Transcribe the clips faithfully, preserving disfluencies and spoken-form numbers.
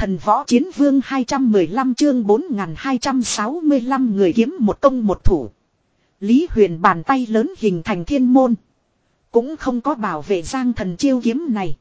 Thần võ chiến vương hai trăm mười lăm chương bốn nghìn hai trăm sáu mươi lăm người kiếm một công một thủ. Lý Huyền bàn tay lớn hình thành thiên môn. Cũng không có bảo vệ Giang Thần chiêu kiếm này.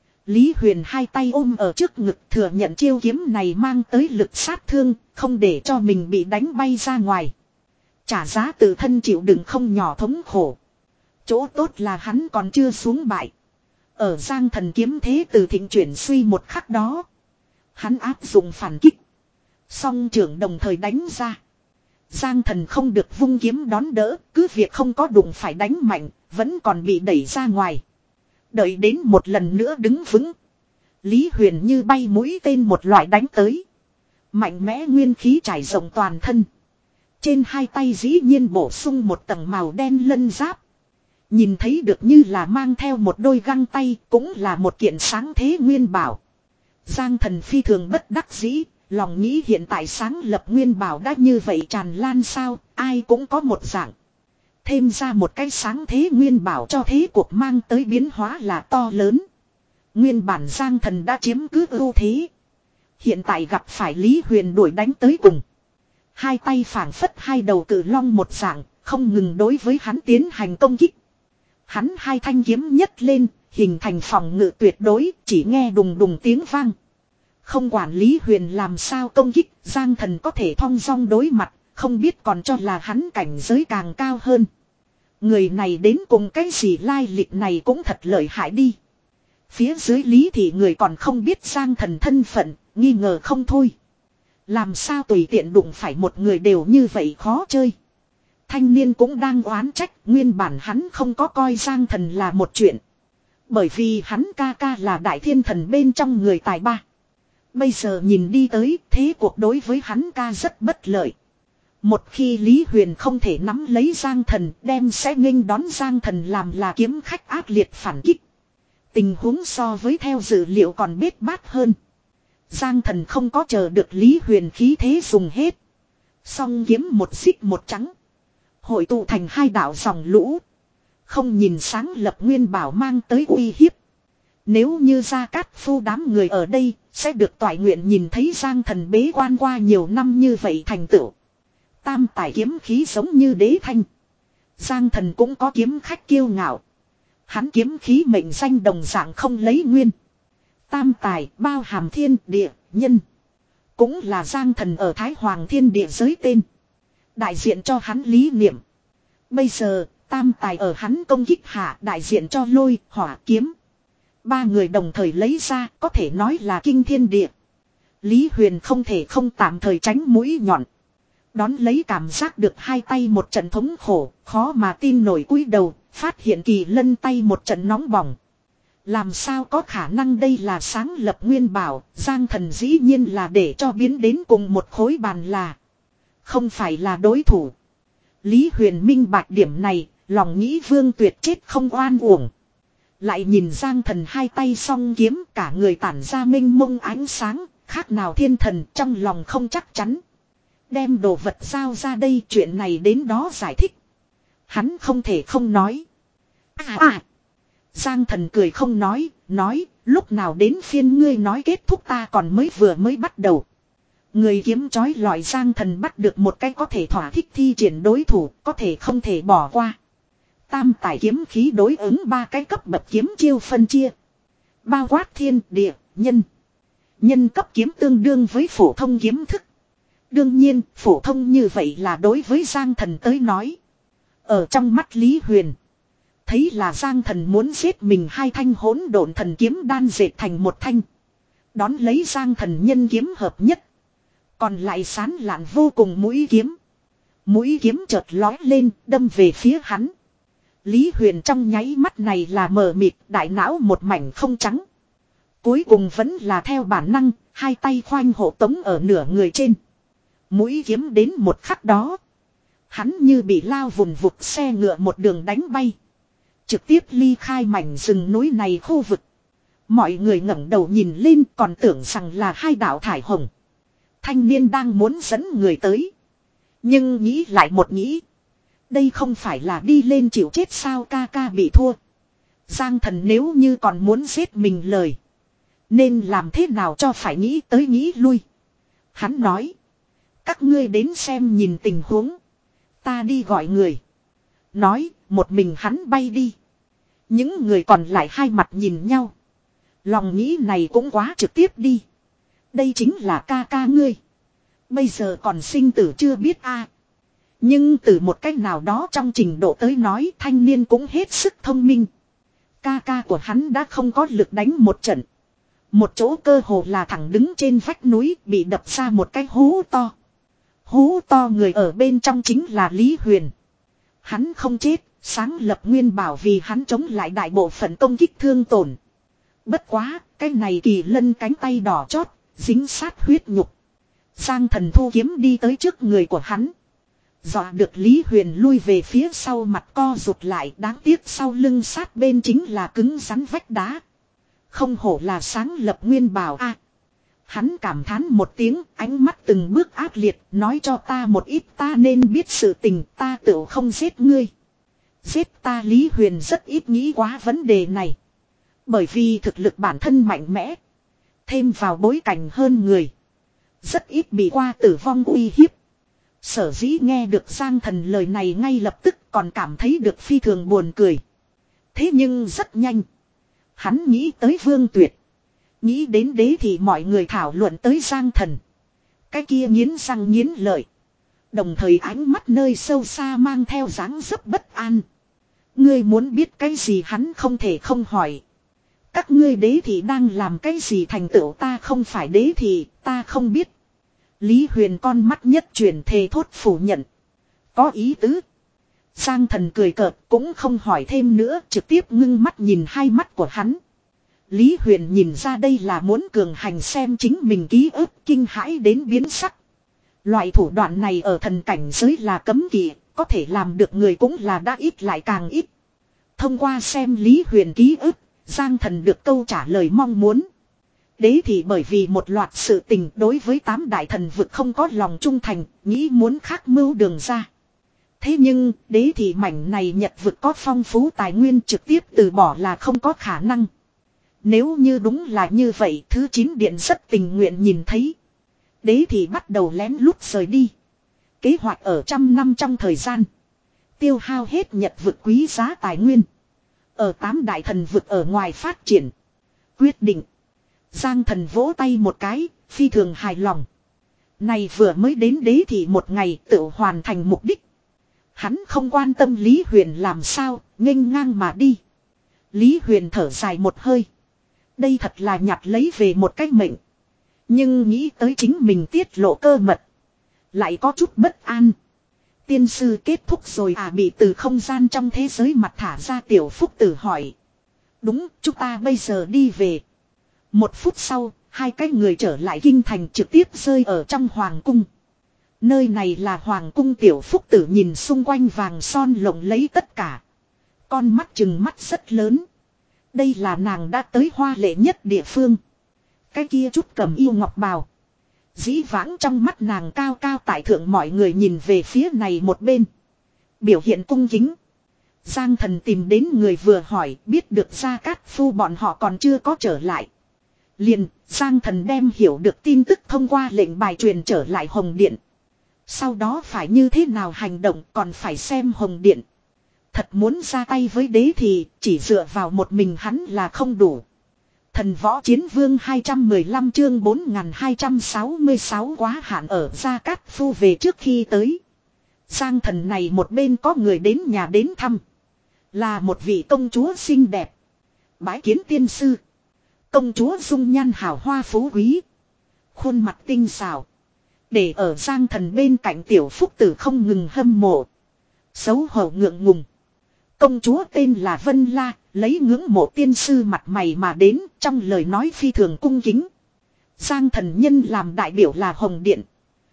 Lý Huyền hai tay ôm ở trước ngực thừa nhận chiêu kiếm này mang tới lực sát thương, không để cho mình bị đánh bay ra ngoài. Trả giá tự thân chịu đựng không nhỏ thống khổ. Chỗ tốt là hắn còn chưa xuống bại. Ở Giang Thần kiếm thế từ thịnh chuyển suy một khắc đó. Hắn áp dụng phản kích. Song trưởng đồng thời đánh ra. Giang Thần không được vung kiếm đón đỡ, cứ việc không có đụng phải đánh mạnh, vẫn còn bị đẩy ra ngoài. Đợi đến một lần nữa đứng vững. Lý Huyền như bay mũi tên một loại đánh tới. Mạnh mẽ nguyên khí trải rộng toàn thân. Trên hai tay dĩ nhiên bổ sung một tầng màu đen lân giáp. Nhìn thấy được như là mang theo một đôi găng tay, cũng là một kiện sáng thế nguyên bảo. Giang Thần phi thường bất đắc dĩ, lòng nghĩ hiện tại sáng lập nguyên bảo đã như vậy tràn lan sao, ai cũng có một dạng. Thêm ra một cái sáng thế nguyên bảo cho thế cuộc mang tới biến hóa là to lớn. Nguyên bản Giang Thần đã chiếm cứ ưu thế. Hiện tại gặp phải Lý Huyền đuổi đánh tới cùng. Hai tay phảng phất hai đầu cự long một dạng, không ngừng đối với hắn tiến hành công kích. Hắn hai thanh kiếm nhấc lên, hình thành phòng ngự tuyệt đối, chỉ nghe đùng đùng tiếng vang. Không quản Lý Huyền làm sao công kích, Giang Thần có thể thong dong đối mặt, không biết còn cho là hắn cảnh giới càng cao hơn. Người này đến cùng cái gì lai lịch này cũng thật lợi hại đi. Phía dưới Lý thì người còn không biết Giang Thần thân phận, nghi ngờ không thôi. Làm sao tùy tiện đụng phải một người đều như vậy khó chơi. Thanh niên cũng đang oán trách, nguyên bản hắn không có coi Giang Thần là một chuyện. Bởi vì hắn ca ca là đại thiên thần bên trong người tài ba. Bây giờ nhìn đi tới, thế cuộc đối với hắn ca rất bất lợi. Một khi Lý Huyền không thể nắm lấy Giang Thần, đem sẽ nghênh đón Giang Thần làm là kiếm khách ác liệt phản kích. Tình huống so với theo dự liệu còn bết bát hơn. Giang Thần không có chờ được Lý Huyền khí thế dùng hết. Song kiếm một xích một trắng. Hội tụ thành hai đạo dòng lũ. Không nhìn sáng lập nguyên bảo mang tới uy hiếp. Nếu như Gia Cát Phu đám người ở đây, sẽ được toại nguyện nhìn thấy Giang Thần bế quan qua nhiều năm như vậy thành tựu. Tam tài kiếm khí giống như đế thanh. Giang Thần cũng có kiếm khách kiêu ngạo. Hắn kiếm khí mệnh danh đồng dạng không lấy nguyên. Tam tài bao hàm thiên địa nhân. Cũng là Giang Thần ở Thái Hoàng thiên địa giới tên. Đại diện cho hắn lý niệm. Bây giờ tam tài ở hắn công kích hạ đại diện cho lôi hỏa kiếm. Ba người đồng thời lấy ra có thể nói là kinh thiên địa. Lý Huyền không thể không tạm thời tránh mũi nhọn. Đón lấy cảm giác được hai tay một trận thống khổ, khó mà tin nổi cúi đầu, phát hiện kỳ lân tay một trận nóng bỏng. Làm sao có khả năng đây là sáng lập nguyên bảo, Giang Thần dĩ nhiên là để cho biến đến cùng một khối bàn là. Không phải là đối thủ. Lý Huyền minh bạch điểm này, lòng nghĩ Vương Tuyệt chết không oan uổng. Lại nhìn Giang Thần hai tay song kiếm cả người tản ra minh mông ánh sáng, khác nào thiên thần trong lòng không chắc chắn. Đem đồ vật giao ra đây chuyện này đến đó giải thích. Hắn không thể không nói. À à. Giang Thần cười không nói, nói lúc nào đến phiên ngươi nói kết thúc ta còn mới vừa mới bắt đầu. Người kiếm chói lọi Giang Thần bắt được một cái có thể thỏa thích thi triển đối thủ, có thể không thể bỏ qua. Tam tài kiếm khí đối ứng ba cái cấp bậc kiếm chiêu phân chia. Bao quát thiên địa, nhân. Nhân cấp kiếm tương đương với phổ thông kiếm thức. Đương nhiên, phổ thông như vậy là đối với Giang Thần tới nói. Ở trong mắt Lý Huyền. Thấy là Giang Thần muốn giết mình hai thanh hỗn độn thần kiếm đan dệt thành một thanh. Đón lấy Giang Thần nhân kiếm hợp nhất. Còn lại sán lạn vô cùng mũi kiếm. Mũi kiếm chợt lói lên, đâm về phía hắn. Lý Huyền trong nháy mắt này là mờ mịt, đại não một mảnh không trắng. Cuối cùng vẫn là theo bản năng, hai tay khoanh hộ tống ở nửa người trên. Mũi kiếm đến một khắc đó. Hắn như bị lao vùn vụt xe ngựa một đường đánh bay. Trực tiếp ly khai mảnh rừng núi này khu vực. Mọi người ngẩng đầu nhìn lên còn tưởng rằng là hai đạo thải hồng. Thanh niên đang muốn dẫn người tới. Nhưng nghĩ lại một nghĩ. Đây không phải là đi lên chịu chết sao ca ca bị thua. Giang Thần nếu như còn muốn giết mình lời. Nên làm thế nào cho phải nghĩ tới nghĩ lui. Hắn nói. Các ngươi đến xem nhìn tình huống. Ta đi gọi người. Nói, một mình hắn bay đi. Những người còn lại hai mặt nhìn nhau. Lòng nghĩ này cũng quá trực tiếp đi. Đây chính là ca ca ngươi. Bây giờ còn sinh tử chưa biết a. Nhưng từ một cách nào đó trong trình độ tới nói, thanh niên cũng hết sức thông minh. Ca ca của hắn đã không có lực đánh một trận. Một chỗ cơ hồ là thẳng đứng trên vách núi, bị đập ra một cái hố to. Hố to người ở bên trong chính là Lý Huyền. Hắn không chết, sáng lập nguyên bảo vì hắn chống lại đại bộ phận công kích thương tổn. Bất quá, cái này kỳ lân cánh tay đỏ chót, dính sát huyết nhục. Giang Thần thu kiếm đi tới trước người của hắn. Dọa được Lý Huyền lui về phía sau, mặt co rụt lại, đáng tiếc sau lưng sát bên chính là cứng rắn vách đá. Không hổ là sáng lập nguyên bảo a. Hắn cảm thán một tiếng, ánh mắt từng bước ác liệt, nói cho ta một ít ta nên biết sự tình, ta tự không giết ngươi. Giết ta Lý Huyền rất ít nghĩ quá vấn đề này. Bởi vì thực lực bản thân mạnh mẽ. Thêm vào bối cảnh hơn người. Rất ít bị qua tử vong uy hiếp. Sở dĩ nghe được Giang Thần lời này ngay lập tức còn cảm thấy được phi thường buồn cười. Thế nhưng rất nhanh. Hắn nghĩ tới Vương Tuyệt. Nghĩ đến đế thì mọi người thảo luận tới Giang Thần. Cái kia nghiến răng nghiến lợi. Đồng thời ánh mắt nơi sâu xa mang theo dáng dấp bất an. Ngươi muốn biết cái gì hắn không thể không hỏi. Các ngươi đế thì đang làm cái gì thành tựu ta không phải đế thì ta không biết. Lý Huyền con mắt nhất chuyển thề thốt phủ nhận. Có ý tứ. Giang Thần cười cợt cũng không hỏi thêm nữa, trực tiếp ngưng mắt nhìn hai mắt của hắn. Lý Huyền nhìn ra đây là muốn cường hành xem chính mình ký ức, kinh hãi đến biến sắc. Loại thủ đoạn này ở thần cảnh giới là cấm kỵ, có thể làm được người cũng là đã ít lại càng ít. Thông qua xem Lý Huyền ký ức, Giang Thần được câu trả lời mong muốn. Đế thì bởi vì một loạt sự tình đối với tám đại thần vực không có lòng trung thành, nghĩ muốn khác mưu đường ra. Thế nhưng, đế thì mảnh này Nhật vực có phong phú tài nguyên, trực tiếp từ bỏ là không có khả năng. Nếu như đúng là như vậy, thứ chín điện rất tình nguyện nhìn thấy. Đế thì bắt đầu lén lút rời đi. Kế hoạch ở trăm năm trong thời gian. Tiêu hao hết Nhật vực quý giá tài nguyên. Ở tám đại thần vực ở ngoài phát triển. Quyết định. Giang Thần vỗ tay một cái, phi thường hài lòng. Này vừa mới đến đế thì một ngày tự hoàn thành mục đích. Hắn không quan tâm Lý Huyền làm sao, nghênh ngang mà đi. Lý Huyền thở dài một hơi. Đây thật là nhặt lấy về một cái mệnh. Nhưng nghĩ tới chính mình tiết lộ cơ mật. Lại có chút bất an. Tiên sư kết thúc rồi à, bị từ không gian trong thế giới mặt thả ra Tiểu Phúc Tử hỏi. Đúng, chúng ta bây giờ đi về. Một phút sau, hai cái người trở lại kinh thành trực tiếp rơi ở trong hoàng cung. Nơi này là hoàng cung. Tiểu Phúc Tử nhìn xung quanh vàng son lộng lấy tất cả. Con mắt chừng mắt rất lớn. Đây là nàng đã tới hoa lệ nhất địa phương. Cái kia chút cầm yêu ngọc bào. Dĩ vãng trong mắt nàng cao cao tại thượng, mọi người nhìn về phía này một bên. Biểu hiện cung kính. Giang Thần tìm đến người vừa hỏi, biết được Gia Cát Phu bọn họ còn chưa có trở lại. Liền, Giang Thần đem hiểu được tin tức thông qua lệnh bài truyền trở lại Hồng Điện. Sau đó phải như thế nào hành động còn phải xem Hồng Điện. Thật muốn ra tay với đế thì chỉ dựa vào một mình hắn là không đủ. Thần Võ Chiến Vương hai trăm mười lăm chương bốn nghìn hai trăm sáu mươi sáu quá hạn. Ở Gia Cát Phu về trước khi tới. Giang Thần này một bên có người đến nhà đến thăm. Là một vị công chúa xinh đẹp. Bái kiến tiên sư. Công chúa dung nhan hào hoa phú quý. Khuôn mặt tinh xảo. Để ở Giang Thần bên cạnh Tiểu Phúc Tử không ngừng hâm mộ. Xấu hổ ngượng ngùng. Công chúa tên là Vân La, lấy ngưỡng mộ tiên sư mặt mày mà đến, trong lời nói phi thường cung kính. Giang Thần nhân làm đại biểu là Hồng Điện.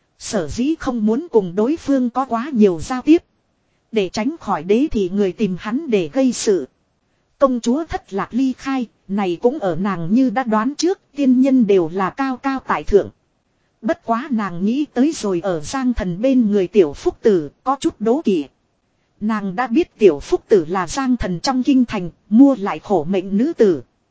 Sở dĩ không muốn cùng đối phương có quá nhiều giao tiếp. Để tránh khỏi đế thì người tìm hắn để gây sự. Công chúa thất lạc ly khai, này cũng ở nàng như đã đoán trước, tiên nhân đều là cao cao tại thượng. Bất quá nàng nghĩ tới rồi ở Giang Thần bên người Tiểu Phúc Tử, có chút đố kỵ. Nàng đã biết Tiểu Phúc Tử là Giang Thần trong kinh thành, mua lại khổ mệnh nữ tử.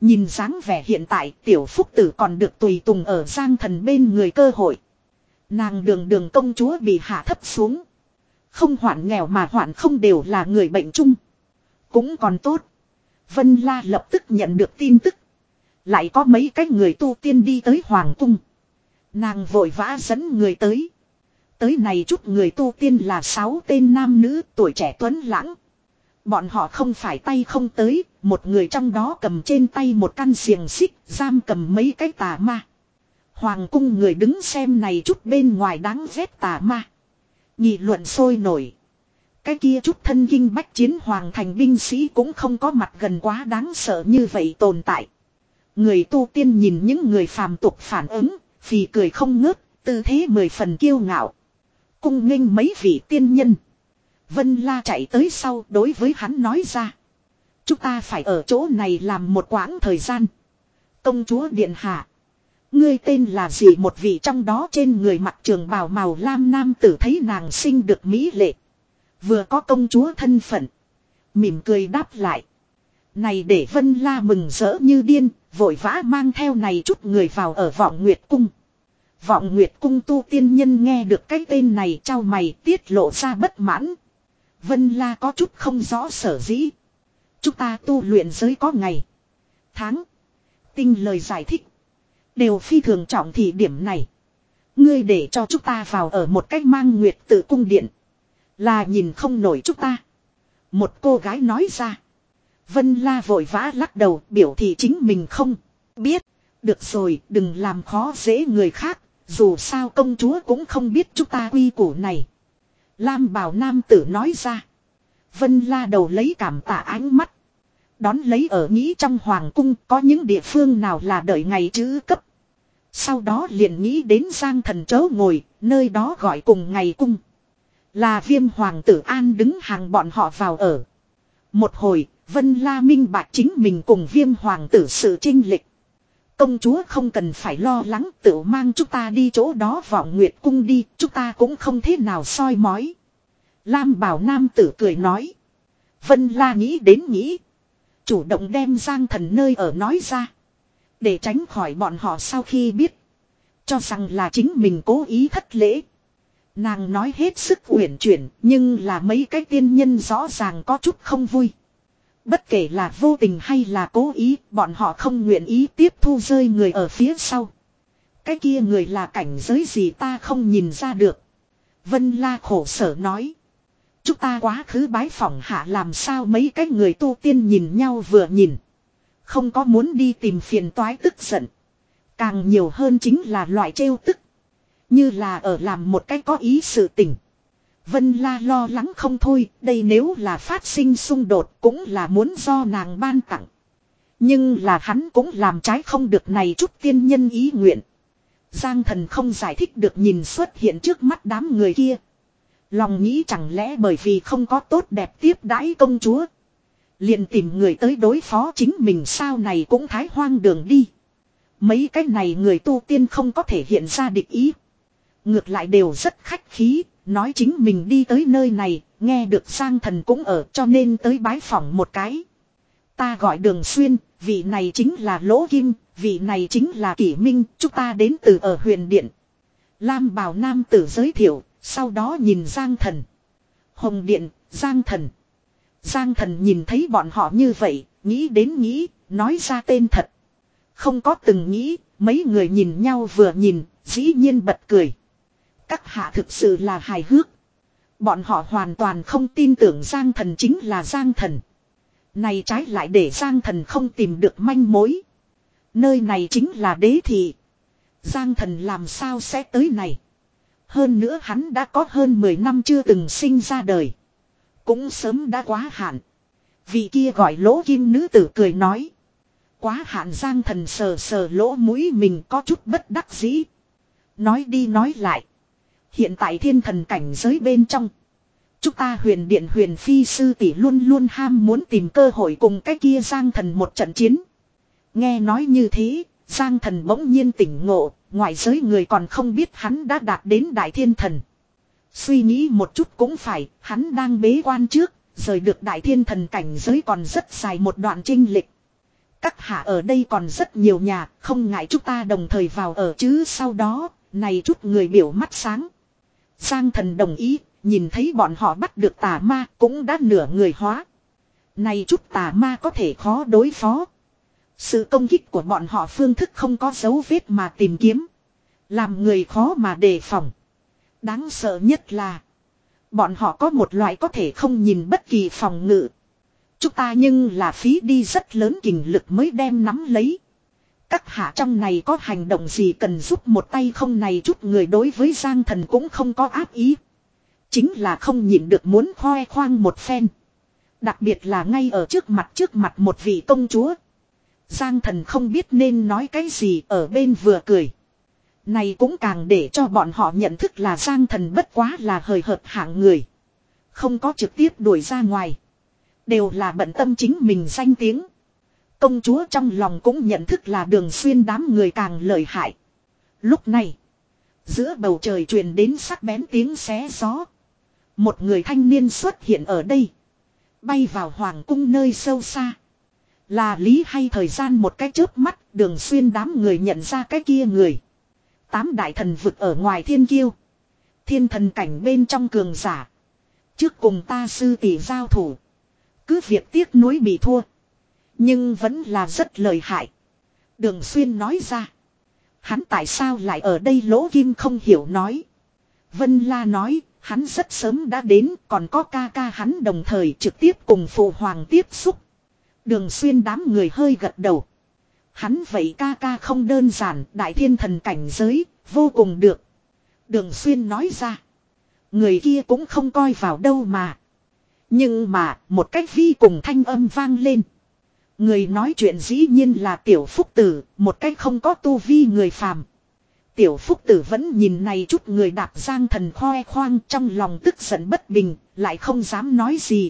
Nhìn dáng vẻ hiện tại tiểu phúc tử còn được tùy tùng ở Giang Thần bên người cơ hội. Nàng đường đường công chúa bị hạ thấp xuống. Không hoạn nghèo mà hoạn không đều là người bệnh chung. Cũng còn tốt. Vân La lập tức nhận được tin tức. Lại có mấy cái người tu tiên đi tới Hoàng cung. Nàng vội vã dẫn người tới. Tới này chút người tu tiên là sáu tên nam nữ tuổi trẻ tuấn lãng. Bọn họ không phải tay không tới, một người trong đó cầm trên tay một căn xiềng xích, giam cầm mấy cái tà ma. Hoàng cung người đứng xem này chút bên ngoài đáng ghét tà ma. Nghị luận sôi nổi. Cái kia chút thân kinh bách chiến hoàng thành binh sĩ cũng không có mặt gần quá đáng sợ như vậy tồn tại. Người tu tiên nhìn những người phàm tục phản ứng, phì cười không ngớt, tư thế mười phần kiêu ngạo. Cung nghênh mấy vị tiên nhân. Vân La chạy tới sau đối với hắn nói ra. Chúng ta phải ở chỗ này làm một quãng thời gian. Công chúa điện hạ. Ngươi tên là gì? Một vị trong đó trên người mặc trường bào màu lam nam tử thấy nàng xinh được mỹ lệ. Vừa có công chúa thân phận. Mỉm cười đáp lại. Này để Vân La mừng rỡ như điên. Vội vã mang theo này chút người vào ở Vọng Nguyệt Cung. Vọng Nguyệt Cung tu tiên nhân nghe được cái tên này trao mày tiết lộ ra bất mãn. Vân La có chút không rõ sở dĩ. Chúng ta tu luyện giới có ngày, tháng, tinh lời giải thích. Đều phi thường trọng thì điểm này. Ngươi để cho chúng ta vào ở một cách mang nguyệt tự cung điện. Là nhìn không nổi chúng ta. Một cô gái nói ra. Vân La vội vã lắc đầu biểu thị chính mình không biết. Được rồi đừng làm khó dễ người khác. Dù sao công chúa cũng không biết chúng ta quy củ này. Lam bào nam tử nói ra. Vân La đầu lấy cảm tạ ánh mắt. Đón lấy ở nghĩ trong hoàng cung có những địa phương nào là đợi ngày chữ cấp. Sau đó liền nghĩ đến Giang Thần chỗ ngồi, nơi đó gọi cùng ngày cung. Là Viêm hoàng tử an đứng hàng bọn họ vào ở. Một hồi, Vân La minh bạch chính mình cùng Viêm hoàng tử sự chênh lệch. Công chúa không cần phải lo lắng tự mang chúng ta đi chỗ đó Vọng Nguyệt Cung đi, chúng ta cũng không thế nào soi mói. Lam bảo nam tử cười nói. Vân La nghĩ đến nghĩ. Chủ động đem Giang Thần nơi ở nói ra. Để tránh khỏi bọn họ sau khi biết. Cho rằng là chính mình cố ý thất lễ. Nàng nói hết sức uyển chuyển nhưng là mấy cái tiên nhân rõ ràng có chút không vui. Bất kể là vô tình hay là cố ý, bọn họ không nguyện ý tiếp thu rơi người ở phía sau. Cái kia người là cảnh giới gì ta không nhìn ra được. Vân La khổ sở nói. Chúng ta quá khứ bái phỏng hạ làm sao mấy cái người tu tiên nhìn nhau vừa nhìn. Không có muốn đi tìm phiền toái tức giận. Càng nhiều hơn chính là loại trêu tức. Như là ở làm một cái có ý sự tình. Vân La lo lắng không thôi, đây nếu là phát sinh xung đột cũng là muốn do nàng ban tặng. Nhưng là hắn cũng làm trái không được này chút tiên nhân ý nguyện. Giang Thần không giải thích được nhìn xuất hiện trước mắt đám người kia. Lòng nghĩ chẳng lẽ bởi vì không có tốt đẹp tiếp đãi công chúa. Liền tìm người tới đối phó chính mình sao này cũng thái hoang đường đi. Mấy cái này người tu tiên không có thể hiện ra địch ý. Ngược lại đều rất khách khí. Nói chính mình đi tới nơi này, nghe được Giang Thần cũng ở cho nên tới bái phỏng một cái. Ta gọi Đường Xuyên, vị này chính là Lỗ Kim, vị này chính là Kỷ Minh, chúng ta đến từ ở huyền điện. Lam bào nam tử giới thiệu, sau đó nhìn Giang Thần. Hồng điện, Giang Thần. Giang Thần nhìn thấy bọn họ như vậy, nghĩ đến nghĩ, nói ra tên thật. Không có từng nghĩ, mấy người nhìn nhau vừa nhìn, dĩ nhiên bật cười. Các hạ thực sự là hài hước. Bọn họ hoàn toàn không tin tưởng Giang Thần chính là Giang Thần. Này trái lại để Giang Thần không tìm được manh mối. Nơi này chính là đế thị. Giang Thần làm sao sẽ tới này. Hơn nữa hắn đã có hơn mười năm chưa từng sinh ra đời. Cũng sớm đã quá hạn. Vị kia gọi Lỗ Kim nữ tử cười nói. Quá hạn Giang Thần sờ sờ lỗ mũi mình có chút bất đắc dĩ. Nói đi nói lại. Hiện tại thiên thần cảnh giới bên trong. Chúng ta huyền điện huyền phi sư tỷ luôn luôn ham muốn tìm cơ hội cùng cái kia Giang Thần một trận chiến. Nghe nói như thế, Giang Thần bỗng nhiên tỉnh ngộ, ngoại giới người còn không biết hắn đã đạt đến đại thiên thần. Suy nghĩ một chút cũng phải, hắn đang bế quan trước, rời được đại thiên thần cảnh giới còn rất dài một đoạn chinh lịch. Các hạ ở đây còn rất nhiều nhà, không ngại chúng ta đồng thời vào ở chứ. Sau đó, này chút người biểu mắt sáng. Giang Thần đồng ý, nhìn thấy bọn họ bắt được tà ma cũng đã nửa người hóa. Này chút tà ma có thể khó đối phó. Sự công kích của bọn họ phương thức không có dấu vết mà tìm kiếm. Làm người khó mà đề phòng. Đáng sợ nhất là bọn họ có một loại có thể không nhìn bất kỳ phòng ngự. Chúng ta nhưng là phí đi rất lớn kình lực mới đem nắm lấy. Các hạ trong này có hành động gì cần giúp một tay không? Này chút người đối với Giang Thần cũng không có ác ý. Chính là không nhịn được muốn khoe khoang một phen. Đặc biệt là ngay ở trước mặt trước mặt một vị công chúa. Giang Thần không biết nên nói cái gì, ở bên vừa cười. Này cũng càng để cho bọn họ nhận thức là Giang Thần bất quá là hời hợt hạng người. Không có trực tiếp đuổi ra ngoài. Đều là bận tâm chính mình danh tiếng. Công chúa trong lòng cũng nhận thức là Đường Xuyên đám người càng lợi hại. Lúc này, giữa bầu trời truyền đến sắc bén tiếng xé gió. Một người thanh niên xuất hiện ở đây. Bay vào hoàng cung nơi sâu xa. Là Lý hay thời gian một cái chớp mắt, Đường Xuyên đám người nhận ra cái kia người. Tám đại thần vực ở ngoài thiên kiêu. Thiên thần cảnh bên trong cường giả. Trước cùng ta sư tỷ giao thủ. Cứ việc tiếc nuối bị thua. Nhưng vẫn là rất lợi hại. Đường Xuyên nói ra. Hắn tại sao lại ở đây? Lỗ Kim không hiểu nói. Vân La nói, hắn rất sớm đã đến, còn có ca ca hắn đồng thời trực tiếp cùng phụ hoàng tiếp xúc. Đường Xuyên đám người hơi gật đầu. Hắn vậy ca ca không đơn giản, đại thiên thần cảnh giới, vô cùng được. Đường Xuyên nói ra. Người kia cũng không coi vào đâu mà. Nhưng mà, một cách vi cùng thanh âm vang lên. Người nói chuyện dĩ nhiên là Tiểu Phúc Tử, một cách không có tu vi người phàm. Tiểu Phúc Tử vẫn nhìn này chút người đạp Giang Thần khoe khoang, trong lòng tức giận bất bình, lại không dám nói gì.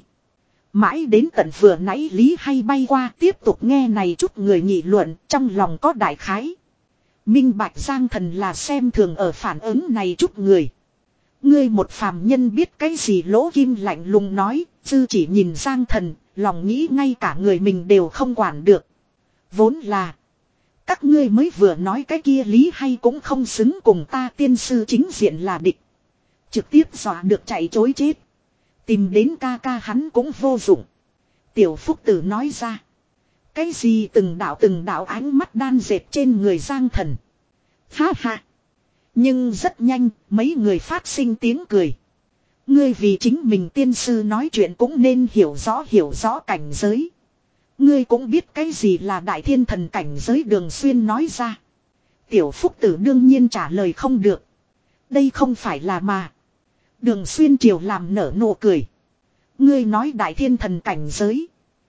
Mãi đến tận vừa nãy Lý hay bay qua tiếp tục nghe này chút người nghị luận, trong lòng có đại khái. Minh bạch Giang Thần là xem thường ở phản ứng này chút người. Ngươi một phàm nhân biết cái gì? Lỗ Kim lạnh lùng nói, dư chỉ nhìn Giang Thần, lòng nghĩ ngay cả người mình đều không quản được. Vốn là, các ngươi mới vừa nói cái kia Lý hay cũng không xứng cùng ta tiên sư chính diện là địch. Trực tiếp dọa được chạy chối chết. Tìm đến ca ca hắn cũng vô dụng. Tiểu Phúc Tử nói ra. Cái gì? Từng đạo từng đạo ánh mắt đan dệt trên người Giang Thần. Ha ha. Nhưng rất nhanh, mấy người phát sinh tiếng cười. Ngươi vì chính mình tiên sư nói chuyện cũng nên hiểu rõ hiểu rõ cảnh giới. Ngươi cũng biết cái gì là đại thiên thần cảnh giới? Đường Xuyên nói ra. Tiểu Phúc Tử đương nhiên trả lời không được. Đây không phải là mà. Đường Xuyên chiều làm nở nụ cười. Ngươi nói đại thiên thần cảnh giới.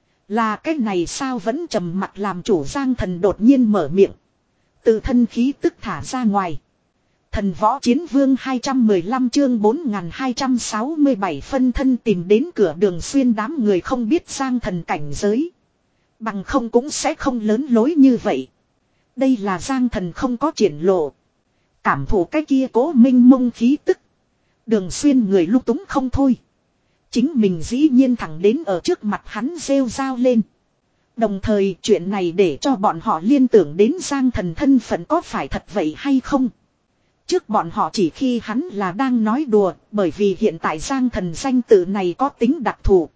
Là cái này sao? Vẫn trầm mặt làm chủ Giang Thần đột nhiên mở miệng. Từ thân khí tức thả ra ngoài. Thần võ chiến vương hai trăm mười lăm chương bốn nghìn hai trăm sáu mươi bảy phân thân tìm đến cửa. Đường Xuyên đám người không biết Giang Thần cảnh giới. Bằng không cũng sẽ không lớn lối như vậy. Đây là Giang Thần không có triển lộ. Cảm thụ cái kia cố minh mông khí tức. Đường Xuyên người lúc túng không thôi. Chính mình dĩ nhiên thẳng đến ở trước mặt hắn rêu rao lên. Đồng thời chuyện này để cho bọn họ liên tưởng đến Giang Thần thân phận có phải thật vậy hay không. Trước bọn họ chỉ khi hắn là đang nói đùa, bởi vì hiện tại Giang Thần danh tự này có tính đặc thù.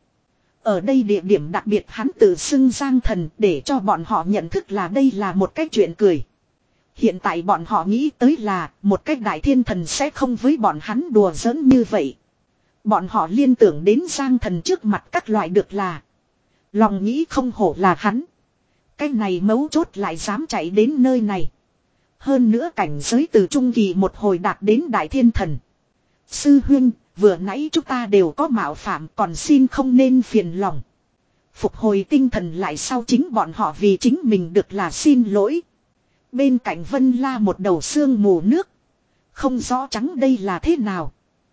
Ở đây địa điểm đặc biệt hắn tự xưng Giang Thần để cho bọn họ nhận thức là đây là một cái chuyện cười. Hiện tại bọn họ nghĩ tới là một cái đại thiên thần sẽ không với bọn hắn đùa giỡn như vậy. Bọn họ liên tưởng đến Giang Thần trước mặt các loại được là. Lòng nghĩ không hổ là hắn. Cái này mấu chốt lại dám chạy đến nơi này. Hơn nữa cảnh giới từ trung kỳ một hồi đạt đến đại thiên thần. Sư huynh, vừa nãy chúng ta đều có mạo phạm, còn xin không nên phiền lòng. Phục hồi tinh thần lại sau chính bọn họ vì chính mình được là xin lỗi. Bên cạnh Vân La một đầu sương mù nước. Không rõ trắng đây là thế nào.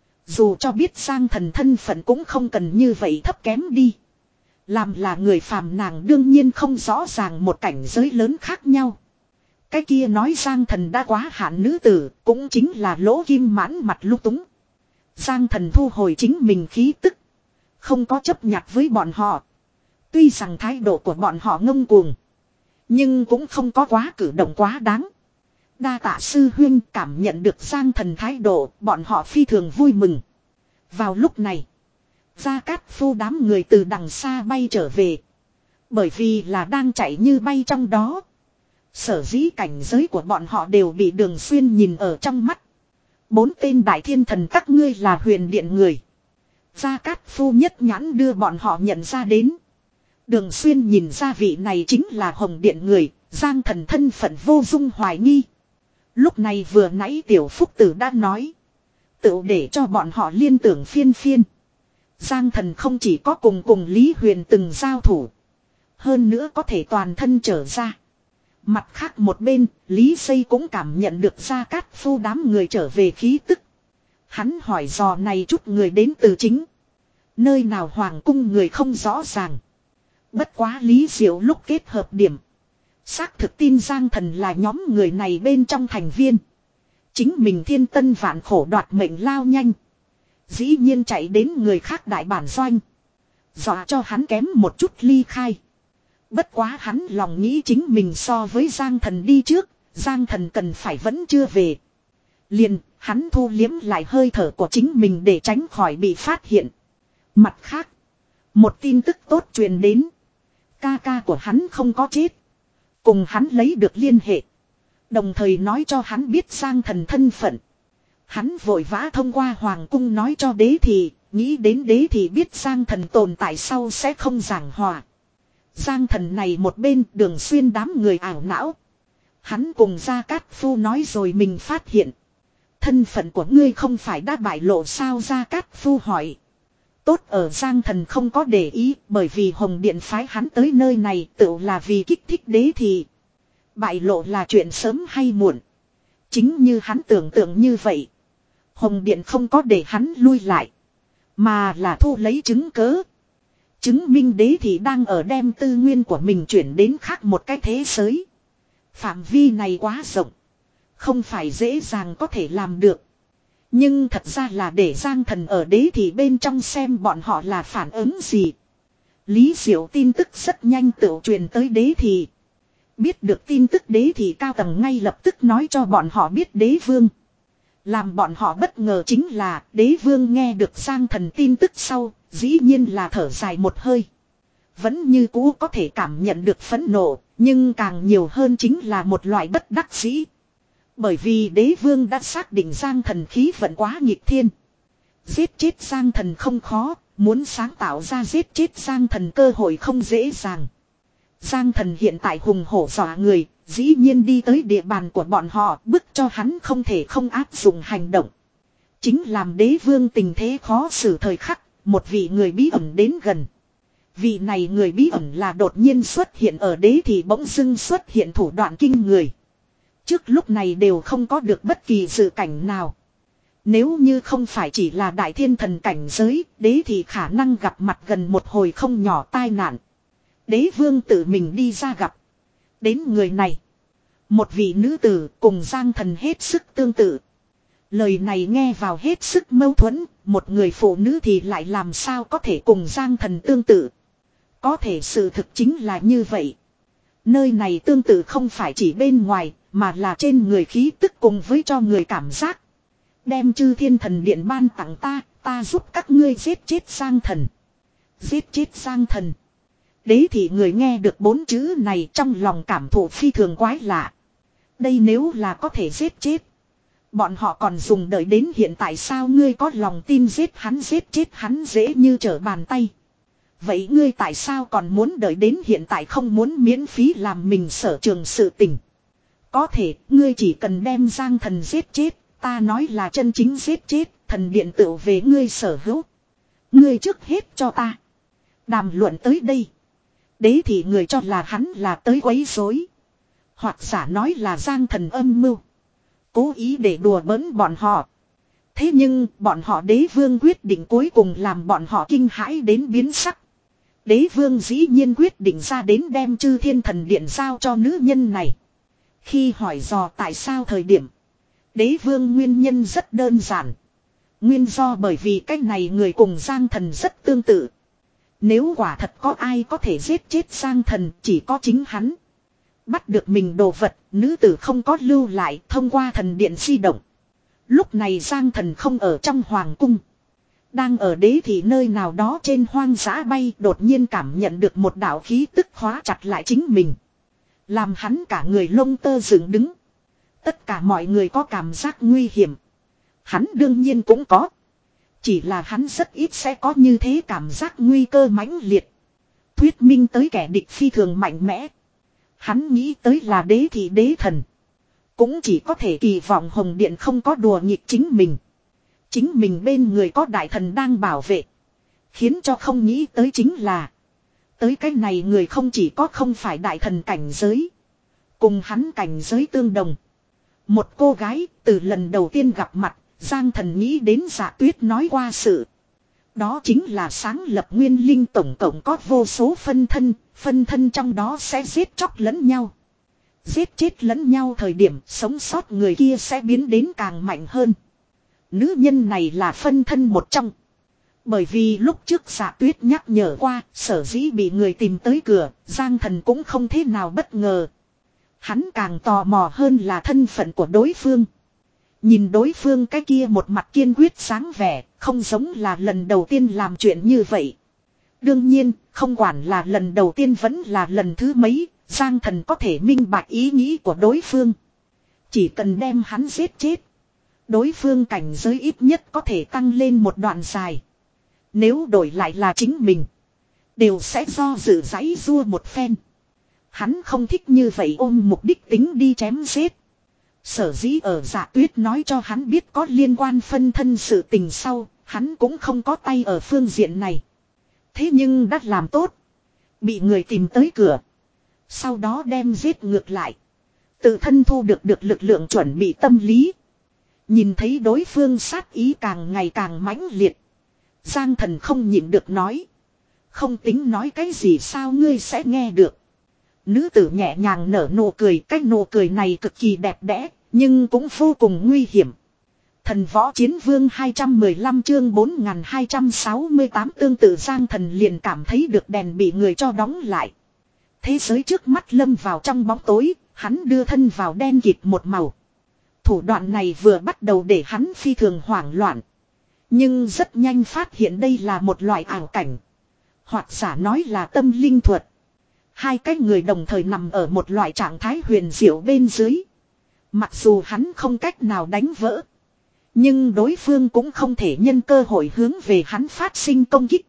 Dù cho biết Giang Thần thân phận cũng không cần như vậy thấp kém đi. Làm là người phàm nàng đương nhiên không rõ ràng một cảnh giới lớn khác nhau. Cái kia nói Giang Thần đã quá hạn nữ tử, cũng chính là Lỗ Kim mãn mặt lúc túng. Giang Thần thu hồi chính mình khí tức. Không có chấp nhặt với bọn họ. Tuy rằng thái độ của bọn họ ngông cuồng. Nhưng cũng không có quá cử động quá đáng. Đa tạ sư huynh, cảm nhận được Giang Thần thái độ, bọn họ phi thường vui mừng. Vào lúc này, Gia Cát Phu đám người từ đằng xa bay trở về. Bởi vì là đang chạy như bay trong đó. Sở dĩ cảnh giới của bọn họ đều bị Đường Xuyên nhìn ở trong mắt. Bốn tên đại thiên thần các ngươi là huyền điện người. Gia Cát Phu nhất nhãn đưa bọn họ nhận ra đến. Đường Xuyên nhìn ra vị này chính là Hồng Điện người, Giang Thần thân phận vô dung hoài nghi. Lúc này vừa nãy Tiểu Phúc Tử đã nói. Tự để cho bọn họ liên tưởng phiên phiên. Giang Thần không chỉ có cùng cùng Lý Huyền từng giao thủ. Hơn nữa có thể toàn thân trở ra. Mặt khác một bên, Lý Xây cũng cảm nhận được Gia Cát Phu đám người trở về khí tức. Hắn hỏi dò này chút người đến từ chính. Nơi nào hoàng cung người không rõ ràng. Bất quá Lý Diệu lúc kết hợp điểm. Xác thực tin Giang Thần là nhóm người này bên trong thành viên. Chính mình thiên tân vạn khổ đoạt mệnh lao nhanh. Dĩ nhiên chạy đến người khác đại bản doanh. Dọa cho hắn kém một chút ly khai. Bất quá hắn lòng nghĩ chính mình so với Giang Thần đi trước. Giang Thần cần phải vẫn chưa về. Liền hắn thu liếm lại hơi thở của chính mình để tránh khỏi bị phát hiện. Mặt khác, một tin tức tốt truyền đến. Ca ca của hắn không có chết. Cùng hắn lấy được liên hệ. Đồng thời nói cho hắn biết Giang Thần thân phận. Hắn vội vã thông qua hoàng cung nói cho đế thị. Nghĩ đến đế thị biết Giang Thần tồn tại sau sẽ không giảng hòa. Giang Thần này một bên Đường Xuyên đám người ảo não. Hắn cùng Gia Cát Phu nói rồi mình phát hiện. Thân phận của ngươi không phải đã bại lộ sao? Gia Cát Phu hỏi. Tốt ở Giang Thần không có để ý, bởi vì Hồng Điện phái hắn tới nơi này tự là vì kích thích đế thị. Bại lộ là chuyện sớm hay muộn. Chính như hắn tưởng tượng như vậy. Hồng Điện không có để hắn lui lại. Mà là thu lấy chứng cớ. Chứng minh đế thị đang ở đem tư nguyên của mình chuyển đến khác một cái thế giới. Phạm vi này quá rộng. Không phải dễ dàng có thể làm được. Nhưng thật ra là để Giang Thần ở đế thị bên trong xem bọn họ là phản ứng gì. Lý Diệu tin tức rất nhanh tự truyền tới đế thị. Biết được tin tức đế thị cao tầng ngay lập tức nói cho bọn họ biết đế vương. Làm bọn họ bất ngờ chính là đế vương nghe được Giang Thần tin tức sau, dĩ nhiên là thở dài một hơi. Vẫn như cũ có thể cảm nhận được phẫn nộ, nhưng càng nhiều hơn chính là một loại bất đắc dĩ. Bởi vì đế vương đã xác định Giang Thần khí vận quá nghịch thiên. Giết chết Giang Thần không khó, muốn sáng tạo ra giết chết Giang Thần cơ hội không dễ dàng. Giang Thần hiện tại hùng hổ dọa người, dĩ nhiên đi tới địa bàn của bọn họ, bức cho hắn không thể không áp dụng hành động. Chính làm đế vương tình thế khó xử thời khắc, một vị người bí ẩn đến gần. Vị này người bí ẩn là đột nhiên xuất hiện ở đế thì bỗng dưng xuất hiện thủ đoạn kinh người. Trước lúc này đều không có được bất kỳ dự cảnh nào. Nếu như không phải chỉ là đại thiên thần cảnh giới, đế thì khả năng gặp mặt gần một hồi không nhỏ tai nạn. Đế vương tự mình đi ra gặp. Đến người này. Một vị nữ tử cùng Giang Thần hết sức tương tự. Lời này nghe vào hết sức mâu thuẫn. Một người phụ nữ thì lại làm sao có thể cùng Giang Thần tương tự. Có thể sự thực chính là như vậy. Nơi này tương tự không phải chỉ bên ngoài, mà là trên người khí tức cùng với cho người cảm giác. Đem chư thiên thần điện ban tặng ta, ta giúp các ngươi giết chết Giang Thần. Giết chết Giang Thần. Đế thị người nghe được bốn chữ này trong lòng cảm thụ phi thường quái lạ. Đây nếu là có thể giết chết. Bọn họ còn dùng đợi đến hiện tại sao ngươi có lòng tin giết hắn giết chết hắn dễ như trở bàn tay. Vậy ngươi tại sao còn muốn đợi đến hiện tại không muốn miễn phí làm mình sở trường sự tình. Có thể ngươi chỉ cần đem Giang Thần giết chết. Ta nói là chân chính giết chết. Thần điện tự về ngươi sở hữu. Ngươi trước hết cho ta. Đàm luận tới đây. Đế thị người cho là hắn là tới quấy rối. Hoặc giả nói là Giang Thần âm mưu. Cố ý để đùa bỡn bọn họ. Thế nhưng bọn họ đế vương quyết định cuối cùng làm bọn họ kinh hãi đến biến sắc. Đế vương dĩ nhiên quyết định ra đến đem chư thiên thần điện giao cho nữ nhân này. Khi hỏi dò tại sao thời điểm. Đế vương nguyên nhân rất đơn giản. Nguyên do bởi vì cách này người cùng Giang Thần rất tương tự. Nếu quả thật có ai có thể giết chết Giang Thần chỉ có chính hắn. Bắt được mình đồ vật, nữ tử không có lưu lại, thông qua thần điện di động. Lúc này Giang Thần không ở trong hoàng cung. Đang ở đế thị nơi nào đó trên hoang dã bay, đột nhiên cảm nhận được một đạo khí tức khóa chặt lại chính mình. Làm hắn cả người lông tơ dựng đứng. Tất cả mọi người có cảm giác nguy hiểm. Hắn đương nhiên cũng có. Chỉ là hắn rất ít sẽ có như thế cảm giác nguy cơ mãnh liệt. Thuyết minh tới kẻ địch phi thường mạnh mẽ. Hắn nghĩ tới là đế thị đế thần. Cũng chỉ có thể kỳ vọng Hồng Điện không có đùa nghịch chính mình. Chính mình bên người có đại thần đang bảo vệ. Khiến cho không nghĩ tới chính là. Tới cái này người không chỉ có không phải đại thần cảnh giới. Cùng hắn cảnh giới tương đồng. Một cô gái từ lần đầu tiên gặp mặt. Giang Thần nghĩ đến Dạ Tuyết nói qua sự. Đó chính là sáng lập nguyên linh tổng cộng có vô số phân thân. Phân thân trong đó sẽ giết chóc lẫn nhau. Giết chết lẫn nhau thời điểm sống sót người kia sẽ biến đến càng mạnh hơn. Nữ nhân này là phân thân một trong. Bởi vì lúc trước Dạ Tuyết nhắc nhở qua, sở dĩ bị người tìm tới cửa, Giang Thần cũng không thế nào bất ngờ. Hắn càng tò mò hơn là thân phận của đối phương. Nhìn đối phương cái kia một mặt kiên quyết sáng vẻ, không giống là lần đầu tiên làm chuyện như vậy. Đương nhiên, không quản là lần đầu tiên vẫn là lần thứ mấy, Giang Thần có thể minh bạch ý nghĩ của đối phương. Chỉ cần đem hắn giết chết. Đối phương cảnh giới ít nhất có thể tăng lên một đoạn dài. Nếu đổi lại là chính mình. Đều sẽ do dự giãy rua một phen. Hắn không thích như vậy ôm mục đích tính đi chém giết. Sở dĩ ở Dạ Tuyết nói cho hắn biết có liên quan phân thân sự tình sau. Hắn cũng không có tay ở phương diện này. Thế nhưng đã làm tốt. Bị người tìm tới cửa. Sau đó đem giết ngược lại. Tự thân thu được được lực lượng chuẩn bị tâm lý. Nhìn thấy đối phương sát ý càng ngày càng mãnh liệt. Giang Thần không nhịn được nói. Không tính nói cái gì sao ngươi sẽ nghe được. Nữ tử nhẹ nhàng nở nụ cười. Cái nụ cười này cực kỳ đẹp đẽ. Nhưng cũng vô cùng nguy hiểm. Thần võ chiến vương hai trăm mười lăm chương bốn nghìn hai trăm sáu mươi tám tương tự Giang Thần liền cảm thấy được đèn bị người cho đóng lại. Thế giới trước mắt lâm vào trong bóng tối. Hắn đưa thân vào đen kịt một màu. Thủ đoạn này vừa bắt đầu để hắn phi thường hoảng loạn. Nhưng rất nhanh phát hiện đây là một loại ảo cảnh. Hoặc giả nói là tâm linh thuật. Hai cái người đồng thời nằm ở một loại trạng thái huyền diệu bên dưới. Mặc dù hắn không cách nào đánh vỡ. Nhưng đối phương cũng không thể nhân cơ hội hướng về hắn phát sinh công kích.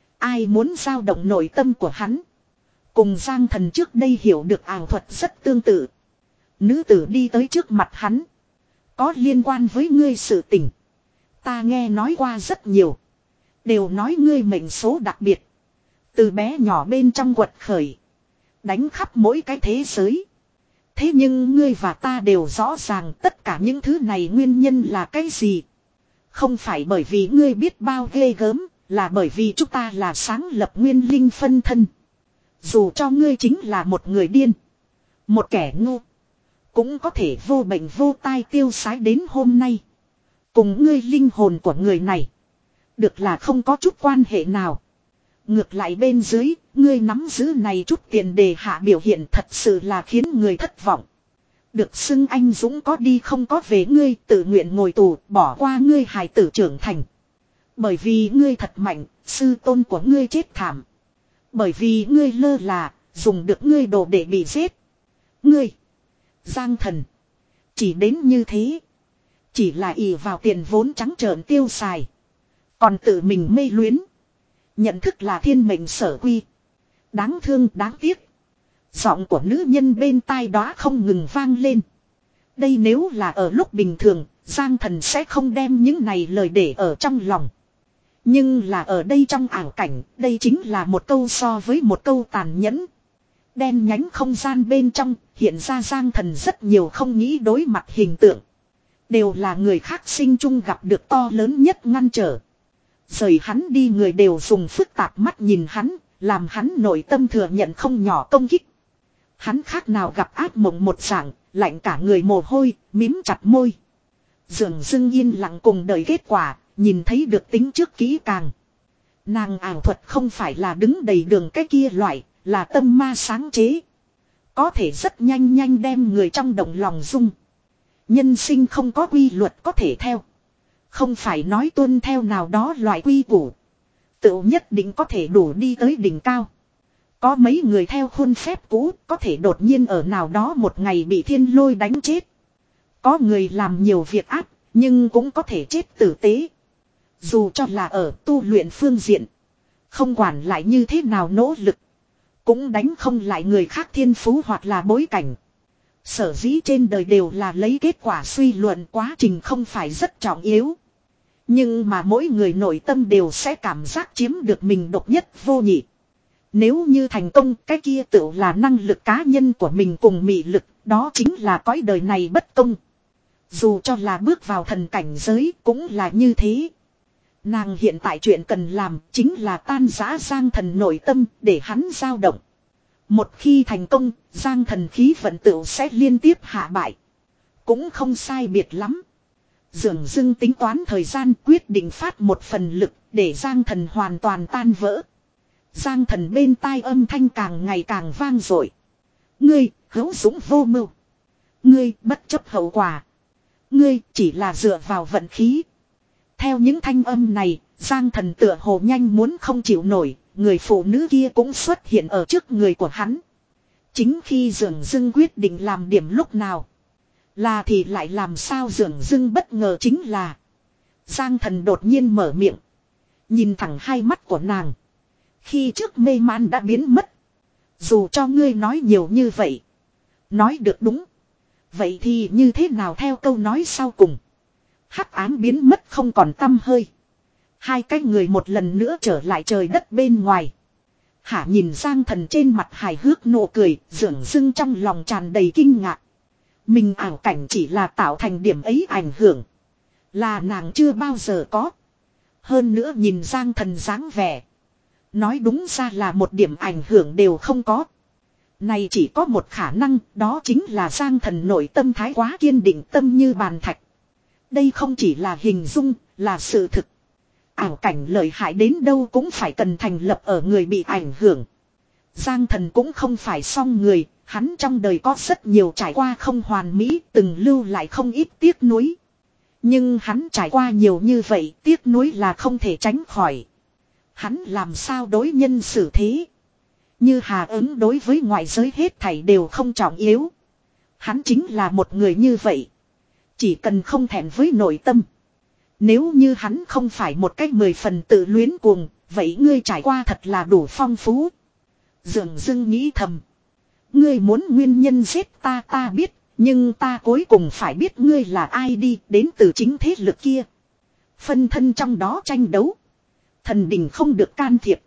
Ai muốn dao động nội tâm của hắn. Cùng Giang Thần trước đây hiểu được ảo thuật rất tương tự. Nữ tử đi tới trước mặt hắn. Có liên quan với ngươi sự tình. Ta nghe nói qua rất nhiều. Đều nói ngươi mệnh số đặc biệt. Từ bé nhỏ bên trong quật khởi. Đánh khắp mỗi cái thế giới. Thế nhưng ngươi và ta đều rõ ràng tất cả những thứ này nguyên nhân là cái gì. Không phải bởi vì ngươi biết bao ghê gớm. Là bởi vì chúng ta là sáng lập nguyên linh phân thân. Dù cho ngươi chính là một người điên. Một kẻ ngu. Cũng có thể vô bệnh vô tai tiêu sái đến hôm nay. Cùng ngươi linh hồn của người này. Được là không có chút quan hệ nào. Ngược lại bên dưới, ngươi nắm giữ này chút tiền đề hạ biểu hiện thật sự là khiến người thất vọng. Được xưng anh dũng có đi không có về ngươi tự nguyện ngồi tù bỏ qua ngươi hài tử trưởng thành. Bởi vì ngươi thật mạnh, sư tôn của ngươi chết thảm. Bởi vì ngươi lơ là, dùng được ngươi đồ để bị giết. Ngươi, Giang Thần, chỉ đến như thế. Chỉ là ỷ vào tiền vốn trắng trợn tiêu xài. Còn tự mình mê luyến. Nhận thức là thiên mệnh sở quy. Đáng thương đáng tiếc. Giọng của nữ nhân bên tai đó không ngừng vang lên. Đây nếu là ở lúc bình thường, Giang Thần sẽ không đem những này lời để ở trong lòng. Nhưng là ở đây trong ảo cảnh, đây chính là một câu so với một câu tàn nhẫn. Đen nhánh không gian bên trong, hiện ra Giang Thần rất nhiều không nghĩ đối mặt hình tượng. Đều là người khác sinh chung gặp được to lớn nhất ngăn trở. Rời hắn đi người đều dùng phức tạp mắt nhìn hắn, làm hắn nội tâm thừa nhận không nhỏ công kích. Hắn khác nào gặp ác mộng một dạng, lạnh cả người mồ hôi, mím chặt môi. Dường dưng yên lặng cùng đợi kết quả, nhìn thấy được tính trước kỹ càng. Nàng ảo thuật không phải là đứng đầy đường cái kia loại, là tâm ma sáng chế. Có thể rất nhanh nhanh đem người trong động lòng dung. Nhân sinh không có quy luật có thể theo. Không phải nói tuân theo nào đó loại quy củ. Tự nhất định có thể đủ đi tới đỉnh cao. Có mấy người theo khuôn phép cũ có thể đột nhiên ở nào đó một ngày bị thiên lôi đánh chết. Có người làm nhiều việc ác nhưng cũng có thể chết tử tế. Dù cho là ở tu luyện phương diện. Không quản lại như thế nào nỗ lực. Cũng đánh không lại người khác thiên phú hoặc là bối cảnh. Sở dĩ trên đời đều là lấy kết quả suy luận, quá trình không phải rất trọng yếu. Nhưng mà mỗi người nội tâm đều sẽ cảm giác chiếm được mình độc nhất vô nhị. Nếu như thành công, cái kia tự là năng lực cá nhân của mình cùng mị lực, đó chính là cõi đời này bất công. Dù cho là bước vào thần cảnh giới cũng là như thế. Nàng hiện tại chuyện cần làm chính là tan rã Giang Thần nội tâm để hắn dao động. Một khi thành công, Giang Thần khí vận tựu sẽ liên tiếp hạ bại. Cũng không sai biệt lắm. Dường dưng tính toán thời gian quyết định phát một phần lực để Giang Thần hoàn toàn tan vỡ. Giang Thần bên tai âm thanh càng ngày càng vang dội. Ngươi, hữu dũng vô mưu. Ngươi, bất chấp hậu quả. Ngươi, chỉ là dựa vào vận khí. Theo những thanh âm này, Giang Thần tựa hồ nhanh muốn không chịu nổi, người phụ nữ kia cũng xuất hiện ở trước người của hắn. Chính khi Dường Dưng quyết định làm điểm lúc nào. Là thì lại làm sao Dường Dưng bất ngờ chính là. Giang Thần đột nhiên mở miệng. Nhìn thẳng hai mắt của nàng. Khi trước mê man đã biến mất. Dù cho ngươi nói nhiều như vậy. Nói được đúng. Vậy thì như thế nào theo câu nói sau cùng. Hắc ám biến mất không còn tăm hơi. Hai cái người một lần nữa trở lại trời đất bên ngoài. Hả nhìn Giang Thần trên mặt hài hước nụ cười, Dường Dưng trong lòng tràn đầy kinh ngạc. Mình ảo cảnh chỉ là tạo thành điểm ấy ảnh hưởng. Là nàng chưa bao giờ có. Hơn nữa nhìn Giang Thần dáng vẻ. Nói đúng ra là một điểm ảnh hưởng đều không có. Này chỉ có một khả năng, đó chính là Giang Thần nội tâm thái quá kiên định, tâm như bàn thạch. Đây không chỉ là hình dung, là sự thực. Ảo cảnh lợi hại đến đâu cũng phải cần thành lập ở người bị ảnh hưởng. Giang Thần cũng không phải song người, hắn trong đời có rất nhiều trải qua không hoàn mỹ, từng lưu lại không ít tiếc nuối. Nhưng hắn trải qua nhiều như vậy, tiếc nuối là không thể tránh khỏi. Hắn làm sao đối nhân xử thế. Như Hà ứng đối với ngoại giới hết thảy đều không trọng yếu. Hắn chính là một người như vậy. Chỉ cần không thẹn với nội tâm. Nếu như hắn không phải một cách mười phần tự luyến cuồng, vậy ngươi trải qua thật là đủ phong phú. Dường Dưng nghĩ thầm. Ngươi muốn nguyên nhân giết ta ta biết, nhưng ta cuối cùng phải biết ngươi là ai đi, đến từ chính thế lực kia. Phân thân trong đó tranh đấu. Thần đình không được can thiệp.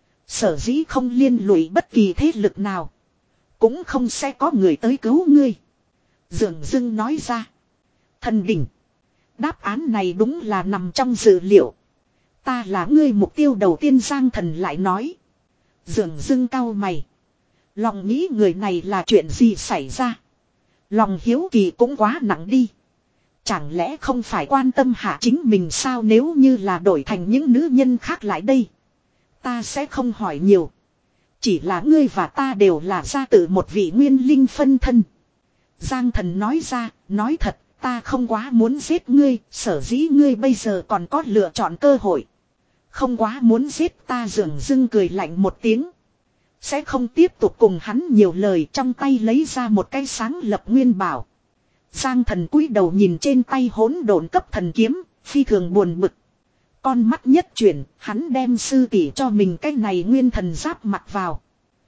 Sở dĩ không liên lụy bất kỳ thế lực nào. Cũng không sẽ có người tới cứu ngươi. Dường Dưng nói ra. Thần đình. Đáp án này đúng là nằm trong dự liệu. Ta là ngươi mục tiêu đầu tiên Giang Thần lại nói. Dường Dưng cau mày. Lòng nghĩ người này là chuyện gì xảy ra. Lòng hiếu kỳ cũng quá nặng đi. Chẳng lẽ không phải quan tâm hạ chính mình sao nếu như là đổi thành những nữ nhân khác lại đây. Ta sẽ không hỏi nhiều. Chỉ là ngươi và ta đều là ra từ một vị nguyên linh phân thân. Giang Thần nói ra, nói thật, ta không quá muốn giết ngươi, sở dĩ ngươi bây giờ còn có lựa chọn cơ hội. Không quá muốn giết ta Dường Dưng cười lạnh một tiếng. Sẽ không tiếp tục cùng hắn nhiều lời trong tay lấy ra một cái sáng lập nguyên bảo. Giang Thần cúi đầu nhìn trên tay hỗn độn cấp thần kiếm, phi thường buồn bực. Con mắt nhất chuyển, hắn đem sư tỷ cho mình cái này nguyên thần giáp mặc vào.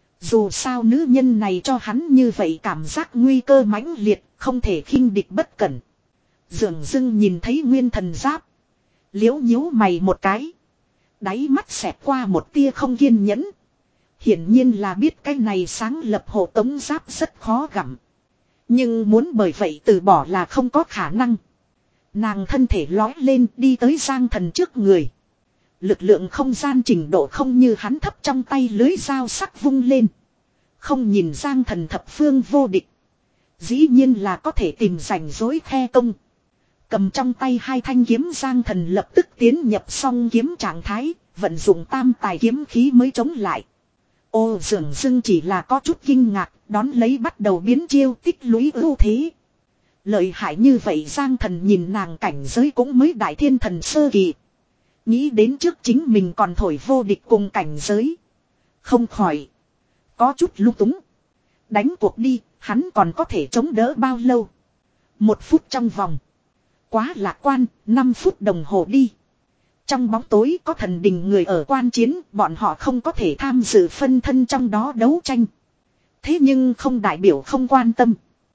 Dù sao nữ nhân này cho hắn như vậy cảm giác nguy cơ mãnh liệt, không thể khinh địch bất cẩn. Dường Dưng nhìn thấy nguyên thần giáp. Liễu nhíu mày một cái. Đáy mắt xẹt qua một tia không kiên nhẫn. Hiển nhiên là biết cái này sáng lập hộ tống giáp rất khó gặm. Nhưng muốn bởi vậy từ bỏ là không có khả năng. Nàng thân thể lói lên đi tới Giang Thần trước người. Lực lượng không gian trình độ không như hắn thấp trong tay lưới dao sắc vung lên. Không nhìn Giang Thần thập phương vô địch. Dĩ nhiên là có thể tìm rảnh rối khe công. Cầm trong tay hai thanh kiếm Giang Thần lập tức tiến nhập song kiếm trạng thái, vận dụng tam tài kiếm khí mới chống lại. Ô Dường Dưng chỉ là có chút kinh ngạc, đón lấy bắt đầu biến chiêu tích lũy ưu thế. Lợi hại như vậy Giang Thần nhìn nàng cảnh giới cũng mới đại thiên thần sơ kỳ. Nghĩ đến trước chính mình còn thổi vô địch cùng cảnh giới. Không khỏi. Có chút lung túng. Đánh cuộc đi, hắn còn có thể chống đỡ bao lâu? Một phút trong vòng. Quá lạc quan, năm phút đồng hồ đi. Trong bóng tối có thần đình người ở quan chiến, bọn họ không có thể tham dự phân thân trong đó đấu tranh. Thế nhưng không đại biểu không quan tâm.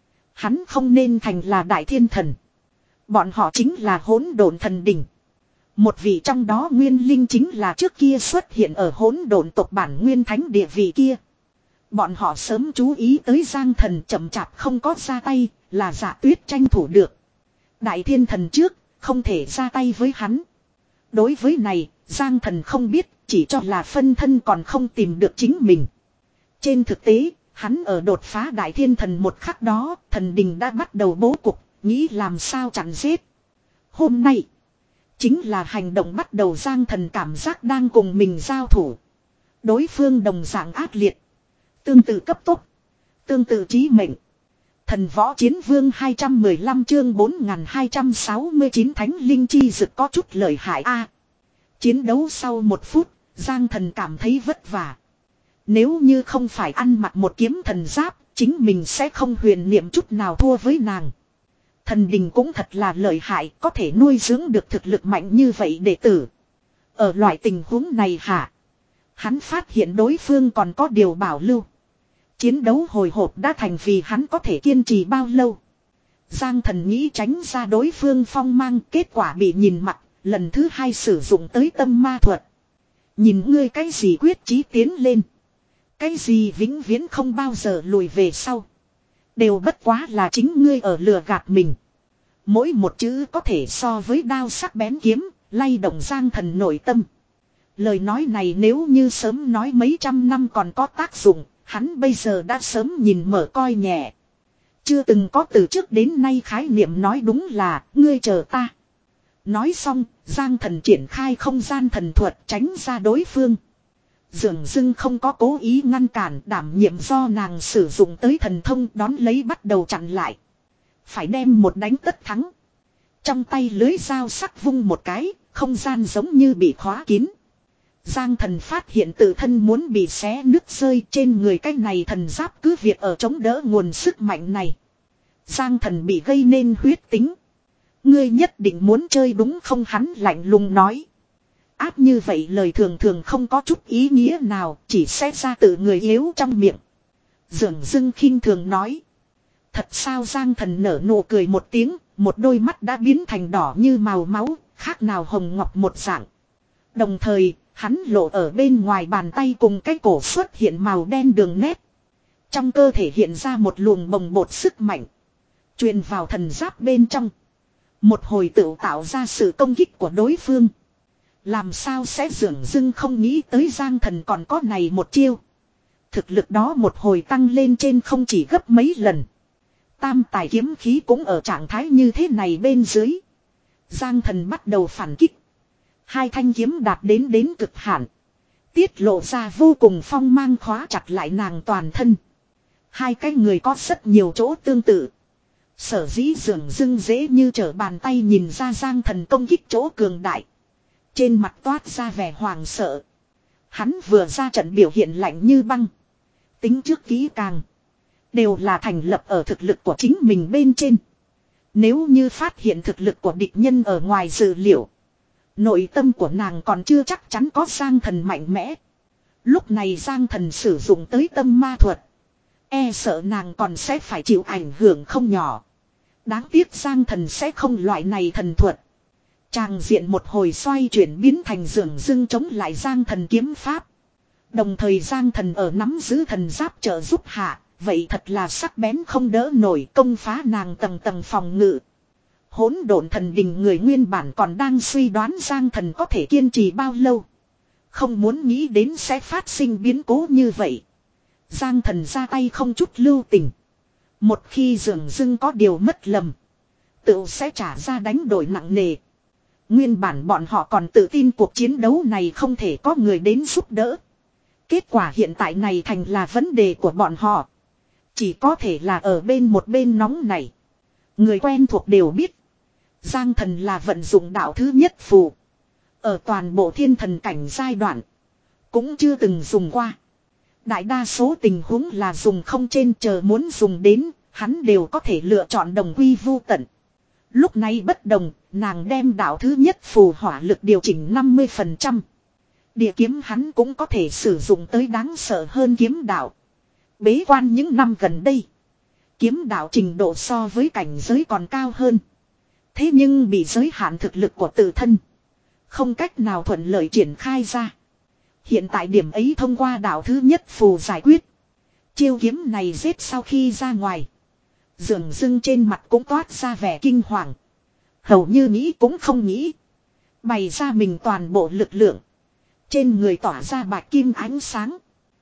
Hắn không nên thành là đại thiên thần. Bọn họ chính là hỗn độn thần đình. Một vị trong đó nguyên linh chính là trước kia xuất hiện ở hỗn độn tộc bản nguyên thánh địa vị kia. Bọn họ sớm chú ý tới Giang Thần chậm chạp không có ra tay, là Dạ Tuyết tranh thủ được. Đại thiên thần trước, không thể ra tay với hắn. Đối với này, Giang Thần không biết, chỉ cho là phân thân còn không tìm được chính mình. Trên thực tế, hắn ở đột phá đại thiên thần một khắc đó, thần đình đã bắt đầu bố cục, nghĩ làm sao chặn giết. Hôm nay, chính là hành động bắt đầu Giang Thần cảm giác đang cùng mình giao thủ. Đối phương đồng dạng ác liệt. Tương tự cấp tốc. Tương tự chí mệnh. Thần võ chiến vương hai trăm mười lăm chương bốn nghìn hai trăm sáu mươi chín thánh linh chi dực có chút lợi hại a. Chiến đấu sau một phút, Giang Thần cảm thấy vất vả. Nếu như không phải ăn mặc một kiếm thần giáp, chính mình sẽ không huyền niệm chút nào thua với nàng. Thần đình cũng thật là lợi hại, có thể nuôi dưỡng được thực lực mạnh như vậy đệ tử. Ở loại tình huống này hả? Hắn phát hiện đối phương còn có điều bảo lưu. Chiến đấu hồi hộp đã thành vì hắn có thể kiên trì bao lâu. Giang Thần nghĩ tránh ra đối phương phong mang, kết quả bị nhìn mặt, lần thứ hai sử dụng tới tâm ma thuật. Nhìn ngươi cái gì quyết chí tiến lên. Cái gì vĩnh viễn không bao giờ lùi về sau. Đều bất quá là chính ngươi ở lừa gạt mình. Mỗi một chữ có thể so với đao sắc bén kiếm, lay động Giang Thần nội tâm. Lời nói này nếu như sớm nói mấy trăm năm còn có tác dụng, hắn bây giờ đã sớm nhìn mở coi nhẹ. Chưa từng có từ trước đến nay khái niệm nói đúng là, ngươi chờ ta. Nói xong, Giang Thần triển khai không gian thần thuật tránh ra đối phương. Dường dưng không có cố ý ngăn cản, đảm nhiệm do nàng sử dụng tới thần thông đón lấy bắt đầu chặn lại. Phải đem một đánh tất thắng. Trong tay lưới dao sắc vung một cái, không gian giống như bị khóa kín. Giang Thần phát hiện tự thân muốn bị xé nứt rơi, trên người cái này thần giáp cứ việc ở chống đỡ nguồn sức mạnh này. Giang Thần bị gây nên huyết tính. Ngươi nhất định muốn chơi đúng không, hắn lạnh lùng nói. Áp như vậy lời thường thường không có chút ý nghĩa nào, chỉ xét ra từ người yếu trong miệng. Dường dưng khinh thường nói. Thật sao? Giang Thần nở nụ cười một tiếng, một đôi mắt đã biến thành đỏ như màu máu, khác nào hồng ngọc một dạng. Đồng thời, hắn lộ ở bên ngoài bàn tay cùng cái cổ xuất hiện màu đen đường nét. Trong cơ thể hiện ra một luồng bồng bột sức mạnh. Truyền vào thần giáp bên trong. Một hồi tự tạo ra sự công kích của đối phương. Làm sao sẽ dường dưng không nghĩ tới Giang Thần còn có này một chiêu. Thực lực đó một hồi tăng lên trên không chỉ gấp mấy lần. Tam tài kiếm khí cũng ở trạng thái như thế này bên dưới. Giang Thần bắt đầu phản kích. Hai thanh kiếm đạt đến đến cực hạn. Tiết lộ ra vô cùng phong mang khóa chặt lại nàng toàn thân. Hai cái người có rất nhiều chỗ tương tự. Sở dĩ dường dưng dễ như trở bàn tay nhìn ra Giang Thần công kích chỗ cường đại. Trên mặt toát ra vẻ hoàng sợ. Hắn vừa ra trận biểu hiện lạnh như băng. Tính trước kỹ càng. Đều là thành lập ở thực lực của chính mình bên trên. Nếu như phát hiện thực lực của địch nhân ở ngoài dự liệu. Nội tâm của nàng còn chưa chắc chắn có Giang Thần mạnh mẽ. Lúc này Giang Thần sử dụng tới tâm ma thuật. E sợ nàng còn sẽ phải chịu ảnh hưởng không nhỏ. Đáng tiếc Giang Thần sẽ không loại này thần thuật. Tràng diện một hồi xoay chuyển biến thành dường dưng chống lại Giang Thần kiếm pháp. Đồng thời Giang Thần ở nắm giữ thần giáp trợ giúp hạ. Vậy thật là sắc bén không đỡ nổi, công phá nàng tầng tầng phòng ngự. Hỗn độn thần đình người nguyên bản còn đang suy đoán Giang Thần có thể kiên trì bao lâu. Không muốn nghĩ đến sẽ phát sinh biến cố như vậy. Giang Thần ra tay không chút lưu tình. Một khi dường dưng có điều mất lầm, tự sẽ trả ra đánh đổi nặng nề. Nguyên bản bọn họ còn tự tin cuộc chiến đấu này không thể có người đến giúp đỡ. Kết quả hiện tại này thành là vấn đề của bọn họ. Chỉ có thể là ở bên một bên nóng này. Người quen thuộc đều biết. Giang thần là vận dụng đạo thứ nhất phù. Ở toàn bộ thiên thần cảnh giai đoạn. Cũng chưa từng dùng qua. Đại đa số tình huống là dùng không trên chờ muốn dùng đến. Hắn đều có thể lựa chọn đồng quy vu tận. Lúc này bất đồng. Nàng đem đạo thứ nhất phù hỏa lực điều chỉnh năm mươi phần trăm. Địa kiếm hắn cũng có thể sử dụng tới đáng sợ hơn kiếm đạo. Bế quan những năm gần đây. Kiếm đạo trình độ so với cảnh giới còn cao hơn. Thế nhưng bị giới hạn thực lực của tự thân. Không cách nào thuận lợi triển khai ra. Hiện tại điểm ấy thông qua đạo thứ nhất phù giải quyết. Chiêu kiếm này giết sau khi ra ngoài. Dường dưng trên mặt cũng toát ra vẻ kinh hoàng. Hầu như nghĩ cũng không nghĩ. Bày ra mình toàn bộ lực lượng. Trên người tỏa ra bạch kim ánh sáng.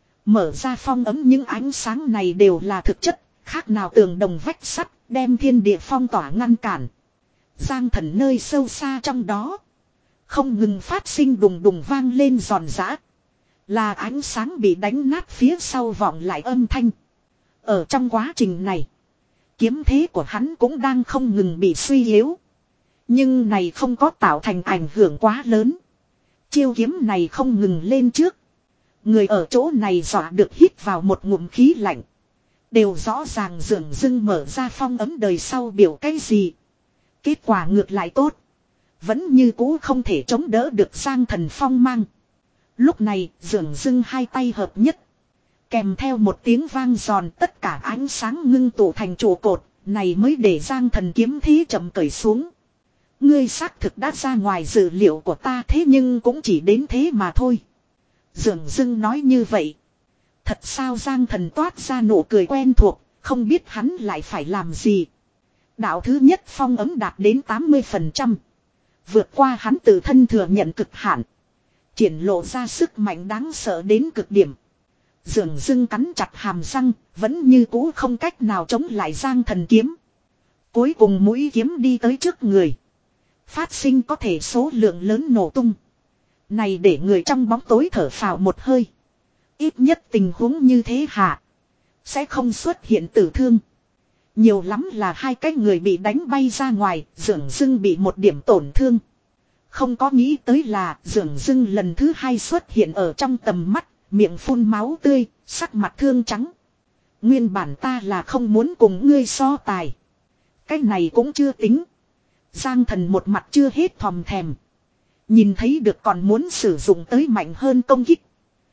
Mở ra phong ấm những ánh sáng này đều là thực chất. Khác nào tường đồng vách sắt đem thiên địa phong tỏa ngăn cản. Giang thần nơi sâu xa trong đó. Không ngừng phát sinh đùng đùng vang lên giòn giã. Là ánh sáng bị đánh nát phía sau vọng lại âm thanh. Ở trong quá trình này. Kiếm thế của hắn cũng đang không ngừng bị suy yếu. Nhưng này không có tạo thành ảnh hưởng quá lớn. Chiêu kiếm này không ngừng lên trước. Người ở chỗ này dọa được hít vào một ngụm khí lạnh. Đều rõ ràng dường dưng mở ra phong ấm đời sau biểu cái gì. Kết quả ngược lại tốt. Vẫn như cũ không thể chống đỡ được Giang thần phong mang. Lúc này dường dưng hai tay hợp nhất. Kèm theo một tiếng vang giòn tất cả ánh sáng ngưng tụ thành trụ cột. Này mới để Giang thần kiếm thí chậm cởi xuống. Ngươi xác thực đã ra ngoài dự liệu của ta thế nhưng cũng chỉ đến thế mà thôi. Dường dưng nói như vậy. Thật sao Giang thần toát ra nụ cười quen thuộc, không biết hắn lại phải làm gì. Đạo thứ nhất phong ấm đạt đến tám mươi phần trăm. Vượt qua hắn tự thân thừa nhận cực hạn. Triển lộ ra sức mạnh đáng sợ đến cực điểm. Dường dưng cắn chặt hàm răng, vẫn như cũ không cách nào chống lại Giang thần kiếm. Cuối cùng mũi kiếm đi tới trước người. Phát sinh có thể số lượng lớn nổ tung. Này để người trong bóng tối thở phào một hơi. Ít nhất tình huống như thế hạ. Sẽ không xuất hiện tử thương. Nhiều lắm là hai cái người bị đánh bay ra ngoài. Dường dưng bị một điểm tổn thương. Không có nghĩ tới là dường dưng lần thứ hai xuất hiện ở trong tầm mắt. Miệng phun máu tươi. Sắc mặt thương trắng. Nguyên bản ta là không muốn cùng ngươi so tài. Cái này cũng chưa tính. Giang thần một mặt chưa hết thòm thèm. Nhìn thấy được còn muốn sử dụng tới mạnh hơn công kích.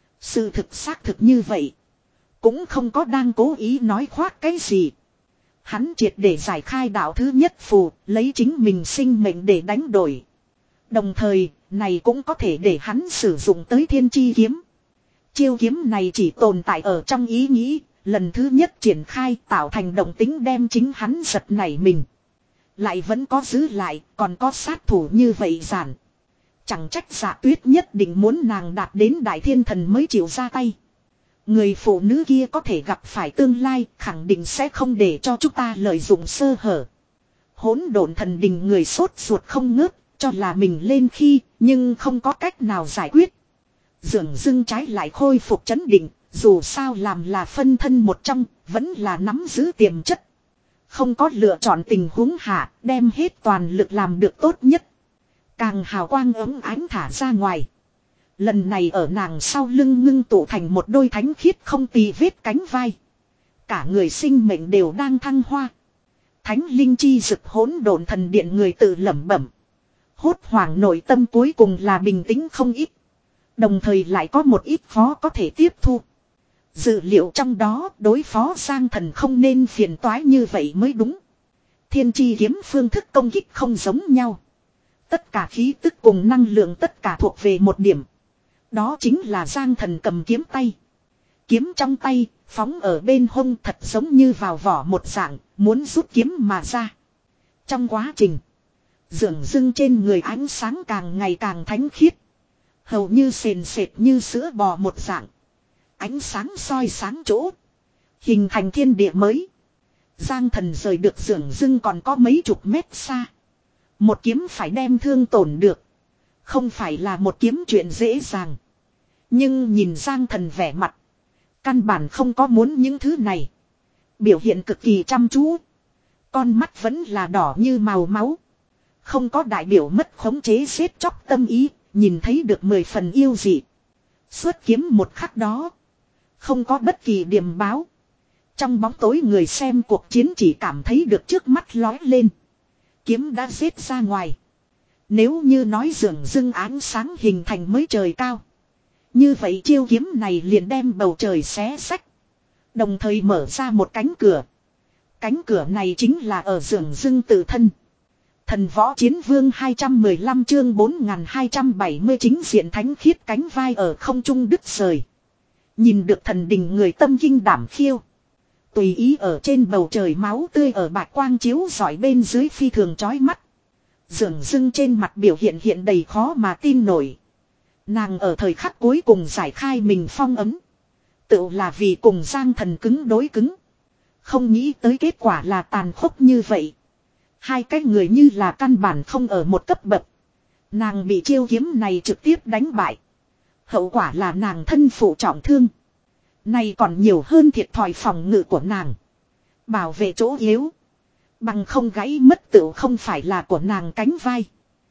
Sự thực xác thực như vậy. Cũng không có đang cố ý nói khoác cái gì. Hắn triệt để giải khai đạo thứ nhất phù, lấy chính mình sinh mệnh để đánh đổi. Đồng thời, này cũng có thể để hắn sử dụng tới thiên chi kiếm. Chiêu kiếm này chỉ tồn tại ở trong ý nghĩ, lần thứ nhất triển khai tạo thành động tính đem chính hắn giật nảy mình. Lại vẫn có giữ lại, còn có sát thủ như vậy giản. Chẳng trách Dạ Tuyết nhất định muốn nàng đạt đến đại thiên thần mới chịu ra tay. Người phụ nữ kia có thể gặp phải tương lai, khẳng định sẽ không để cho chúng ta lợi dụng sơ hở. Hỗn độn thần đình người sốt ruột không ngớt, cho là mình lên khi, nhưng không có cách nào giải quyết. Dường dưng trái lại khôi phục chấn định, dù sao làm là phân thân một trong, vẫn là nắm giữ tiềm chất. Không có lựa chọn tình huống hạ, đem hết toàn lực làm được tốt nhất. Càng hào quang ấm ánh thả ra ngoài. Lần này ở nàng sau lưng ngưng tụ thành một đôi thánh khiết không tì vết cánh vai. Cả người sinh mệnh đều đang thăng hoa. Thánh linh chi rực hỗn độn thần điện người tự lẩm bẩm. Hốt hoảng nội tâm cuối cùng là bình tĩnh không ít. Đồng thời lại có một ít khó có thể tiếp thu. Dự liệu trong đó đối phó Giang thần không nên phiền toái như vậy mới đúng. Thiên chi kiếm phương thức công kích không giống nhau. Tất cả khí tức cùng năng lượng tất cả thuộc về một điểm. Đó chính là Giang thần cầm kiếm tay. Kiếm trong tay, phóng ở bên hông thật giống như vào vỏ một dạng, muốn rút kiếm mà ra. Trong quá trình, dường dưng trên người ánh sáng càng ngày càng thánh khiết. Hầu như sền sệt như sữa bò một dạng. Ánh sáng soi sáng chỗ. Hình thành thiên địa mới. Giang thần rời được dường dưng còn có mấy chục mét xa. Một kiếm phải đem thương tổn được. Không phải là một kiếm chuyện dễ dàng. Nhưng nhìn Giang Thần vẻ mặt. Căn bản không có muốn những thứ này. Biểu hiện cực kỳ chăm chú. Con mắt vẫn là đỏ như màu máu. Không có đại biểu mất khống chế giết chóc tâm ý. Nhìn thấy được mười phần yêu dị. Xuất kiếm một khắc đó. Không có bất kỳ điểm báo. Trong bóng tối người xem cuộc chiến chỉ cảm thấy được trước mắt lói lên. Kiếm đã giết ra ngoài. Nếu như nói dường dưng ánh sáng hình thành mới trời cao. Như vậy chiêu kiếm này liền đem bầu trời xé xách. Đồng thời mở ra một cánh cửa. Cánh cửa này chính là ở dường dưng tự thân. Thần võ chiến vương hai trăm mười lăm chương bốn nghìn hai trăm bảy mươi chính diện thánh khiết cánh vai ở không trung đứt rời. Nhìn được thần đình người tâm kinh đảm khiêu. Tùy ý ở trên bầu trời máu tươi ở bạch quang chiếu rọi bên dưới phi thường chói mắt. Dường dưng trên mặt biểu hiện hiện đầy khó mà tin nổi. Nàng ở thời khắc cuối cùng giải khai mình phong ấm. Tự là vì cùng Giang Thần cứng đối cứng. Không nghĩ tới kết quả là tàn khốc như vậy. Hai cái người như là căn bản không ở một cấp bậc. Nàng bị chiêu kiếm này trực tiếp đánh bại. Hậu quả là nàng thân phụ trọng thương. Này còn nhiều hơn thiệt thòi phòng ngự của nàng. Bảo vệ chỗ yếu. Bằng không gãy mất tựu không phải là của nàng cánh vai.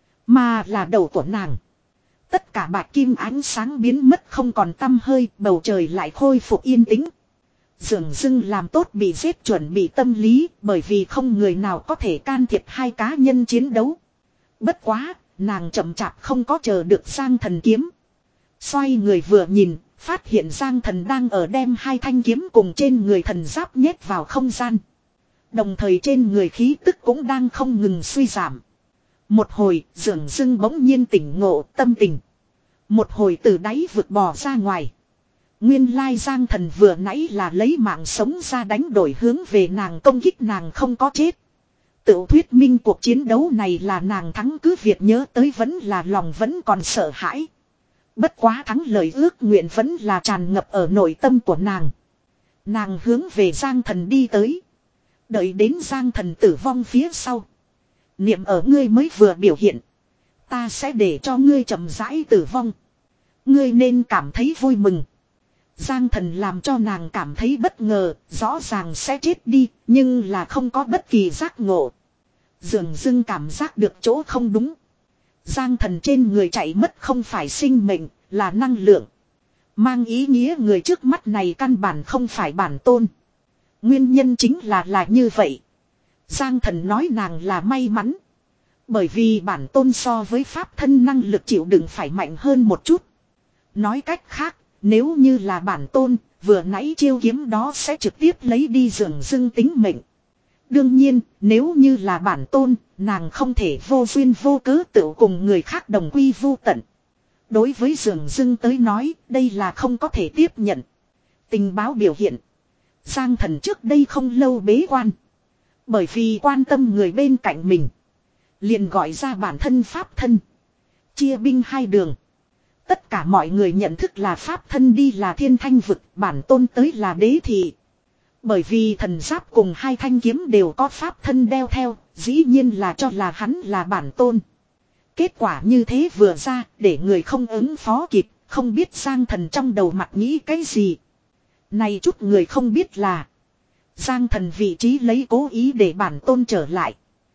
Mà là đầu của nàng. Tất cả bạch kim ánh sáng biến mất không còn tăm hơi. Bầu trời lại khôi phục yên tĩnh. Dường dưng làm tốt bị giết chuẩn bị tâm lý. Bởi vì không người nào có thể can thiệp hai cá nhân chiến đấu. Bất quá, nàng chậm chạp không có chờ được Giang Thần kiếm. Xoay người vừa nhìn, phát hiện Giang Thần đang ở đem hai thanh kiếm cùng trên người thần giáp nhét vào không gian. Đồng thời trên người khí tức cũng đang không ngừng suy giảm. Một hồi, dường dưng bỗng nhiên tỉnh ngộ tâm tình. Một hồi từ đáy vực bò ra ngoài. Nguyên lai Giang Thần vừa nãy là lấy mạng sống ra đánh đổi hướng về nàng công kích nàng không có chết. Tự thuyết minh cuộc chiến đấu này là nàng thắng cứ việc nhớ tới vẫn là lòng vẫn còn sợ hãi. Bất quá thắng lời ước nguyện vẫn là tràn ngập ở nội tâm của nàng. Nàng hướng về Giang Thần đi tới. Đợi đến Giang Thần tử vong phía sau. Niệm ở ngươi mới vừa biểu hiện. Ta sẽ để cho ngươi chậm rãi tử vong. Ngươi nên cảm thấy vui mừng. Giang Thần làm cho nàng cảm thấy bất ngờ. Rõ ràng sẽ chết đi. Nhưng là không có bất kỳ giác ngộ. Dường dưng cảm giác được chỗ không đúng. Giang Thần trên người chạy mất không phải sinh mệnh. Là năng lượng. Mang ý nghĩa người trước mắt này căn bản không phải bản tôn. Nguyên nhân chính là là như vậy. Giang Thần nói nàng là may mắn. Bởi vì bản tôn so với pháp thân năng lực chịu đựng phải mạnh hơn một chút. Nói cách khác, nếu như là bản tôn, vừa nãy chiêu kiếm đó sẽ trực tiếp lấy đi dường dưng tính mệnh. Đương nhiên, nếu như là bản tôn, nàng không thể vô duyên vô cớ tự cùng người khác đồng quy vu tận. Đối với dường dưng tới nói, đây là không có thể tiếp nhận. Tình báo biểu hiện. Giang Thần trước đây không lâu bế quan. Bởi vì quan tâm người bên cạnh mình. Liền gọi ra bản thân pháp thân. Chia binh hai đường. Tất cả mọi người nhận thức là pháp thân đi là thiên thanh vực, bản tôn tới là đế thị. Bởi vì thần giáp cùng hai thanh kiếm đều có pháp thân đeo theo, dĩ nhiên là cho là hắn là bản tôn. Kết quả như thế vừa ra, để người không ứng phó kịp, không biết Giang Thần trong đầu mặt nghĩ cái gì. Này chút người không biết là Giang Thần vị trí lấy cố ý để bản tôn trở lại.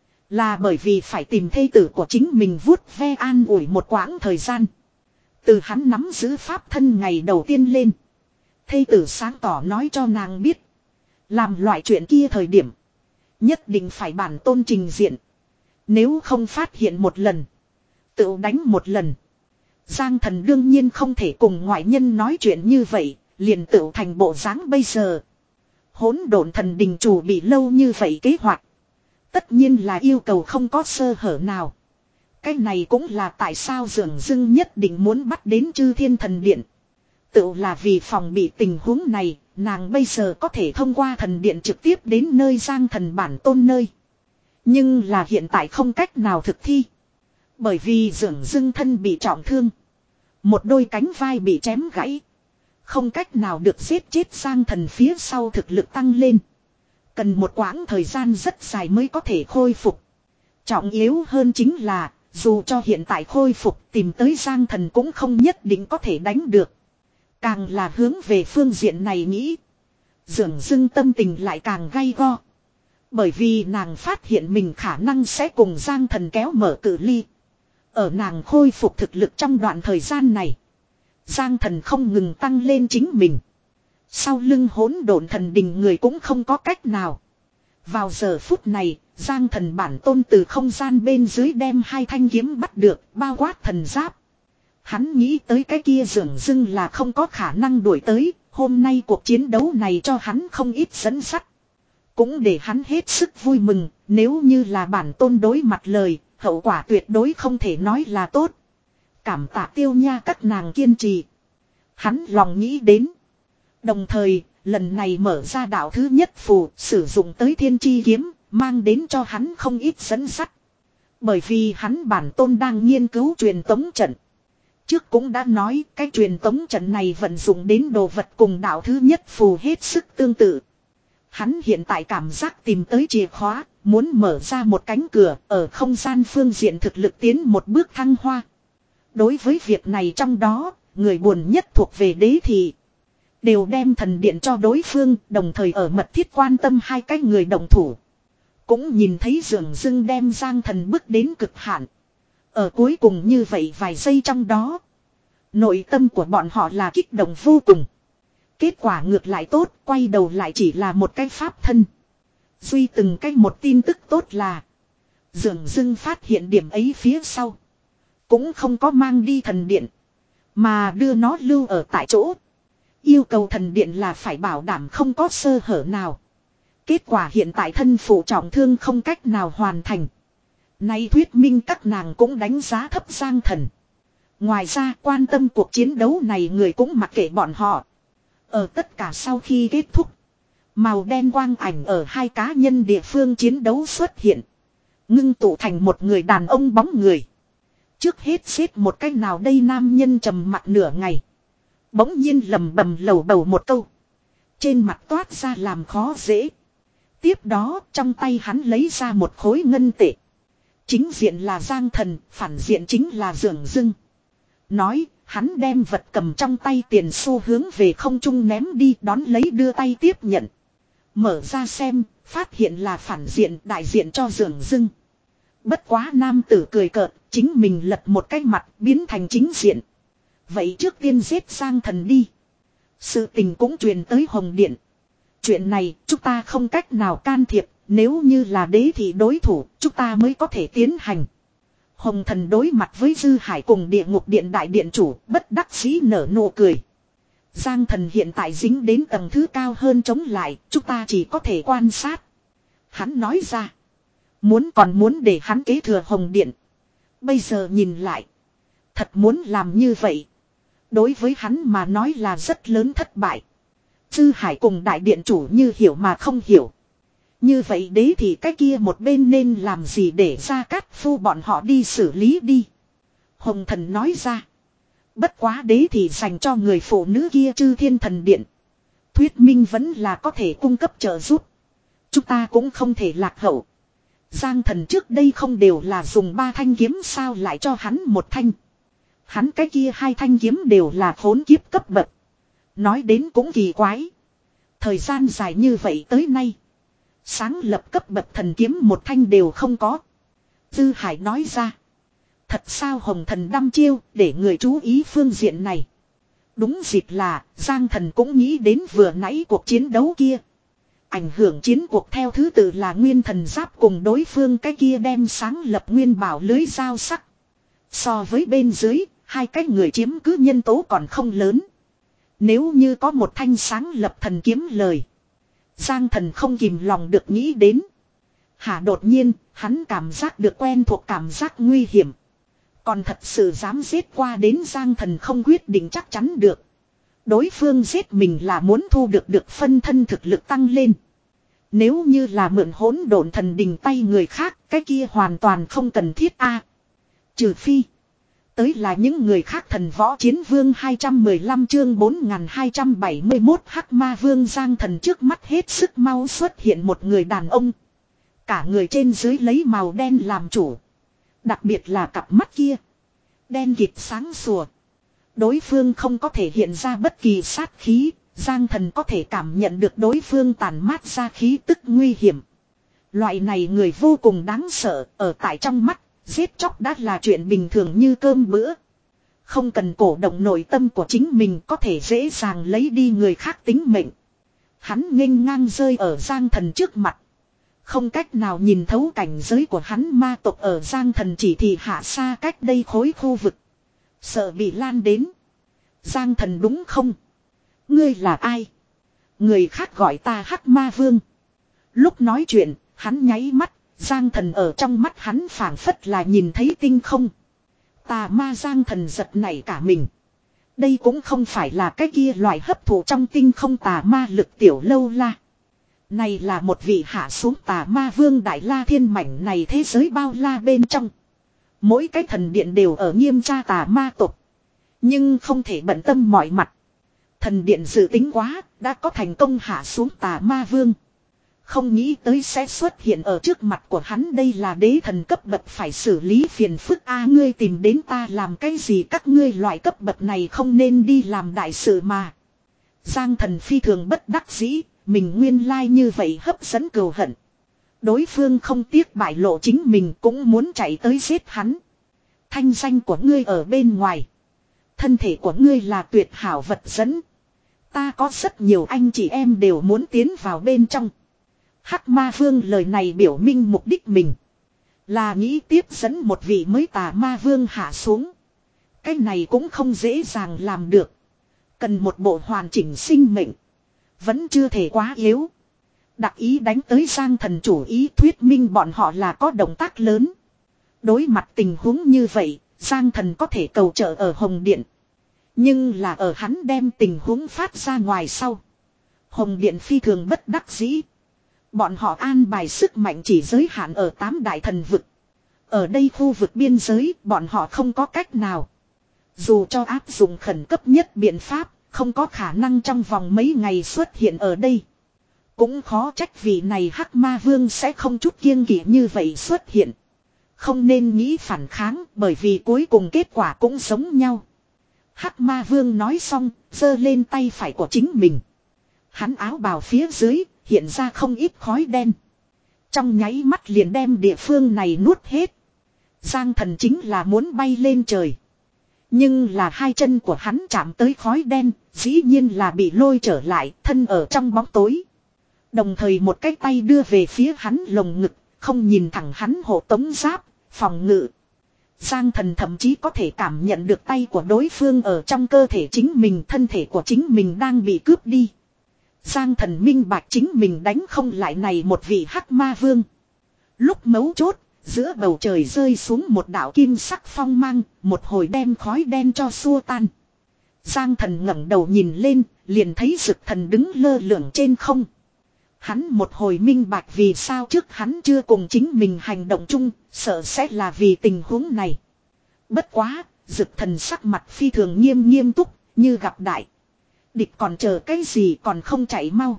Là bởi vì phải tìm thê tử của chính mình vuốt ve an ủi một quãng thời gian. Từ hắn nắm giữ pháp thân ngày đầu tiên lên. Thê tử sáng tỏ nói cho nàng biết. Làm loại chuyện kia thời điểm. Nhất định phải bản tôn trình diện. Nếu không phát hiện một lần. Tự đánh một lần. Giang Thần đương nhiên không thể cùng ngoại nhân nói chuyện như vậy. Liền tự thành bộ dáng bây giờ. Hỗn độn thần đình chủ bị lâu như vậy kế hoạch. Tất nhiên là yêu cầu không có sơ hở nào. Cái này cũng là tại sao dường dưng nhất định muốn bắt đến chư thiên thần điện. Tự là vì phòng bị tình huống này, nàng bây giờ có thể thông qua thần điện trực tiếp đến nơi Giang Thần bản tôn nơi. Nhưng là hiện tại không cách nào thực thi. Bởi vì dường dưng thân bị trọng thương. Một đôi cánh vai bị chém gãy. Không cách nào được giết chết Giang Thần phía sau thực lực tăng lên. Cần một quãng thời gian rất dài mới có thể khôi phục. Trọng yếu hơn chính là, dù cho hiện tại khôi phục tìm tới Giang Thần cũng không nhất định có thể đánh được. Càng là hướng về phương diện này nghĩ. Dường dưng tâm tình lại càng gay go. Bởi vì nàng phát hiện mình khả năng sẽ cùng Giang Thần kéo mở cự ly. Ở nàng khôi phục thực lực trong đoạn thời gian này. Giang Thần không ngừng tăng lên chính mình. Sau lưng hỗn độn thần đình người cũng không có cách nào. Vào giờ phút này, Giang Thần bản tôn từ không gian bên dưới đem hai thanh kiếm bắt được, bao quát thần giáp. Hắn nghĩ tới cái kia dường dưng là không có khả năng đuổi tới, hôm nay cuộc chiến đấu này cho hắn không ít dẫn sắt. Cũng để hắn hết sức vui mừng, nếu như là bản tôn đối mặt lời, hậu quả tuyệt đối không thể nói là tốt. Cảm tạ Tiêu Nha các nàng kiên trì. Hắn lòng nghĩ đến. Đồng thời, lần này mở ra đạo thứ nhất phù, sử dụng tới thiên chi kiếm, mang đến cho hắn không ít dẫn sắt. Bởi vì hắn bản tôn đang nghiên cứu truyền tống trận. Trước cũng đã nói cái truyền tống trận này vận dụng đến đồ vật cùng đạo thứ nhất phù hết sức tương tự. Hắn hiện tại cảm giác tìm tới chìa khóa, muốn mở ra một cánh cửa ở không gian phương diện thực lực tiến một bước thăng hoa. Đối với việc này trong đó, người buồn nhất thuộc về đế thị. Đều đem thần điện cho đối phương, đồng thời ở mật thiết quan tâm hai cái người đồng thủ. Cũng nhìn thấy dường dưng đem Giang Thần bước đến cực hạn. Ở cuối cùng như vậy vài giây trong đó. Nội tâm của bọn họ là kích động vô cùng. Kết quả ngược lại tốt, quay đầu lại chỉ là một cái pháp thân. Duy từng cái một tin tức tốt là. Dường dưng phát hiện điểm ấy phía sau. Cũng không có mang đi thần điện. Mà đưa nó lưu ở tại chỗ. Yêu cầu thần điện là phải bảo đảm không có sơ hở nào. Kết quả hiện tại thân phụ trọng thương không cách nào hoàn thành. Nay thuyết minh các nàng cũng đánh giá thấp Giang Thần. Ngoài ra quan tâm cuộc chiến đấu này người cũng mặc kệ bọn họ. Ở tất cả sau khi kết thúc. Màu đen quang ảnh ở hai cá nhân địa phương chiến đấu xuất hiện. Ngưng tụ thành một người đàn ông bóng người. Trước hết xếp một cách nào đây nam nhân trầm mặt nửa ngày. Bỗng nhiên lầm bầm lầu bầu một câu. Trên mặt toát ra làm khó dễ. Tiếp đó trong tay hắn lấy ra một khối ngân tệ. Chính diện là Giang Thần, phản diện chính là Dường Dưng. Nói, hắn đem vật cầm trong tay tiền xu hướng về không trung ném đi đón lấy đưa tay tiếp nhận. Mở ra xem, phát hiện là phản diện đại diện cho Dường Dưng. Bất quá nam tử cười cợt, chính mình lật một cái mặt biến thành chính diện. Vậy trước tiên giết Giang Thần đi. Sự tình cũng truyền tới Hồng Điện. Chuyện này chúng ta không cách nào can thiệp. Nếu như là đế thì đối thủ chúng ta mới có thể tiến hành. Hồng Thần đối mặt với Dư Hải cùng địa ngục điện đại điện chủ bất đắc dĩ nở nụ cười. Giang Thần hiện tại dính đến tầng thứ cao hơn chống lại. Chúng ta chỉ có thể quan sát. Hắn nói ra. Muốn còn muốn để hắn kế thừa Hồng Điện. Bây giờ nhìn lại. Thật muốn làm như vậy. Đối với hắn mà nói là rất lớn thất bại. Dư Hải cùng đại điện chủ như hiểu mà không hiểu. Như vậy đế thì cái kia một bên nên làm gì để Gia Cát Phu bọn họ đi xử lý đi. Hồng Thần nói ra. Bất quá đế thì dành cho người phụ nữ kia Chư Thiên Thần Điện. Thuyết minh vẫn là có thể cung cấp trợ giúp. Chúng ta cũng không thể lạc hậu. Giang Thần trước đây không đều là dùng ba thanh kiếm sao lại cho hắn một thanh. Hắn cái kia hai thanh kiếm đều là khốn kiếp cấp bậc. Nói đến cũng kỳ quái. Thời gian dài như vậy tới nay. Sáng lập cấp bậc thần kiếm một thanh đều không có. Dư Hải nói ra. Thật sao Hồng Thần đăm chiêu để người chú ý phương diện này. Đúng dịp là Giang Thần cũng nghĩ đến vừa nãy cuộc chiến đấu kia. Ảnh hưởng chiến cuộc theo thứ tự là Nguyên Thần Giáp cùng đối phương cái kia đem sáng lập nguyên bảo lưới dao sắc. So với bên dưới, hai cái người chiếm cứ nhân tố còn không lớn. Nếu như có một thanh sáng lập thần kiếm lời. Giang Thần không kìm lòng được nghĩ đến. Hả đột nhiên, hắn cảm giác được quen thuộc cảm giác nguy hiểm. Còn thật sự dám giết qua đến Giang Thần không quyết định chắc chắn được. Đối phương giết mình là muốn thu được được phân thân thực lực tăng lên. Nếu như là mượn hỗn độn thần đình tay người khác, cái kia hoàn toàn không cần thiết a. Trừ phi. Tới là những người khác thần võ chiến vương hai trăm mười lăm chương bốn nghìn hai trăm bảy mươi mốt hắc ma vương Giang Thần trước mắt hết sức mau xuất hiện một người đàn ông. Cả người trên dưới lấy màu đen làm chủ. Đặc biệt là cặp mắt kia. Đen kịt sáng sủa. Đối phương không có thể hiện ra bất kỳ sát khí, Giang Thần có thể cảm nhận được đối phương tàn mát ra khí tức nguy hiểm. Loại này người vô cùng đáng sợ, ở tại trong mắt, giết chóc đã là chuyện bình thường như cơm bữa. Không cần cổ động nội tâm của chính mình có thể dễ dàng lấy đi người khác tính mệnh. Hắn nghênh ngang rơi ở Giang Thần trước mặt. Không cách nào nhìn thấu cảnh giới của hắn ma tộc ở Giang Thần chỉ thị hạ xa cách đây khối khu vực. Sợ bị lan đến. Giang Thần đúng không? Ngươi là ai? Người khác gọi ta Hắc Ma Vương. Lúc nói chuyện, hắn nháy mắt, Giang Thần ở trong mắt hắn phảng phất là nhìn thấy tinh không. Tà ma Giang Thần giật nảy cả mình. Đây cũng không phải là cái kia loại hấp thụ trong tinh không tà ma lực tiểu lâu la. Này là một vị hạ xuống tà ma vương đại la thiên mảnh này thế giới bao la bên trong. Mỗi cái thần điện đều ở nghiêm tra tà ma tộc. Nhưng không thể bận tâm mọi mặt. Thần điện dự tính quá, đã có thành công hạ xuống tà ma vương. Không nghĩ tới sẽ xuất hiện ở trước mặt của hắn, đây là đế thần cấp bậc phải xử lý phiền phức a ngươi tìm đến ta làm cái gì, các ngươi loại cấp bậc này không nên đi làm đại sự mà. Giang Thần phi thường bất đắc dĩ, mình nguyên lai like như vậy hấp dẫn cừu hận. Đối phương không tiếc bại lộ chính mình cũng muốn chạy tới giết hắn. Thanh danh của ngươi ở bên ngoài. Thân thể của ngươi là tuyệt hảo vật dẫn. Ta có rất nhiều anh chị em đều muốn tiến vào bên trong. Hắc Ma Vương lời này biểu minh mục đích mình. Là nghĩ tiếp dẫn một vị mới tà ma vương hạ xuống. Cái này cũng không dễ dàng làm được. Cần một bộ hoàn chỉnh sinh mệnh. Vẫn chưa thể quá yếu. Đặc ý đánh tới Giang Thần chủ ý thuyết minh bọn họ là có động tác lớn. Đối mặt tình huống như vậy, Giang Thần có thể cầu trợ ở Hồng Điện. Nhưng là ở hắn đem tình huống phát ra ngoài sau. Hồng Điện phi thường bất đắc dĩ. Bọn họ an bài sức mạnh chỉ giới hạn ở tám đại thần vực. Ở đây khu vực biên giới bọn họ không có cách nào. Dù cho áp dụng khẩn cấp nhất biện pháp, không có khả năng trong vòng mấy ngày xuất hiện ở đây. Cũng khó trách vị này Hắc Ma Vương sẽ không chút kiêng kỵ như vậy xuất hiện. Không nên nghĩ phản kháng bởi vì cuối cùng kết quả cũng giống nhau. Hắc Ma Vương nói xong, giơ lên tay phải của chính mình. Hắn áo bào phía dưới, hiện ra không ít khói đen. Trong nháy mắt liền đem địa phương này nuốt hết. Giang Thần chính là muốn bay lên trời. Nhưng là hai chân của hắn chạm tới khói đen, dĩ nhiên là bị lôi trở lại, thân ở trong bóng tối. Đồng thời một cái tay đưa về phía hắn lồng ngực, không nhìn thẳng hắn hộ tống giáp, phòng ngự. Giang Thần thậm chí có thể cảm nhận được tay của đối phương ở trong cơ thể chính mình, thân thể của chính mình đang bị cướp đi. Giang Thần minh bạch chính mình đánh không lại này một vị Hắc Ma Vương. Lúc mấu chốt, giữa bầu trời rơi xuống một đạo kim sắc phong mang, một hồi đem khói đen cho xua tan. Giang Thần ngẩng đầu nhìn lên, liền thấy Dực Thần đứng lơ lửng trên không. Hắn một hồi minh bạch vì sao trước hắn chưa cùng chính mình hành động chung, sợ sẽ là vì tình huống này. Bất quá, Dực Thần sắc mặt phi thường nghiêm nghiêm túc, như gặp đại. Địch còn chờ cái gì còn không chạy mau.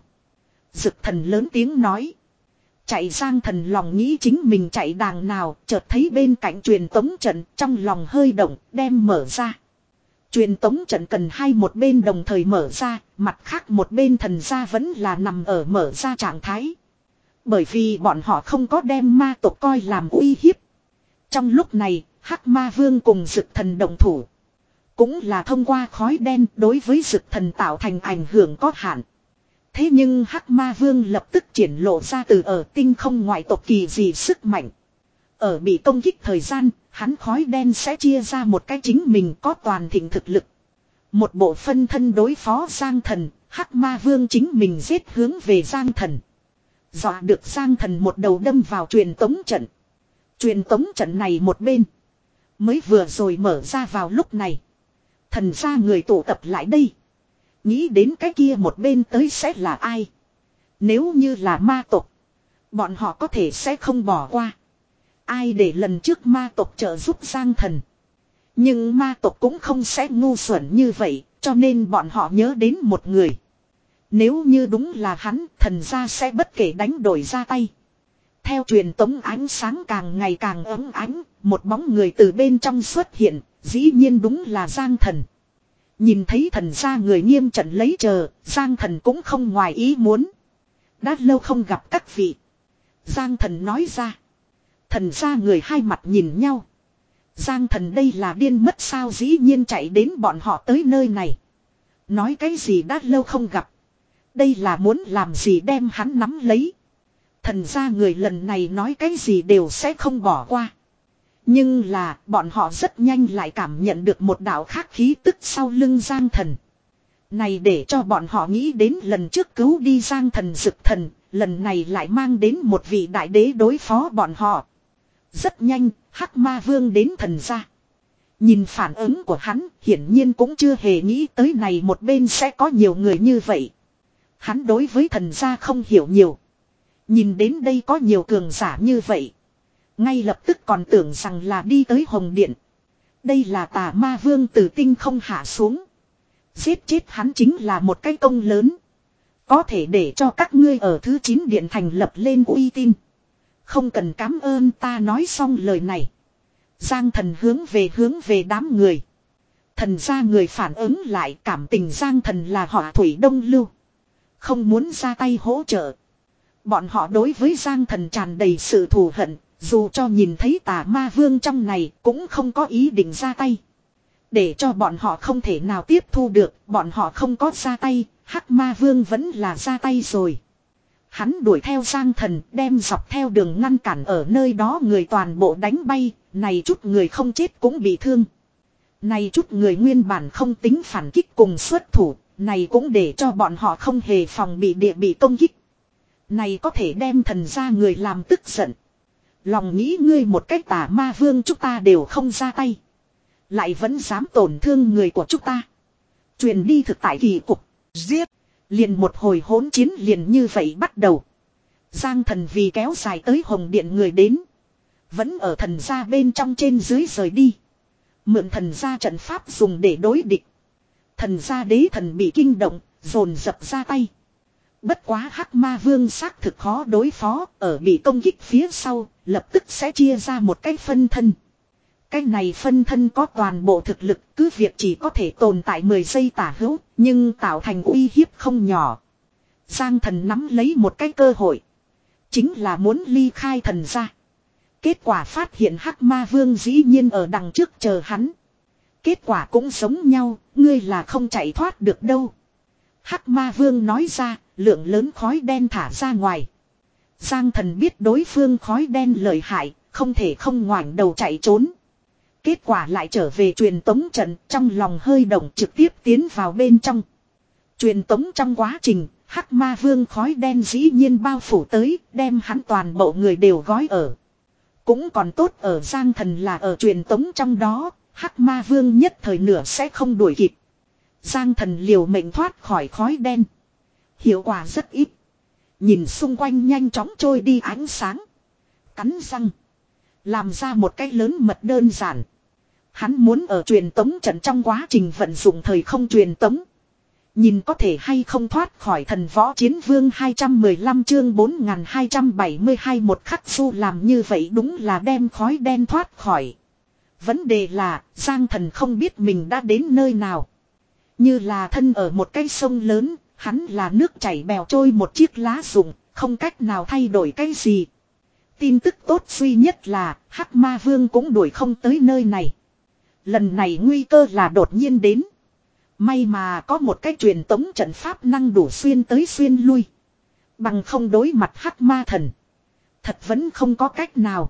Dực Thần lớn tiếng nói. Chạy. Giang Thần lòng nghĩ chính mình chạy đàng nào, chợt thấy bên cạnh truyền tống trận, trong lòng hơi động, đem mở ra. Truyền tống trận cần hai một bên đồng thời mở ra, mặt khác một bên thần gia vẫn là nằm ở mở ra trạng thái. Bởi vì bọn họ không có đem ma tộc coi làm uy hiếp. Trong lúc này, Hắc Ma Vương cùng Dực Thần đồng thủ. Cũng là thông qua khói đen đối với Dực Thần tạo thành ảnh hưởng có hạn. Thế nhưng Hắc Ma Vương lập tức triển lộ ra từ ở tinh không ngoại tộc kỳ dị sức mạnh. Ở bị công kích thời gian, hắn khói đen sẽ chia ra một cái chính mình có toàn thịnh thực lực. Một bộ phân thân đối phó Giang Thần, Hắc Ma Vương chính mình giết hướng về Giang Thần. Dọa được Giang Thần một đầu đâm vào truyền tống trận. Truyền tống trận này một bên. Mới vừa rồi mở ra vào lúc này. Thần gia người tụ tập lại đây. Nghĩ đến cái kia một bên tới sẽ là ai. Nếu như là ma tộc. Bọn họ có thể sẽ không bỏ qua. Ai để lần trước ma tộc trợ giúp Giang Thần. Nhưng ma tộc cũng không sẽ ngu xuẩn như vậy. Cho nên bọn họ nhớ đến một người. Nếu như đúng là hắn, thần gia sẽ bất kể đánh đổi ra tay. Theo truyền tống ánh sáng càng ngày càng ấm ánh, một bóng người từ bên trong xuất hiện, dĩ nhiên đúng là Giang Thần. Nhìn thấy thần gia người nghiêm trận lấy chờ, Giang Thần cũng không ngoài ý muốn. Đã lâu không gặp các vị. Giang Thần nói ra. Thần gia người hai mặt nhìn nhau. Giang Thần đây là điên mất sao, dĩ nhiên chạy đến bọn họ tới nơi này. Nói cái gì đã lâu không gặp. Đây là muốn làm gì đem hắn nắm lấy. Thần gia người lần này nói cái gì đều sẽ không bỏ qua. Nhưng là bọn họ rất nhanh lại cảm nhận được một đạo khác khí tức sau lưng Giang Thần. Này để cho bọn họ nghĩ đến lần trước cứu đi Giang Thần Dực Thần, lần này lại mang đến một vị đại đế đối phó bọn họ. Rất nhanh, Hắc Ma Vương đến thần gia. Nhìn phản ứng của hắn, hiển nhiên cũng chưa hề nghĩ tới này một bên sẽ có nhiều người như vậy. Hắn đối với thần gia không hiểu nhiều. Nhìn đến đây có nhiều cường giả như vậy. Ngay lập tức còn tưởng rằng là đi tới Hồng Điện. Đây là Tà Ma Vương từ tinh không hạ xuống. Giết chết hắn chính là một cái công lớn. Có thể để cho các ngươi ở thứ chín điện thành lập lên uy tín. Không cần cảm ơn ta. Nói xong lời này. Giang Thần hướng về hướng về đám người. Thần gia người phản ứng lại, cảm tình Giang Thần là họ Thủy Đông Lưu. Không muốn ra tay hỗ trợ. Bọn họ đối với Giang Thần tràn đầy sự thù hận. Dù cho nhìn thấy Tà Ma Vương trong này cũng không có ý định ra tay. Để cho bọn họ không thể nào tiếp thu được, bọn họ không có ra tay, Hắc Ma Vương vẫn là ra tay rồi. Hắn đuổi theo Giang Thần, đem dọc theo đường ngăn cản ở nơi đó người toàn bộ đánh bay, này chút người không chết cũng bị thương. Này chút người nguyên bản không tính phản kích cùng xuất thủ, này cũng để cho bọn họ không hề phòng bị địa bị công kích. Này có thể đem thần gia người làm tức giận. Lòng nghĩ ngươi một cách Tà Ma Vương chúng ta đều không ra tay. Lại vẫn dám tổn thương người của chúng ta. Truyền đi thực tại kỳ cục. Giết. Liền một hồi hỗn chiến liền như vậy bắt đầu. Giang Thần vì kéo dài tới Hồng Điện người đến. Vẫn ở thần gia bên trong trên dưới rời đi. Mượn thần gia trận pháp dùng để đối địch. Thần gia đế thần bị kinh động, dồn dập ra tay. Bất quá Hắc Ma Vương xác thực khó đối phó, ở bị công kích phía sau, lập tức sẽ chia ra một cái phân thân. Cái này phân thân có toàn bộ thực lực, cứ việc chỉ có thể tồn tại mười giây tả hữu, nhưng tạo thành uy hiếp không nhỏ. Giang Thần nắm lấy một cái cơ hội. Chính là muốn ly khai thần gia. Kết quả phát hiện Hắc Ma Vương dĩ nhiên ở đằng trước chờ hắn. Kết quả cũng giống nhau, ngươi là không chạy thoát được đâu. Hắc Ma Vương nói ra, lượng lớn khói đen thả ra ngoài. Giang Thần biết đối phương khói đen lợi hại, không thể không ngoảnh đầu chạy trốn. Kết quả lại trở về truyền tống trận, trong lòng hơi động trực tiếp tiến vào bên trong. Truyền tống trong quá trình, Hắc Ma Vương khói đen dĩ nhiên bao phủ tới, đem hắn toàn bộ người đều gói ở. Cũng còn tốt ở Giang Thần là ở truyền tống trong đó, Hắc Ma Vương nhất thời nửa sẽ không đuổi kịp. Giang Thần liều mệnh thoát khỏi khói đen. Hiệu quả rất ít. Nhìn xung quanh nhanh chóng trôi đi ánh sáng. Cắn răng. Làm ra một cái lớn mật đơn giản. Hắn muốn ở truyền tống trận trong quá trình vận dụng thời không truyền tống. Nhìn có thể hay không thoát khỏi thần võ chiến vương hai trăm mười lăm chương bốn nghìn hai trăm bảy mươi hai một khắc su làm như vậy đúng là đem khói đen thoát khỏi. Vấn đề là Giang Thần không biết mình đã đến nơi nào. Như là thân ở một cái sông lớn, hắn là nước chảy bèo trôi một chiếc lá rụng, không cách nào thay đổi cái gì. Tin tức tốt duy nhất là Hắc Ma Vương cũng đuổi không tới nơi này. Lần này nguy cơ là đột nhiên đến. May mà có một cái truyền tống trận pháp năng đủ xuyên tới xuyên lui. Bằng không đối mặt Hắc Ma Thần. Thật vẫn không có cách nào.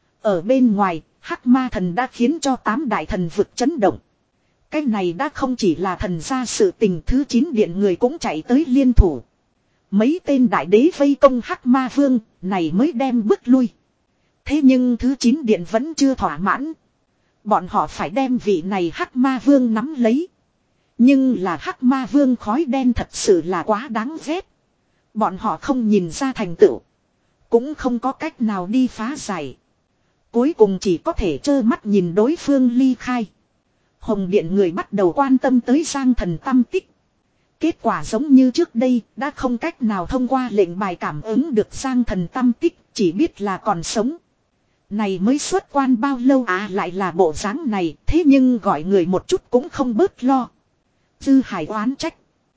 Ở bên ngoài, Hắc Ma Thần đã khiến cho tám đại thần vực chấn động. Cái này đã không chỉ là thần gia sự tình, thứ chín điện người cũng chạy tới liên thủ. Mấy tên đại đế vây công Hắc Ma Vương, này mới đem bước lui. Thế nhưng thứ chín điện vẫn chưa thỏa mãn. Bọn họ phải đem vị này Hắc Ma Vương nắm lấy. Nhưng là Hắc Ma Vương khói đen thật sự là quá đáng ghét. Bọn họ không nhìn ra thành tựu. Cũng không có cách nào đi phá giải. Cuối cùng chỉ có thể trơ mắt nhìn đối phương ly khai. Hồng Điện người bắt đầu quan tâm tới Giang Thần tâm tích. Kết quả giống như trước đây, đã không cách nào thông qua lệnh bài cảm ứng được Giang Thần tâm tích, chỉ biết là còn sống. Này mới xuất quan bao lâu à, lại là bộ dáng này, thế nhưng gọi người một chút cũng không bớt lo. Dư Hải oán trách.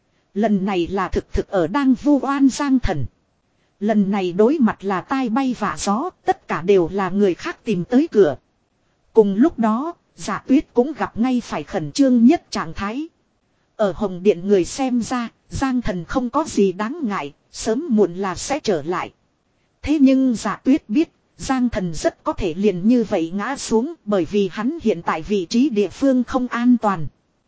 Lần này là thực thực ở đang vu oan Giang Thần. Lần này đối mặt là tai bay vạ gió, tất cả đều là người khác tìm tới cửa. Cùng lúc đó, Dạ Tuyết cũng gặp ngay phải khẩn trương nhất trạng thái. Ở Hồng Điện người xem ra, Giang Thần không có gì đáng ngại, sớm muộn là sẽ trở lại. Thế nhưng Dạ Tuyết biết, Giang Thần rất có thể liền như vậy ngã xuống bởi vì hắn hiện tại vị trí địa phương không an toàn.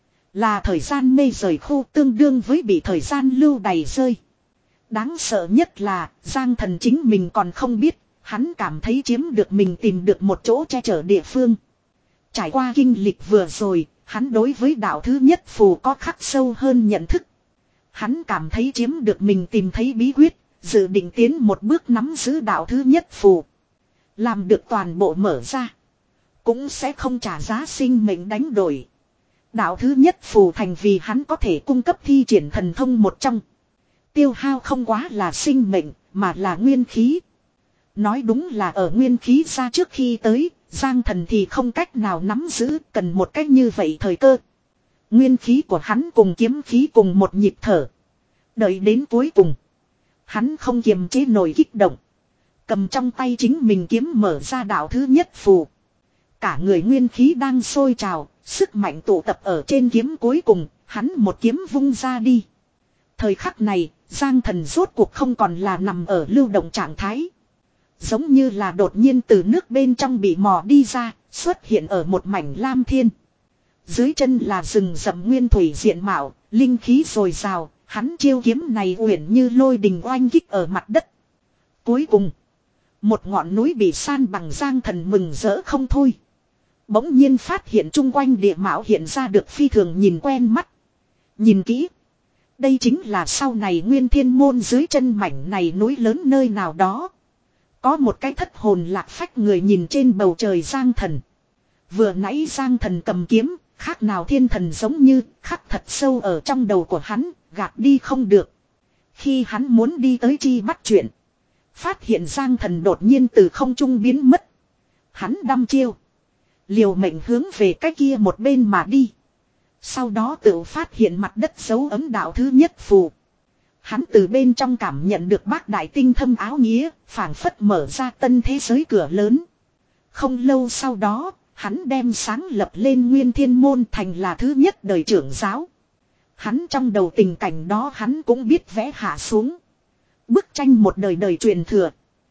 Là thời gian mê rời khu tương đương với bị thời gian lưu đày rơi. Đáng sợ nhất là Giang Thần chính mình còn không biết, hắn cảm thấy chiếm được mình tìm được một chỗ che chở địa phương. Trải qua kinh lịch vừa rồi, hắn đối với đạo thứ nhất phù có khắc sâu hơn nhận thức. Hắn cảm thấy chiếm được mình tìm thấy bí quyết, dự định tiến một bước nắm giữ đạo thứ nhất phù. Làm được toàn bộ mở ra, cũng sẽ không trả giá sinh mệnh đánh đổi. Đạo thứ nhất phù thành vì hắn có thể cung cấp thi triển thần thông một trong. Tiêu hao không quá là sinh mệnh, mà là nguyên khí. Nói đúng là ở nguyên khí ra trước khi tới, Giang Thần thì không cách nào nắm giữ, cần một cách như vậy thời cơ. Nguyên khí của hắn cùng kiếm khí cùng một nhịp thở. Đợi đến cuối cùng, hắn không kiềm chế nổi kích động. Cầm trong tay chính mình kiếm mở ra đạo thứ nhất phù. Cả người nguyên khí đang sôi trào, sức mạnh tụ tập ở trên kiếm cuối cùng, hắn một kiếm vung ra đi. Thời khắc này, Giang Thần rốt cuộc không còn là nằm ở lưu động trạng thái. Giống như là đột nhiên từ nước bên trong bị mò đi ra, xuất hiện ở một mảnh lam thiên. Dưới chân là rừng rậm nguyên thủy diện mạo, linh khí dồi dào, hắn chiêu kiếm này uyển như lôi đình oanh kích ở mặt đất. Cuối cùng, một ngọn núi bị san bằng. Giang Thần mừng rỡ không thôi. Bỗng nhiên phát hiện chung quanh địa mạo hiện ra được phi thường nhìn quen mắt. Nhìn kỹ, đây chính là sau này Nguyên Thiên Môn dưới chân mảnh này núi lớn nơi nào đó. Có một cái thất hồn lạc phách người nhìn trên bầu trời Giang Thần. Vừa nãy Giang Thần cầm kiếm, khác nào thiên thần giống như khắc thật sâu ở trong đầu của hắn, gạt đi không được. Khi hắn muốn đi tới chi bắt chuyện, phát hiện Giang Thần đột nhiên từ không trung biến mất. Hắn đăm chiêu, liều mệnh hướng về cái kia một bên mà đi. Sau đó tự phát hiện mặt đất dấu ấm đạo thứ nhất phù. Hắn từ bên trong cảm nhận được bác đại tinh thâm áo nghĩa, phảng phất mở ra tân thế giới cửa lớn. Không lâu sau đó, hắn đem sáng lập lên Nguyên Thiên Môn thành là thứ nhất đời trưởng giáo. Hắn trong đầu tình cảnh đó hắn cũng biết vẽ hạ xuống. Bức tranh một đời đời truyền thừa.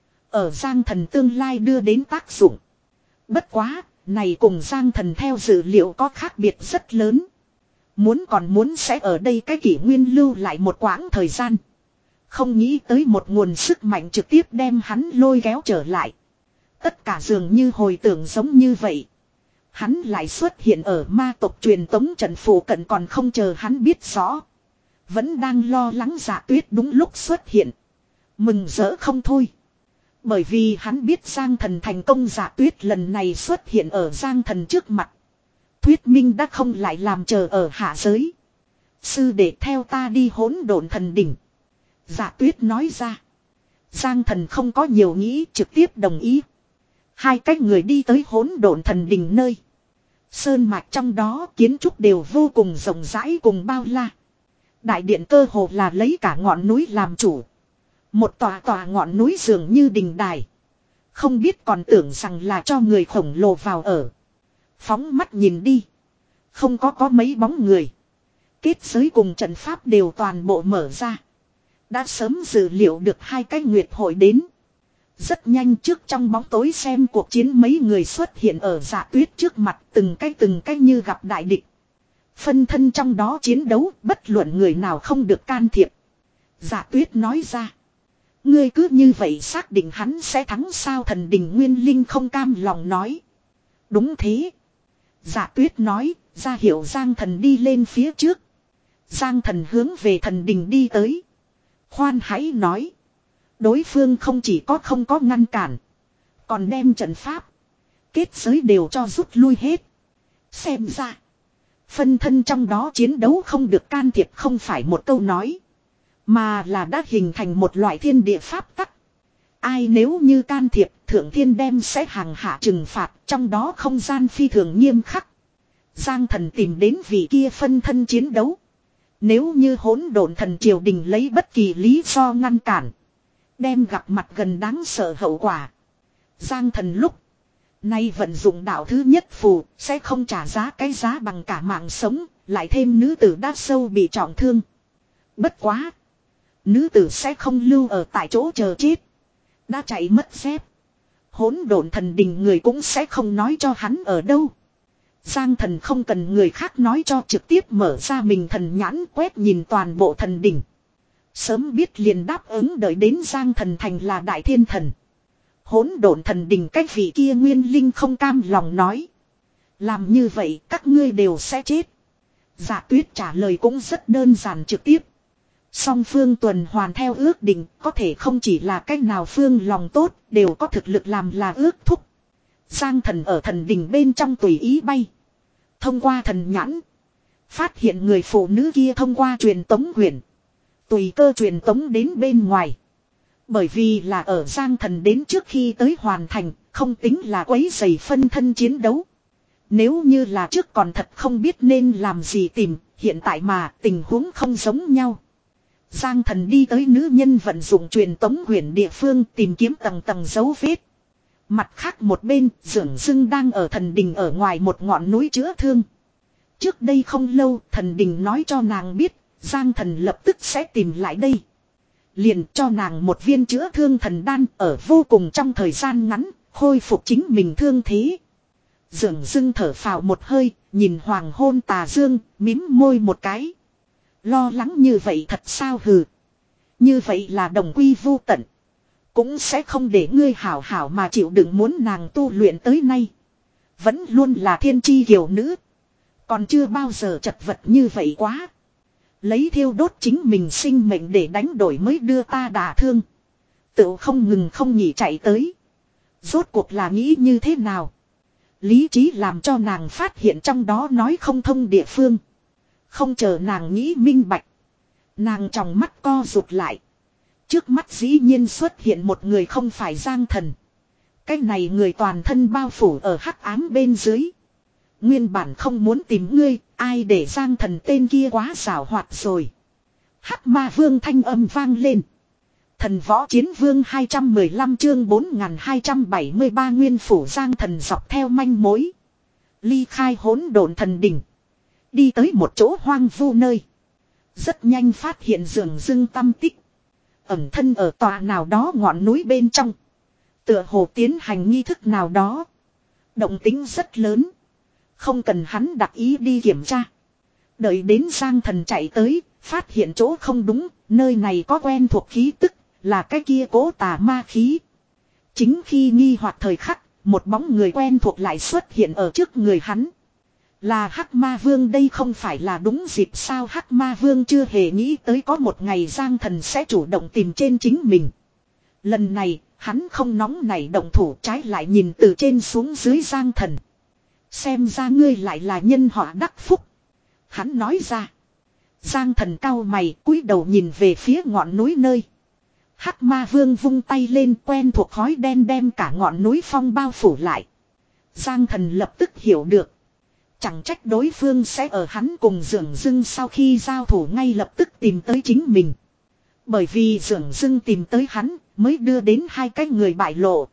Ở Giang Thần tương lai đưa đến tác dụng. Bất quá, này cùng Giang Thần theo dự liệu có khác biệt rất lớn. Muốn còn muốn sẽ ở đây cái kỷ nguyên lưu lại một quãng thời gian. Không nghĩ tới một nguồn sức mạnh trực tiếp đem hắn lôi kéo trở lại. Tất cả dường như hồi tưởng giống như vậy. Hắn lại xuất hiện ở ma tộc truyền tống trận phủ cận, còn không chờ hắn biết rõ. Vẫn đang lo lắng Dạ Tuyết đúng lúc xuất hiện. Mừng rỡ không thôi. Bởi vì hắn biết Giang Thần thành công. Dạ Tuyết lần này xuất hiện ở Giang Thần trước mặt. Thuyết minh đã không lại làm chờ ở hạ giới. Sư để theo ta đi hỗn độn thần đỉnh. Dạ Tuyết nói ra. Giang Thần không có nhiều nghĩ, trực tiếp đồng ý. Hai cách người đi tới hỗn độn thần đỉnh nơi. Sơn mạch trong đó kiến trúc đều vô cùng rộng rãi cùng bao la. Đại điện cơ hồ là lấy cả ngọn núi làm chủ. Một tòa tòa ngọn núi dường như đình đài. Không biết còn tưởng rằng là cho người khổng lồ vào ở. Phóng mắt nhìn đi. Không có có mấy bóng người. Kết giới cùng trận pháp đều toàn bộ mở ra. Đã sớm dự liệu được hai cái nguyệt hội đến. Rất nhanh trước trong bóng tối xem cuộc chiến mấy người xuất hiện ở Dạ Tuyết trước mặt, từng cái từng cái như gặp đại địch. Phân thân trong đó chiến đấu, bất luận người nào không được can thiệp. Dạ Tuyết nói ra. Ngươi cứ như vậy xác định hắn sẽ thắng sao? Thần đình Nguyên Linh không cam lòng nói. Đúng thế. Dạ Tuyết nói, ra hiệu Giang Thần đi lên phía trước. Giang Thần hướng về thần đình đi tới. Khoan hãy nói. Đối phương không chỉ có không có ngăn cản, còn đem trận pháp, kết giới đều cho rút lui hết. Xem ra, phân thân trong đó chiến đấu không được can thiệp không phải một câu nói, mà là đã hình thành một loại thiên địa pháp tắc. Ai nếu như can thiệp, Thượng Thiên đem sẽ hàng hạ trừng phạt, trong đó không gian phi thường nghiêm khắc. Giang Thần tìm đến vị kia phân thân chiến đấu. Nếu như hỗn độn thần triều đình lấy bất kỳ lý do ngăn cản. Đem gặp mặt gần đáng sợ hậu quả. Giang thần lúc. Nay vận dụng đạo thứ nhất phù. Sẽ không trả giá cái giá bằng cả mạng sống. Lại thêm nữ tử đã sâu bị trọng thương. Bất quá. Nữ tử sẽ không lưu ở tại chỗ chờ chết. Đã chạy mất dép. Hỗn độn thần đình người cũng sẽ không nói cho hắn ở đâu. Giang thần không cần người khác nói cho, trực tiếp mở ra mình thần nhãn quét nhìn toàn bộ thần đình. Sớm biết liền đáp ứng đợi đến Giang thần thành là đại thiên thần. Hỗn độn thần đình cách vị kia nguyên linh không cam lòng nói. Làm như vậy các ngươi đều sẽ chết. Dạ Tuyết trả lời cũng rất đơn giản trực tiếp. Song phương tuần hoàn theo ước định, có thể không chỉ là cách nào phương lòng tốt, đều có thực lực làm là ước thúc. Giang thần ở thần đình bên trong tùy ý bay. Thông qua thần nhãn. Phát hiện người phụ nữ kia thông qua truyền tống huyền. Tùy cơ truyền tống đến bên ngoài. Bởi vì là ở Giang thần đến trước khi tới hoàn thành, không tính là quấy rầy phân thân chiến đấu. Nếu như là trước còn thật không biết nên làm gì tìm, hiện tại mà tình huống không giống nhau. Giang thần đi tới nữ nhân vận dụng truyền tống huyền địa phương tìm kiếm tầng tầng dấu vết. Mặt khác một bên, Dưỡng Dưng đang ở thần đình ở ngoài một ngọn núi chữa thương. Trước đây không lâu, thần đình nói cho nàng biết, Giang thần lập tức sẽ tìm lại đây. Liền cho nàng một viên chữa thương thần đan ở vô cùng trong thời gian ngắn, khôi phục chính mình thương thế. Dưỡng Dưng thở phào một hơi, nhìn hoàng hôn tà dương, mím môi một cái. Lo lắng như vậy thật sao hừ. Như vậy là đồng quy vu tận. Cũng sẽ không để ngươi hảo hảo mà chịu đựng muốn nàng tu luyện tới nay. Vẫn luôn là thiên chi kiều nữ. Còn chưa bao giờ chật vật như vậy quá. Lấy thiêu đốt chính mình sinh mệnh để đánh đổi mới đưa ta đả thương. Tự không ngừng không nghỉ chạy tới. Rốt cuộc là nghĩ như thế nào? Lý trí làm cho nàng phát hiện trong đó nói không thông địa phương. Không chờ nàng nghĩ minh bạch. Nàng trong mắt co rụt lại. Trước mắt dĩ nhiên xuất hiện một người không phải Giang thần. Cái này người toàn thân bao phủ ở hắc ám bên dưới. Nguyên bản không muốn tìm ngươi, ai để Giang thần tên kia quá xảo hoạt rồi. Hắc ma vương thanh âm vang lên. Thần võ chiến vương hai trăm mười lăm chương bốn nghìn hai trăm bảy mươi ba nguyên phủ Giang thần dọc theo manh mối. Ly khai hỗn độn thần đỉnh. Đi tới một chỗ hoang vu nơi. Rất nhanh phát hiện Dưỡng Dưng tâm tích. Ẩn thân ở tòa nào đó ngọn núi bên trong. Tựa hồ tiến hành nghi thức nào đó. Động tính rất lớn. Không cần hắn đặc ý đi kiểm tra. Đợi đến Giang thần chạy tới, phát hiện chỗ không đúng, nơi này có quen thuộc khí tức, là cái kia cố tà ma khí. Chính khi nghi hoặc thời khắc, một bóng người quen thuộc lại xuất hiện ở trước người hắn. Là Hắc Ma Vương, đây không phải là đúng dịp sao? Hắc Ma Vương chưa hề nghĩ tới có một ngày Giang thần sẽ chủ động tìm trên chính mình. Lần này, hắn không nóng nảy động thủ, trái lại nhìn từ trên xuống dưới Giang thần. Xem ra ngươi lại là nhân họ đắc phúc. Hắn nói ra. Giang thần cau mày cúi đầu nhìn về phía ngọn núi nơi. Hắc Ma Vương vung tay lên, quen thuộc khói đen đem cả ngọn núi phong bao phủ lại. Giang thần lập tức hiểu được. Chẳng trách đối phương sẽ ở hắn cùng Dưỡng Dưng sau khi giao thủ ngay lập tức tìm tới chính mình. Bởi vì Dưỡng Dưng tìm tới hắn mới đưa đến hai cái người bại lộ.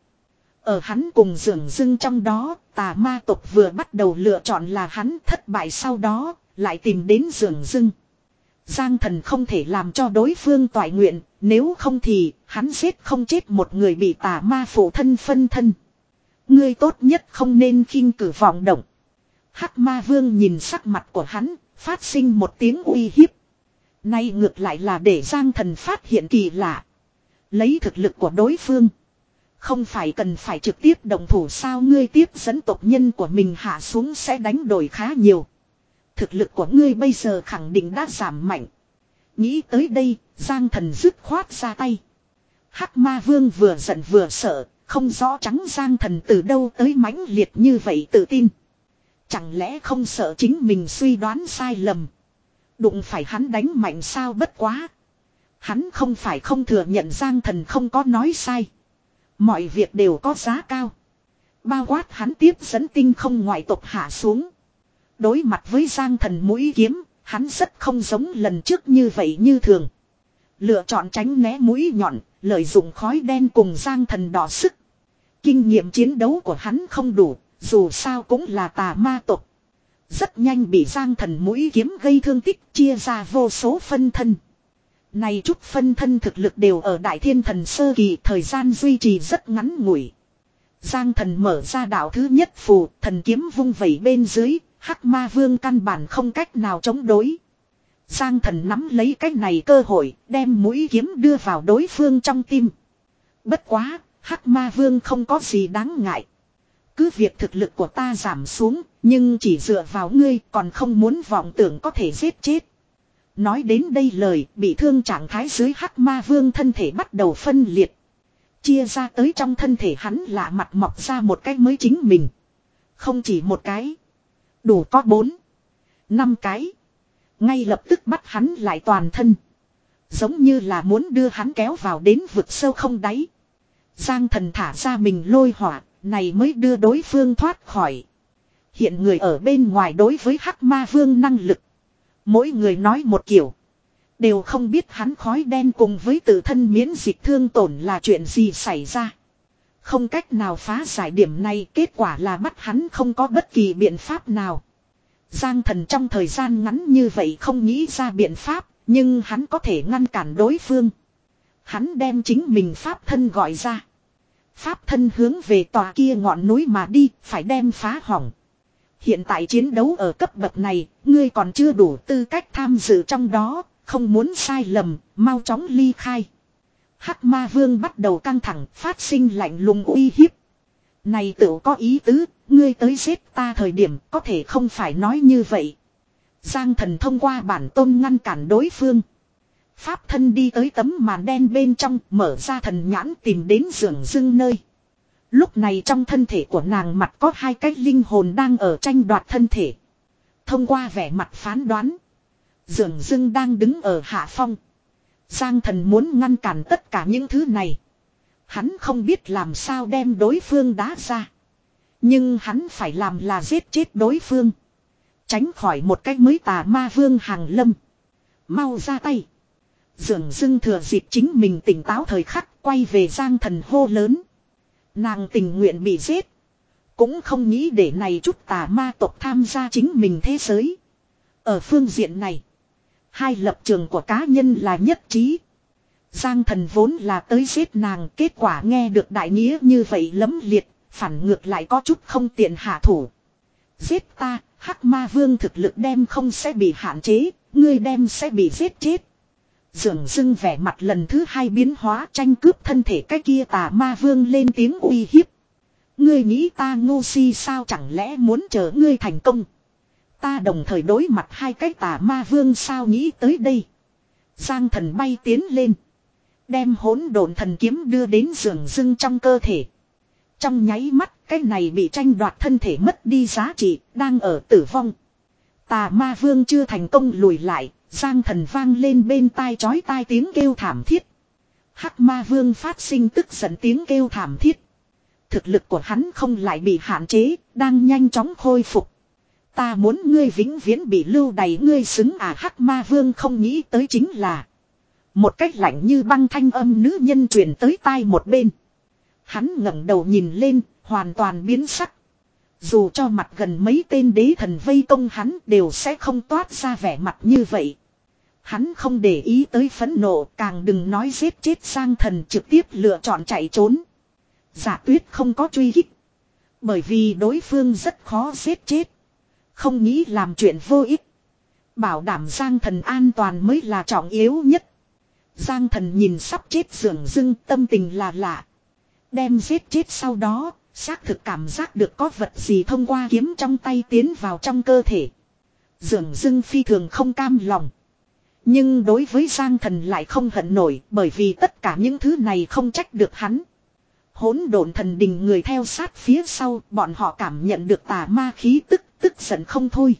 Ở hắn cùng Dưỡng Dưng trong đó, tà ma tộc vừa bắt đầu lựa chọn là hắn, thất bại sau đó, lại tìm đến Dưỡng Dưng. Giang thần không thể làm cho đối phương toại nguyện, nếu không thì hắn giết không chết một người bị tà ma phụ thân phân thân. Ngươi tốt nhất không nên khinh cử vọng động. Hắc Ma Vương nhìn sắc mặt của hắn, phát sinh một tiếng uy hiếp. Nay ngược lại là để Giang thần phát hiện kỳ lạ. Lấy thực lực của đối phương, không phải cần phải trực tiếp động thủ sao? Ngươi tiếp dẫn tộc nhân của mình hạ xuống sẽ đánh đổi khá nhiều. Thực lực của ngươi bây giờ khẳng định đã giảm mạnh. Nghĩ tới đây, Giang thần dứt khoát ra tay. Hắc Ma Vương vừa giận vừa sợ, không rõ trắng Giang thần từ đâu tới mãnh liệt như vậy tự tin. Chẳng lẽ không sợ chính mình suy đoán sai lầm. Đụng phải hắn đánh mạnh sao? Bất quá. Hắn không phải không thừa nhận Giang thần không có nói sai. Mọi việc đều có giá cao. Bao quát hắn tiếp dẫn tinh không ngoại tộc hạ xuống. Đối mặt với Giang thần mũi kiếm, Hắn rất không giống lần trước như vậy như thường. Lựa chọn tránh né mũi nhọn, lợi dụng khói đen cùng Giang Thần đọ sức. Kinh nghiệm chiến đấu của hắn không đủ, dù sao cũng là tà ma tộc. Rất nhanh bị Giang Thần mũi kiếm gây thương tích, chia ra vô số phân thân. Này chút phân thân thực lực đều ở Đại Thiên Thần sơ kỳ, thời gian duy trì rất ngắn ngủi. Giang Thần mở ra đạo thứ nhất phù, thần kiếm vung vẩy bên dưới, Hắc Ma Vương căn bản không cách nào chống đối. Giang Thần nắm lấy cách này cơ hội, đem mũi kiếm đưa vào đối phương trong tim. Bất quá, Hắc Ma Vương không có gì đáng ngại. Cứ việc thực lực của ta giảm xuống, nhưng chỉ dựa vào ngươi còn không muốn vọng tưởng có thể giết chết. Nói đến đây lời, bị thương trạng thái dưới Hắc Ma Vương thân thể bắt đầu phân liệt. Chia ra tới trong thân thể hắn lạ mặt mọc ra một cái mới chính mình. Không chỉ một cái. Đủ có bốn. Năm cái. Ngay lập tức bắt hắn lại toàn thân. Giống như là muốn đưa hắn kéo vào đến vực sâu không đáy. Giang Thần thả ra mình lôi hỏa, này mới đưa đối phương thoát khỏi. Hiện người ở bên ngoài đối với Hắc Ma Vương năng lực. Mỗi người nói một kiểu. Đều không biết hắn khói đen cùng với tự thân miễn dịch thương tổn là chuyện gì xảy ra. Không cách nào phá giải điểm này, kết quả là bắt hắn không có bất kỳ biện pháp nào. Giang Thần trong thời gian ngắn như vậy không nghĩ ra biện pháp, nhưng hắn có thể ngăn cản đối phương. Hắn đem chính mình pháp thân gọi ra. Pháp thân hướng về tòa kia ngọn núi mà đi, phải đem phá hỏng. Hiện tại chiến đấu ở cấp bậc này, ngươi còn chưa đủ tư cách tham dự trong đó, không muốn sai lầm, mau chóng ly khai. Hắc Ma Vương bắt đầu căng thẳng, phát sinh lạnh lùng uy hiếp. Này tự có ý tứ, ngươi tới giết ta thời điểm có thể không phải nói như vậy. Giang Thần thông qua bản tôn ngăn cản đối phương. Pháp thân đi tới tấm màn đen bên trong, mở ra thần nhãn tìm đến Dường Dưng nơi. Lúc này trong thân thể của nàng mặt có hai cái linh hồn đang ở tranh đoạt thân thể. Thông qua vẻ mặt phán đoán, Dường Dưng đang đứng ở hạ phong. Giang Thần muốn ngăn cản tất cả những thứ này. Hắn không biết làm sao đem đối phương đá ra. Nhưng hắn phải làm là giết chết đối phương. Tránh khỏi một cái mới tà ma vương hàng lâm. Mau ra tay. Dường Dưng thừa dịp chính mình tỉnh táo thời khắc, quay về Giang Thần hô lớn. Nàng tình nguyện bị giết. Cũng không nghĩ để này chút tà ma tộc tham gia chính mình thế giới. Ở phương diện này, hai lập trường của cá nhân là nhất trí. Giang Thần vốn là tới giết nàng, kết quả nghe được đại nghĩa như vậy lấm liệt, phản ngược lại có chút không tiện hạ thủ. Giết ta, Hắc Ma Vương thực lực đem không sẽ bị hạn chế, ngươi đem sẽ bị giết chết. Dường Dưng vẻ mặt lần thứ hai biến hóa, tranh cướp thân thể cái kia tà ma vương lên tiếng uy hiếp. Ngươi nghĩ ta ngu si sao, chẳng lẽ muốn chờ ngươi thành công? Ta đồng thời đối mặt hai cái tà ma vương sao, nghĩ tới đây. Giang Thần bay tiến lên. Đem hỗn độn thần kiếm đưa đến Dường Dưng trong cơ thể. Trong nháy mắt, cái này bị tranh đoạt thân thể mất đi giá trị, đang ở tử vong. Tà ma vương chưa thành công lùi lại, Giang Thần vang lên bên tai chói tai tiếng kêu thảm thiết. Hắc Ma Vương phát sinh tức giận tiếng kêu thảm thiết. Thực lực của hắn không lại bị hạn chế, đang nhanh chóng khôi phục. Ta muốn ngươi vĩnh viễn bị lưu đày, ngươi xứng à? Hắc Ma Vương không nghĩ tới chính là một cách lạnh như băng thanh âm nữ nhân truyền tới tai một bên. Hắn ngẩng đầu nhìn lên, hoàn toàn biến sắc. Dù cho mặt gần mấy tên đế thần vây công hắn đều sẽ không toát ra vẻ mặt như vậy. Hắn không để ý tới phẫn nộ, càng đừng nói giết chết Giang Thần, trực tiếp lựa chọn chạy trốn. Giả Tuyết không có truy kích, bởi vì đối phương rất khó giết chết. Không nghĩ làm chuyện vô ích. Bảo đảm Giang Thần an toàn mới là trọng yếu nhất. Giang Thần nhìn sắp chết Dường Dưng, tâm tình là lạ. Đem giết chết sau đó, xác thực cảm giác được có vật gì thông qua kiếm trong tay tiến vào trong cơ thể. Dường Dưng phi thường không cam lòng. Nhưng đối với Giang Thần lại không hận nổi, bởi vì tất cả những thứ này không trách được hắn. Hỗn độn thần đình người theo sát phía sau, bọn họ cảm nhận được tà ma khí tức, tức giận không thôi.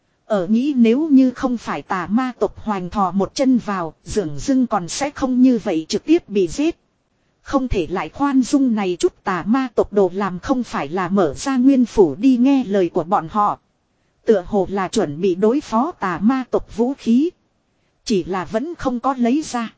Ở nghĩ nếu như không phải tà ma tộc hoành thò một chân vào, Dường Dưng còn sẽ không như vậy trực tiếp bị giết. Không thể lại khoan dung này chút tà ma tộc đồ làm, không phải là mở ra nguyên phủ đi nghe lời của bọn họ. Tựa hồ là chuẩn bị đối phó tà ma tộc vũ khí. Chỉ là vẫn không có lấy ra.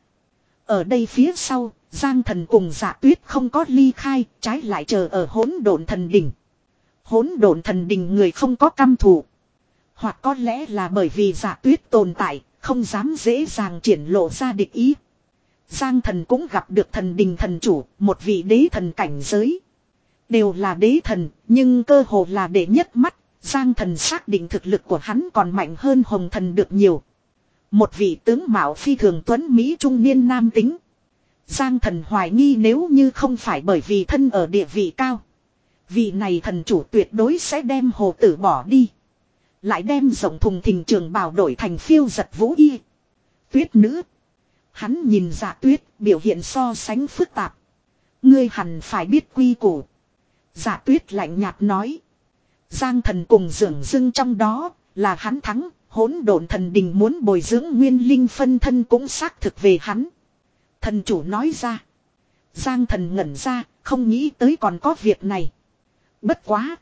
Ở đây phía sau, Giang Thần cùng Dạ Tuyết không có ly khai, trái lại chờ ở hỗn độn thần đỉnh. Hỗn độn thần đỉnh người không có căm thù. Hoặc có lẽ là bởi vì Dạ Tuyết tồn tại, không dám dễ dàng triển lộ ra địch ý. Giang Thần cũng gặp được thần đình thần chủ, một vị đế thần cảnh giới. Đều là đế thần, nhưng cơ hồ là đệ nhất mắt, Giang Thần xác định thực lực của hắn còn mạnh hơn Hồng Thần được nhiều. Một vị tướng mạo phi thường tuấn Mỹ trung niên nam tính. Giang Thần hoài nghi nếu như không phải bởi vì thân ở địa vị cao. Vị này thần chủ tuyệt đối sẽ đem hồ tử bỏ đi. Lại đem rộng thùng thình trường bào đổi thành phiêu giật vũ y. Tuyết nữ. Hắn nhìn Dạ Tuyết, biểu hiện so sánh phức tạp. Ngươi hẳn phải biết quy củ. Dạ Tuyết lạnh nhạt nói. Giang Thần cùng dưỡng dưng trong đó, là hắn thắng, hỗn độn thần đình muốn bồi dưỡng nguyên linh phân thân cũng xác thực về hắn. Thần chủ nói ra. Giang Thần ngẩn ra, không nghĩ tới còn có việc này. Bất quá.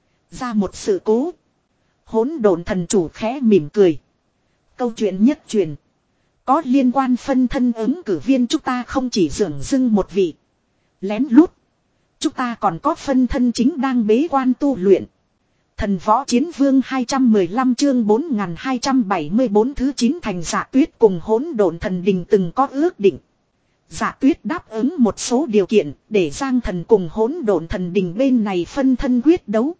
Ra một sự cố. Hỗn độn thần chủ khẽ mỉm cười. Câu chuyện nhất truyền. Có liên quan phân thân ứng cử viên chúng ta không chỉ dưỡng dưng một vị. Lén lút. Chúng ta còn có phân thân chính đang bế quan tu luyện. Thần võ chiến vương hai trăm mười lăm chương bốn nghìn hai trăm bảy mươi bốn thứ chín thành Dạ Tuyết cùng hỗn độn thần đình từng có ước định. Dạ Tuyết đáp ứng một số điều kiện để Giang Thần cùng hỗn độn thần đình bên này phân thân quyết đấu.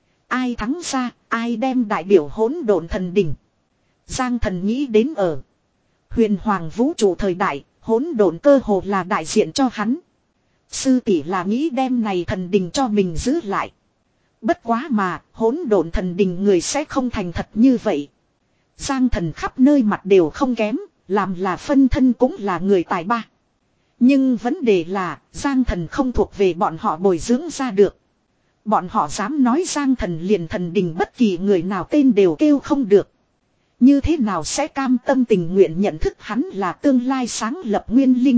Ai thắng ra, ai đem đại biểu hỗn độn thần đình. Giang Thần nghĩ đến ở huyền hoàng vũ trụ thời đại, hỗn độn cơ hồ là đại diện cho hắn. Sư tỷ là nghĩ đem này thần đình cho mình giữ lại. Bất quá mà, hỗn độn thần đình người sẽ không thành thật như vậy. Giang Thần khắp nơi mặt đều không kém, làm là phân thân cũng là người tài ba. Nhưng vấn đề là, Giang Thần không thuộc về bọn họ bồi dưỡng ra được. Bọn họ dám nói Giang Thần liền thần đình bất kỳ người nào tên đều kêu không được. Như thế nào sẽ cam tâm tình nguyện nhận thức hắn là tương lai sáng lập nguyên linh.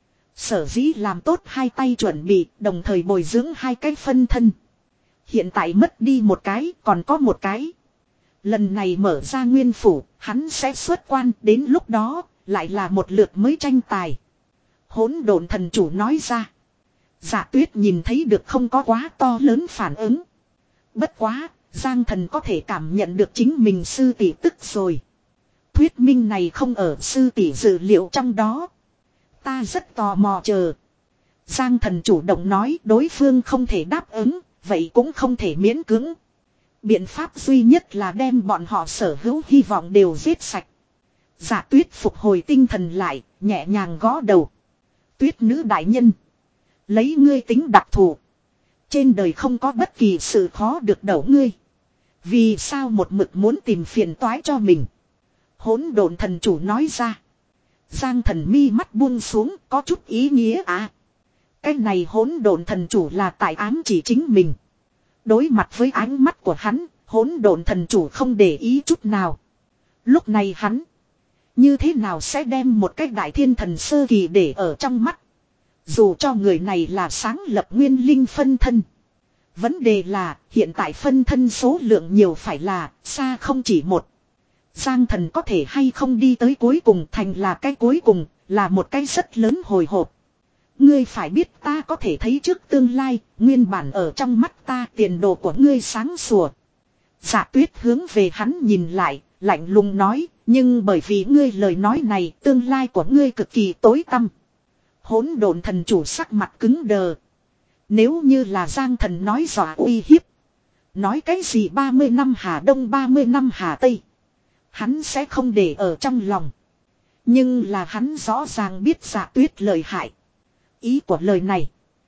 Sở dĩ làm tốt hai tay chuẩn bị, đồng thời bồi dưỡng hai cái phân thân. Hiện tại mất đi một cái, còn có một cái. Lần này mở ra nguyên phủ, hắn sẽ xuất quan, đến lúc đó, lại là một lượt mới tranh tài. Hỗn độn thần chủ nói ra. Dạ Tuyết nhìn thấy được không có quá to lớn phản ứng. Bất quá, Giang Thần có thể cảm nhận được chính mình sư tỷ tức rồi. Thuyết minh này không ở sư tỷ dự liệu trong đó. Ta rất tò mò chờ. Giang Thần chủ động nói đối phương không thể đáp ứng, vậy cũng không thể miễn cưỡng. Biện pháp duy nhất là đem bọn họ sở hữu hy vọng đều giết sạch. Dạ Tuyết phục hồi tinh thần lại, nhẹ nhàng gõ đầu. Tuyết nữ đại nhân. Lấy ngươi tính đặc thù. Trên đời không có bất kỳ sự khó được đổ ngươi. Vì sao một mực muốn tìm phiền toái cho mình. Hỗn độn thần chủ nói ra. Giang Thần mi mắt buông xuống có chút ý nghĩa à. Cái này hỗn độn thần chủ là tại ám chỉ chính mình. Đối mặt với ánh mắt của hắn, hỗn độn thần chủ không để ý chút nào. Lúc này hắn, như thế nào sẽ đem một cái đại thiên thần sơ kỳ để ở trong mắt. Dù cho người này là sáng lập nguyên linh phân thân. Vấn đề là hiện tại phân thân số lượng nhiều phải là xa không chỉ một. Giang Thần có thể hay không đi tới cuối cùng thành là cái cuối cùng, là một cái rất lớn hồi hộp. Ngươi phải biết ta có thể thấy trước tương lai, nguyên bản ở trong mắt ta tiền đồ của ngươi sáng sủa. Dạ Tuyết hướng về hắn nhìn lại, lạnh lùng nói, nhưng bởi vì ngươi lời nói này tương lai của ngươi cực kỳ tối tăm. Hỗn độn thần chủ sắc mặt cứng đờ. Nếu như là Giang Thần nói dọa uy hiếp. Nói cái gì ba mươi năm Hà Đông ba mươi năm Hà Tây. Hắn sẽ không để ở trong lòng. Nhưng là hắn rõ ràng biết Dạ Tuyết lời hại. Ý của lời này.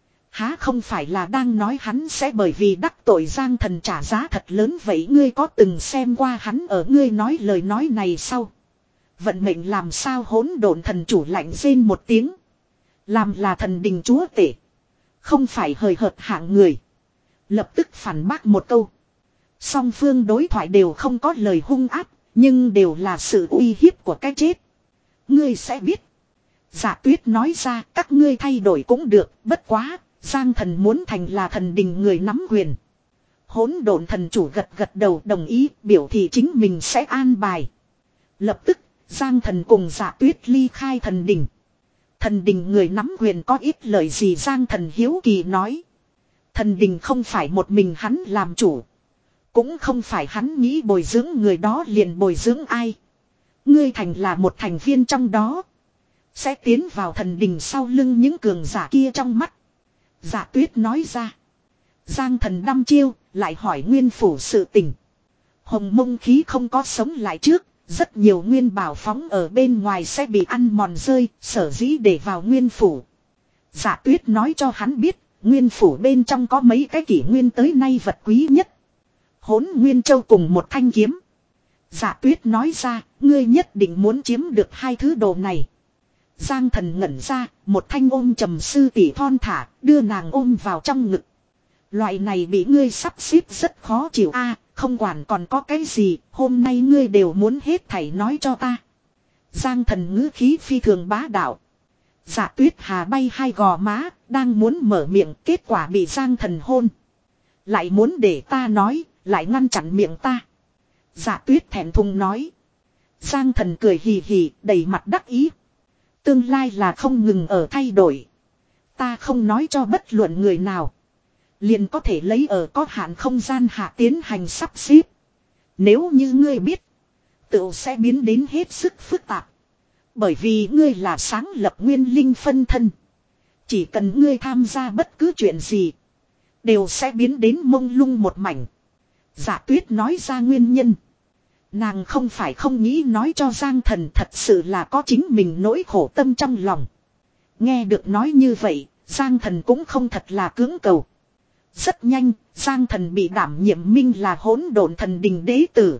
Há không phải là đang nói hắn sẽ bởi vì đắc tội Giang Thần trả giá thật lớn vậy ngươi có từng xem qua hắn ở ngươi nói lời nói này sau. Vận mệnh làm sao hỗn độn thần chủ lạnh rên một tiếng. Làm là thần đình chúa tể. Không phải hời hợt hạng người. Lập tức phản bác một câu. Song phương đối thoại đều không có lời hung ác. Nhưng đều là sự uy hiếp của cái chết. Ngươi sẽ biết. Dạ Tuyết nói ra các ngươi thay đổi cũng được. Bất quá. Giang Thần muốn thành là thần đình người nắm quyền. Hỗn độn thần chủ gật gật đầu đồng ý, biểu thị chính mình sẽ an bài. Lập tức, Giang Thần cùng Dạ Tuyết ly khai thần đình. Thần đình người nắm quyền có ít lời gì, Giang Thần hiếu kỳ nói. Thần đình không phải một mình hắn làm chủ. Cũng không phải hắn nghĩ bồi dưỡng người đó liền bồi dưỡng ai. Ngươi thành là một thành viên trong đó. Sẽ tiến vào thần đình sau lưng những cường giả kia trong mắt. Dạ Tuyết nói ra. Giang Thần đăm chiêu, lại hỏi Nguyên Phủ sự tình. Hồng Mông khí không có sống lại trước. Rất nhiều nguyên bảo phóng ở bên ngoài sẽ bị ăn mòn rơi, sở dĩ để vào Nguyên Phủ. Dạ Tuyết nói cho hắn biết, Nguyên Phủ bên trong có mấy cái kỷ nguyên tới nay vật quý nhất. Hỗn Nguyên Châu cùng một thanh kiếm. Dạ Tuyết nói ra, ngươi nhất định muốn chiếm được hai thứ đồ này. Giang Thần ngẩn ra, một thanh ôm trầm sư tỷ thon thả, đưa nàng ôm vào trong ngực. Loại này bị ngươi sắp xếp rất khó chịu a, không quản còn có cái gì, hôm nay ngươi đều muốn hết thảy nói cho ta. Giang Thần ngữ khí phi thường bá đạo. Dạ Tuyết hà bay hai gò má, đang muốn mở miệng, kết quả bị Giang Thần hôn. Lại muốn để ta nói, lại ngăn chặn miệng ta. Dạ Tuyết thẹn thùng nói. Giang Thần cười hì hì, đầy mặt đắc ý. Tương lai là không ngừng ở thay đổi. Ta không nói cho bất luận người nào. Liền có thể lấy ở có hạn không gian hạ tiến hành sắp xếp. Nếu như ngươi biết, tự sẽ biến đến hết sức phức tạp. Bởi vì ngươi là sáng lập nguyên linh phân thân. Chỉ cần ngươi tham gia bất cứ chuyện gì, đều sẽ biến đến mông lung một mảnh. Dạ Tuyết nói ra nguyên nhân. Nàng không phải không nghĩ nói cho Giang Thần, thật sự là có chính mình nỗi khổ tâm trong lòng. Nghe được nói như vậy, Giang Thần cũng không thật là cưỡng cầu. Rất nhanh, Giang Thần bị đảm nhiệm minh là hỗn độn thần đình đế tử.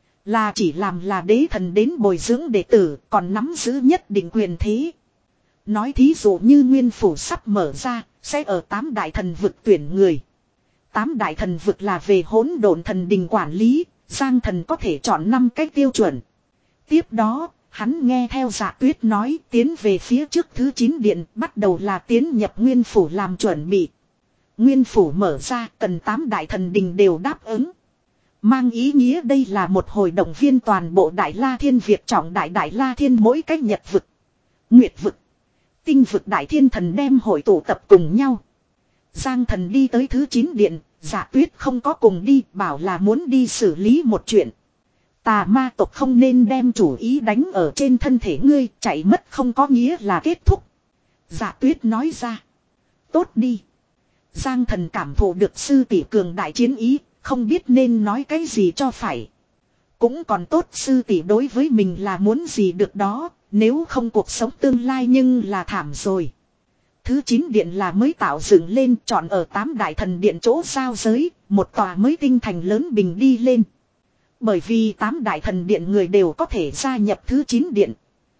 Là chỉ làm là đế thần đến bồi dưỡng đệ tử, còn nắm giữ nhất định quyền thế. Nói thí dụ như Nguyên Phủ sắp mở ra, sẽ ở tám đại thần vực tuyển người. Tám đại thần vực là về hỗn độn thần đình quản lý, Giang Thần có thể chọn năm cái tiêu chuẩn. Tiếp đó, hắn nghe theo Dạ Tuyết nói tiến về phía trước thứ chín điện, bắt đầu là tiến nhập Nguyên Phủ làm chuẩn bị. Nguyên Phủ mở ra, cần tám đại thần đình đều đáp ứng. Mang ý nghĩa đây là một hồi động viên toàn bộ Đại La Thiên việc trọng đại Đại La Thiên mỗi cách nhật vực, nguyệt vực, tinh vực đại thiên thần đem hội tụ tập cùng nhau. Giang Thần đi tới thứ chín điện, Dạ Tuyết không có cùng đi, bảo là muốn đi xử lý một chuyện. Tà ma tộc không nên đem chủ ý đánh ở trên thân thể ngươi, chạy mất không có nghĩa là kết thúc. Dạ Tuyết nói ra. Tốt đi. Giang Thần cảm thụ được sư tỷ cường đại chiến ý, không biết nên nói cái gì cho phải. Cũng còn tốt sư tỷ đối với mình là muốn gì được đó, nếu không cuộc sống tương lai nhưng là thảm rồi. Thứ chín điện là mới tạo dựng lên, chọn ở tám đại thần điện chỗ giao giới, một tòa mới tinh thành lớn bình đi lên. Bởi vì tám đại thần điện người đều có thể gia nhập thứ chín điện.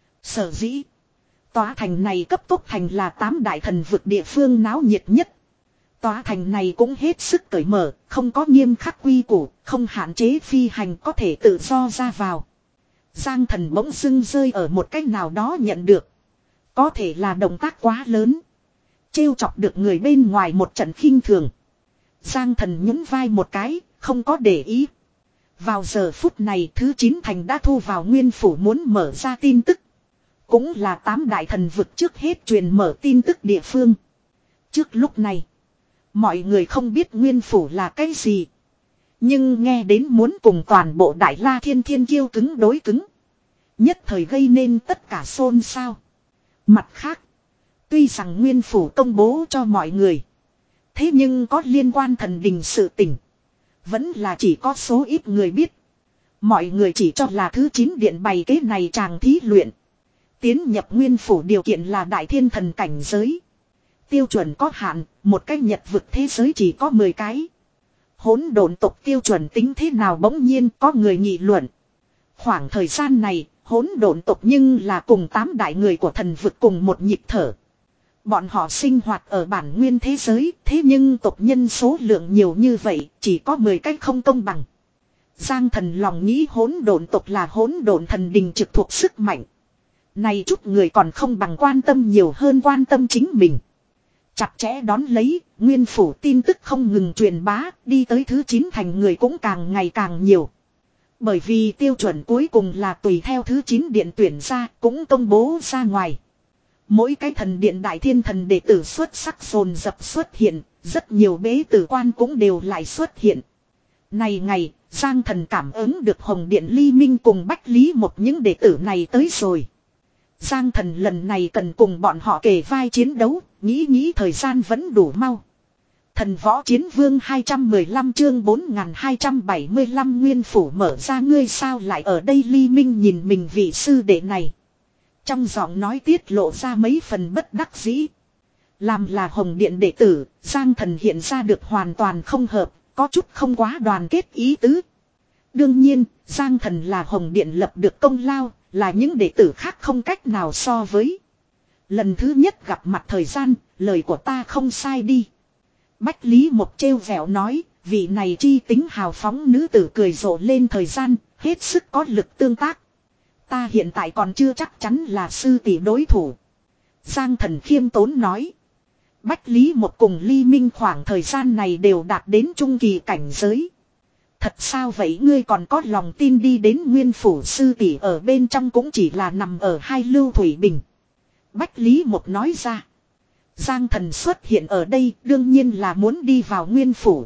Sở dĩ, tòa thành này cấp tốc thành là tám đại thần vực địa phương náo nhiệt nhất. Tòa thành này cũng hết sức cởi mở, không có nghiêm khắc quy củ, không hạn chế phi hành, có thể tự do ra vào. Giang Thần bỗng dưng rơi ở một cách nào đó nhận được. Có thể là động tác quá lớn, trêu chọc được người bên ngoài một trận khinh thường. Giang Thần nhún vai một cái, không có để ý. Vào giờ phút này thứ chín thành đã thu vào Nguyên Phủ muốn mở ra tin tức. Cũng là tám đại thần vực trước hết truyền mở tin tức địa phương. Trước lúc này, mọi người không biết Nguyên Phủ là cái gì. Nhưng nghe đến muốn cùng toàn bộ Đại La Thiên Thiên Kiêu cứng đối cứng, nhất thời gây nên tất cả xôn xao. Mặt khác, tuy rằng Nguyên Phủ công bố cho mọi người, thế nhưng có liên quan thần đình sự tình, vẫn là chỉ có số ít người biết. Mọi người chỉ cho là thứ chín điện bày kế này chàng thí luyện. Tiến nhập Nguyên Phủ điều kiện là đại thiên thần cảnh giới. Tiêu chuẩn có hạn, một cái nhật vực thế giới chỉ có mười cái. Hỗn độn tộc tiêu chuẩn tính thế nào bỗng nhiên có người nghị luận. Khoảng thời gian này, hỗn độn tộc nhưng là cùng tám đại người của thần vực cùng một nhịp thở. Bọn họ sinh hoạt ở bản nguyên thế giới, thế nhưng tộc nhân số lượng nhiều như vậy, chỉ có mười cái không công bằng. Giang Thần lòng nghĩ hỗn độn tộc là hỗn độn thần đình trực thuộc sức mạnh. Này chút người còn không bằng quan tâm nhiều hơn quan tâm chính mình. chặt chẽ đón lấy, nguyên phủ tin tức không ngừng truyền bá, đi tới thứ chín thành người cũng càng ngày càng nhiều. Bởi vì tiêu chuẩn cuối cùng là tùy theo thứ chín điện tuyển ra, cũng công bố ra ngoài. Mỗi cái thần điện đại thiên thần đệ tử xuất sắc dồn dập xuất hiện, rất nhiều bế tử quan cũng đều lại xuất hiện. Này ngày, Giang Thần cảm ứng được Hồng Điện Ly Minh cùng Bách Lý một những đệ tử này tới rồi. Giang Thần lần này cần cùng bọn họ kề vai chiến đấu, nghĩ nghĩ thời gian vẫn đủ mau. Thần võ chiến vương hai trăm mười lăm chương bốn nghìn hai trăm bảy mươi lăm nguyên phủ mở ra, ngươi sao lại ở đây? Ly Minh nhìn mình vị sư đệ này. Trong giọng nói tiết lộ ra mấy phần bất đắc dĩ. Làm là Hồng Điện đệ tử, Giang Thần hiện ra được hoàn toàn không hợp, có chút không quá đoàn kết ý tứ. Đương nhiên, Giang Thần là Hồng Điện lập được công lao, là những đệ tử khác không cách nào so với. Lần thứ nhất gặp mặt thời gian, lời của ta không sai đi. Bách Lý một trêu vẻo nói, vị này chi tính hào phóng nữ tử cười rộ lên thời gian, hết sức có lực tương tác. Ta hiện tại còn chưa chắc chắn là sư tỷ đối thủ. Giang Thần khiêm tốn nói. Bách Lý một cùng Ly Minh khoảng thời gian này đều đạt đến trung kỳ cảnh giới. Thật sao vậy, ngươi còn có lòng tin đi đến nguyên phủ? Sư tỷ ở bên trong cũng chỉ là nằm ở hai lưu thủy bình. Bách Lý một nói ra. Giang Thần xuất hiện ở đây đương nhiên là muốn đi vào nguyên phủ.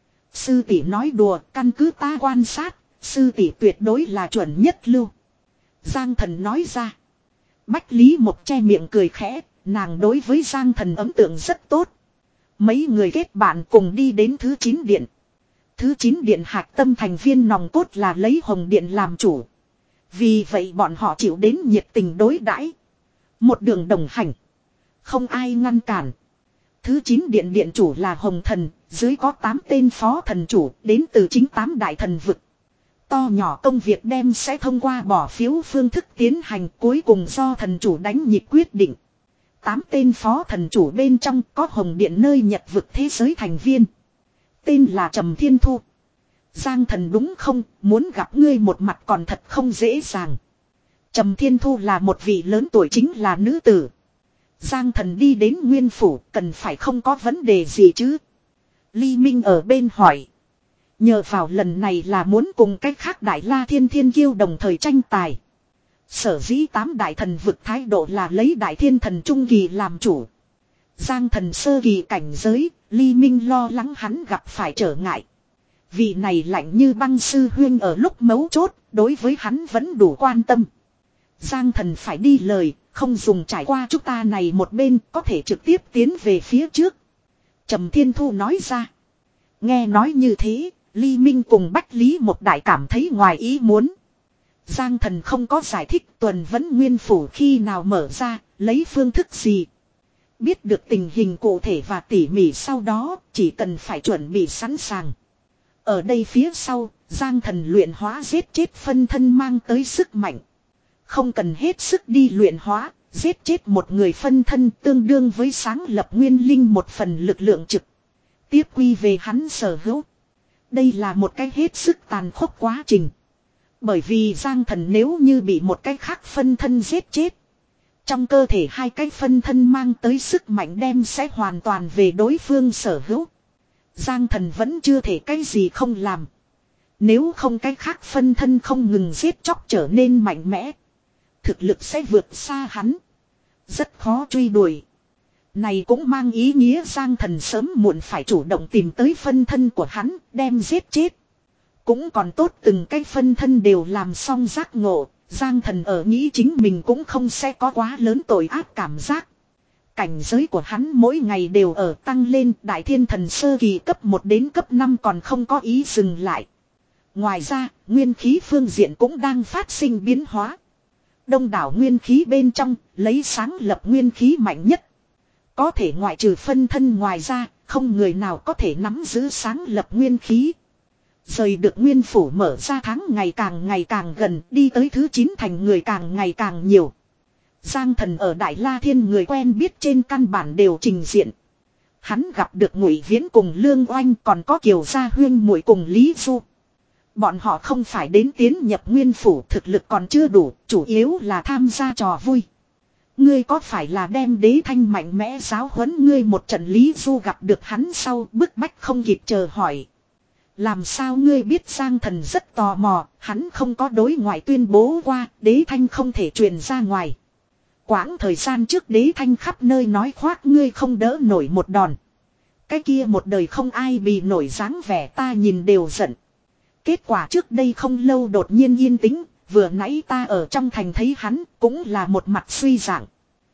Sư tỷ nói đùa, căn cứ ta quan sát, sư tỷ tuyệt đối là chuẩn nhất lưu. Giang Thần nói ra. Bách Lý một che miệng cười khẽ, nàng đối với Giang Thần ấn tượng rất tốt. Mấy người kết bạn cùng đi đến thứ chín điện. Thứ chín điện hạch tâm thành viên nòng cốt là lấy Hồng Điện làm chủ. Vì vậy bọn họ chịu đến nhiệt tình đối đãi, một đường đồng hành, không ai ngăn cản. Thứ chín điện điện chủ là Hồng Thần, dưới có tám tên phó thần chủ đến từ chính tám đại thần vực. To nhỏ công việc đem sẽ thông qua bỏ phiếu phương thức tiến hành, cuối cùng do thần chủ đánh nhịp quyết định. Tám tên phó thần chủ bên trong có Hồng Điện nơi Nhật vực thế giới thành viên. Tên là Trầm Thiên Thu. Giang Thần đúng không, muốn gặp ngươi một mặt còn thật không dễ dàng. Trầm Thiên Thu là một vị lớn tuổi, chính là nữ tử. Giang Thần đi đến nguyên phủ cần phải không có vấn đề gì chứ? Ly Minh ở bên hỏi. Nhờ vào lần này là muốn cùng cách khác Đại La Thiên Thiên Kiêu đồng thời tranh tài. Sở dĩ tám đại thần vực thái độ là lấy Đại Thiên Thần Trung Kỳ làm chủ. Giang Thần sơ kỳ cảnh giới, Ly Minh lo lắng hắn gặp phải trở ngại. Vị này lạnh như băng sư huyên ở lúc mấu chốt, đối với hắn vẫn đủ quan tâm. Giang Thần phải đi lời, không dùng trải qua chúng ta này một bên, có thể trực tiếp tiến về phía trước. Trầm Thiên Thu nói ra. Nghe nói như thế, Ly Minh cùng Bách Lý một đại cảm thấy ngoài ý muốn. Giang Thần không có giải thích tuần vấn nguyên phủ khi nào mở ra, lấy phương thức gì. Biết được tình hình cụ thể và tỉ mỉ sau đó, chỉ cần phải chuẩn bị sẵn sàng. Ở đây phía sau, Giang Thần luyện hóa giết chết phân thân mang tới sức mạnh. Không cần hết sức đi luyện hóa, giết chết một người phân thân tương đương với sáng lập nguyên linh một phần lực lượng trực. Tiếp quy về hắn sở hữu. Đây là một cái hết sức tàn khốc quá trình. Bởi vì Giang Thần nếu như bị một cái khác phân thân giết chết, trong cơ thể hai cái phân thân mang tới sức mạnh đem sẽ hoàn toàn về đối phương sở hữu. Giang Thần vẫn chưa thể cái gì không làm. Nếu không cái khác phân thân không ngừng giết chóc trở nên mạnh mẽ, thực lực sẽ vượt xa hắn, rất khó truy đuổi. Này cũng mang ý nghĩa Giang Thần sớm muộn phải chủ động tìm tới phân thân của hắn, đem giết chết. Cũng còn tốt từng cái phân thân đều làm xong giác ngộ, Giang Thần ở nghĩ chính mình cũng không sẽ có quá lớn tội ác cảm giác. Cảnh giới của hắn mỗi ngày đều ở tăng lên, Đại Thiên Thần sơ kỳ cấp một đến cấp năm còn không có ý dừng lại. Ngoài ra, nguyên khí phương diện cũng đang phát sinh biến hóa. Đông đảo nguyên khí bên trong, lấy sáng lập nguyên khí mạnh nhất. Có thể ngoại trừ phân thân ngoài ra, không người nào có thể nắm giữ sáng lập nguyên khí. Rời được nguyên phủ mở ra tháng ngày càng ngày càng gần, đi tới thứ chín thành người càng ngày càng nhiều. Giang Thần ở Đại La Thiên người quen biết trên căn bản đều trình diện. Hắn gặp được Ngụy Viễn cùng Lương Oanh, còn có Kiều Gia Huyên muội cùng Lý Du. Bọn họ không phải đến tiến nhập nguyên phủ, thực lực còn chưa đủ, chủ yếu là tham gia trò vui. Ngươi có phải là đem Đế Thanh mạnh mẽ giáo huấn ngươi một trận? Lý Du gặp được hắn sau bức bách không kịp chờ hỏi. Làm sao ngươi biết? Giang Thần rất tò mò, hắn không có đối ngoại tuyên bố qua, Đế Thanh không thể truyền ra ngoài. Quãng thời gian trước Đế Thanh khắp nơi nói khoác ngươi không đỡ nổi một đòn. Cái kia một đời không ai bì nổi dáng vẻ ta nhìn đều giận. Kết quả trước đây không lâu đột nhiên yên tĩnh, vừa nãy ta ở trong thành thấy hắn cũng là một mặt suy dạng.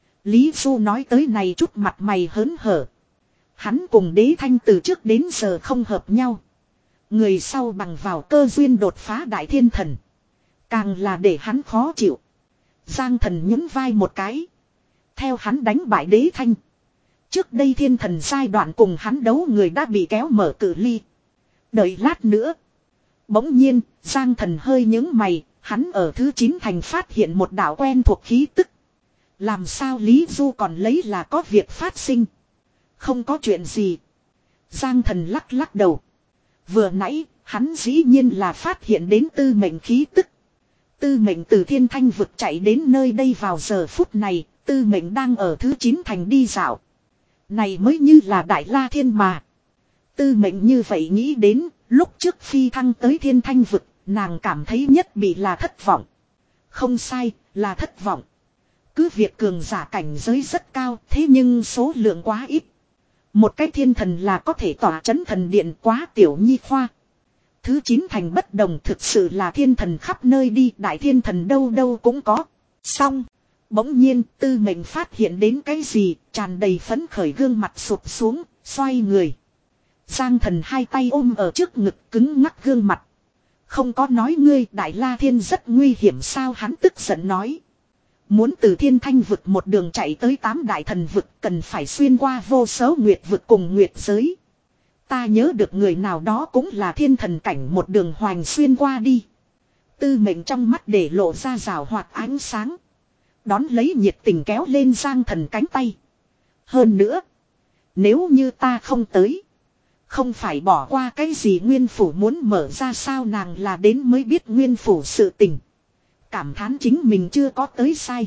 Lý Du nói tới này chút mặt mày hớn hở. Hắn cùng Đế Thanh từ trước đến giờ không hợp nhau. Người sau bằng vào cơ duyên đột phá đại thiên thần. Càng là để hắn khó chịu. Giang Thần nhún vai một cái. Theo hắn đánh bại Đế Thanh. Trước đây thiên thần giai đoạn cùng hắn đấu người đã bị kéo mở cự ly. Đợi lát nữa. Bỗng nhiên, Giang Thần hơi nhướng mày, hắn ở thứ chín thành phát hiện một đạo quen thuộc khí tức. Làm sao Lý Du còn lấy là có việc phát sinh? Không có chuyện gì. Giang Thần lắc lắc đầu. Vừa nãy, hắn dĩ nhiên là phát hiện đến tư mệnh khí tức. Tư mệnh từ thiên thanh vực chạy đến nơi đây vào giờ phút này, tư mệnh đang ở thứ chín thành đi dạo. Này mới như là Đại La Thiên mà. Tư mệnh như vậy nghĩ đến, lúc trước phi thăng tới thiên thanh vực, nàng cảm thấy nhất bị là thất vọng. Không sai, là thất vọng. Cứ việc cường giả cảnh giới rất cao, thế nhưng số lượng quá ít. Một cái thiên thần là có thể tỏa chấn thần điện, quá tiểu nhi khoa. Thứ chín thành bất đồng, thực sự là thiên thần khắp nơi đi, đại thiên thần đâu đâu cũng có. Xong, bỗng nhiên tư mệnh phát hiện đến cái gì, tràn đầy phấn khởi gương mặt sụp xuống, xoay người. Giang Thần hai tay ôm ở trước ngực cứng ngắc gương mặt. Không có nói ngươi Đại La Thiên rất nguy hiểm sao? Hắn tức giận nói. Muốn từ thiên thanh vực một đường chạy tới tám đại thần vực cần phải xuyên qua vô số nguyệt vực cùng nguyệt giới. Ta nhớ được người nào đó cũng là thiên thần cảnh một đường hoành xuyên qua đi. Tư mệnh trong mắt để lộ ra rào hoạt ánh sáng. Đón lấy nhiệt tình kéo lên Giang Thần cánh tay. Hơn nữa, nếu như ta không tới, không phải bỏ qua cái gì nguyên phủ muốn mở ra sao? Nàng là đến mới biết nguyên phủ sự tình. Cảm thán chính mình chưa có tới sai.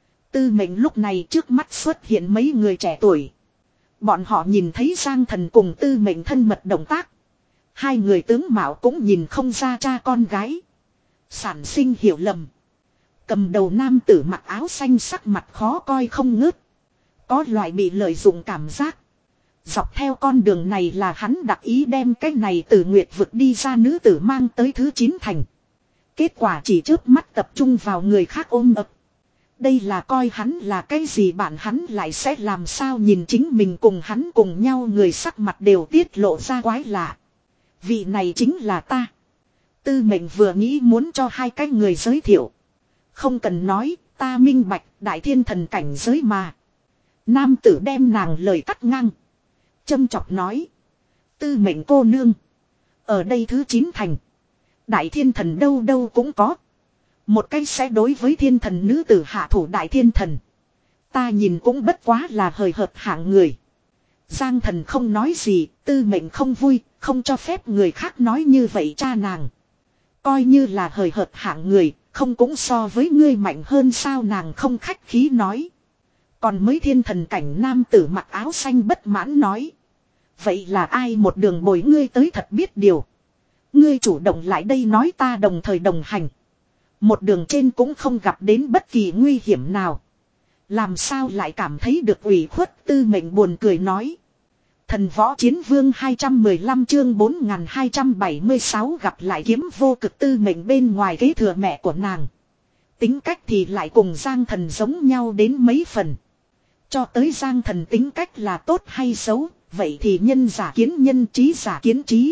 Tư mệnh lúc này trước mắt xuất hiện mấy người trẻ tuổi. Bọn họ nhìn thấy Giang Thần cùng tư mệnh thân mật động tác. Hai người tướng mạo cũng nhìn không ra cha con gái. Sản sinh hiểu lầm. Cầm đầu nam tử mặc áo xanh sắc mặt khó coi không ngớt. Có loại bị lợi dụng cảm giác. Dọc theo con đường này là hắn đặc ý đem cái này từ nguyệt vực đi ra nữ tử mang tới thứ chín thành. Kết quả chỉ chớp mắt tập trung vào người khác ôm ập. Đây là coi hắn là cái gì, bạn hắn lại sẽ làm sao? Nhìn chính mình cùng hắn cùng nhau người sắc mặt đều tiết lộ ra quái lạ. Vị này chính là ta. Tư mệnh vừa nghĩ muốn cho hai cái người giới thiệu. Không cần nói, ta minh bạch, đại thiên thần cảnh giới mà. Nam tử đem nàng lời cắt ngang. Châm chọc nói. Tư mệnh cô nương. Ở đây thứ chín thành. Đại thiên thần đâu đâu cũng có. Một cái sẽ đối với thiên thần nữ tử hạ thủ đại thiên thần. Ta nhìn cũng bất quá là hời hợt hạng người. Giang Thần không nói gì, tư mệnh không vui, không cho phép người khác nói như vậy cha nàng. Coi như là hời hợt hạng người, không cũng so với ngươi mạnh hơn sao? Nàng không khách khí nói. Còn mới thiên thần cảnh nam tử mặc áo xanh bất mãn nói. Vậy là ai một đường bồi ngươi tới thật biết điều. Ngươi chủ động lại đây nói ta đồng thời đồng hành. Một đường trên cũng không gặp đến bất kỳ nguy hiểm nào. Làm sao lại cảm thấy được ủy khuất? Tư mệnh buồn cười nói. Thần võ chiến vương hai trăm mười lăm chương bốn nghìn hai trăm bảy mươi sáu gặp lại kiếm vô cực. Tư mệnh bên ngoài kế thừa mẹ của nàng. Tính cách thì lại cùng Giang Thần giống nhau đến mấy phần. Cho tới Giang Thần tính cách là tốt hay xấu, vậy thì nhân giả kiến nhân, trí giả kiến trí.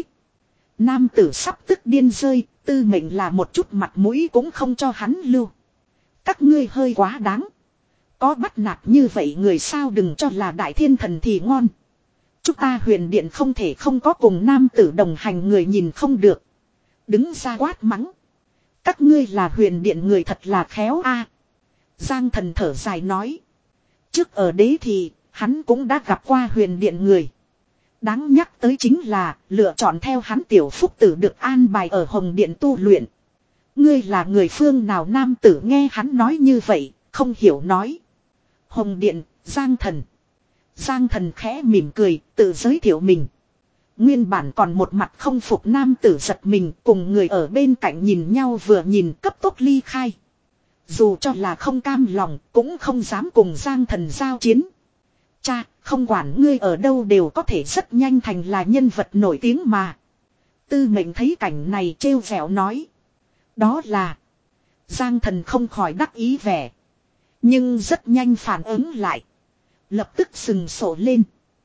Nam tử sắp tức điên rơi, tư mệnh là một chút mặt mũi cũng không cho hắn lưu. Các ngươi hơi quá đáng. Có bắt nạt như vậy người sao? Đừng cho là đại thiên thần thì ngon. Chúng ta huyền điện không thể không có cùng nam tử đồng hành người nhìn không được. Đứng ra quát mắng. Các ngươi là huyền điện người thật là khéo a. Giang Thần thở dài nói. Trước ở đế thì, hắn cũng đã gặp qua huyền điện người. Đáng nhắc tới chính là, lựa chọn theo hắn tiểu phúc tử được an bài ở Hồng Điện tu luyện. Ngươi là người phương nào? Nam tử nghe hắn nói như vậy, không hiểu nói. Hồng Điện, Giang Thần. Giang Thần khẽ mỉm cười, tự giới thiệu mình. Nguyên bản còn một mặt không phục nam tử giật mình, cùng người ở bên cạnh nhìn nhau vừa nhìn cấp tốc ly khai. Dù cho là không cam lòng, cũng không dám cùng Giang Thần giao chiến. Cha, không quản ngươi ở đâu đều có thể rất nhanh thành là nhân vật nổi tiếng mà. Tư Mệnh thấy cảnh này trêu vẻo nói. Đó là. Giang Thần không khỏi đắc ý vẻ. Nhưng rất nhanh phản ứng lại. Lập tức sừng sổ lên.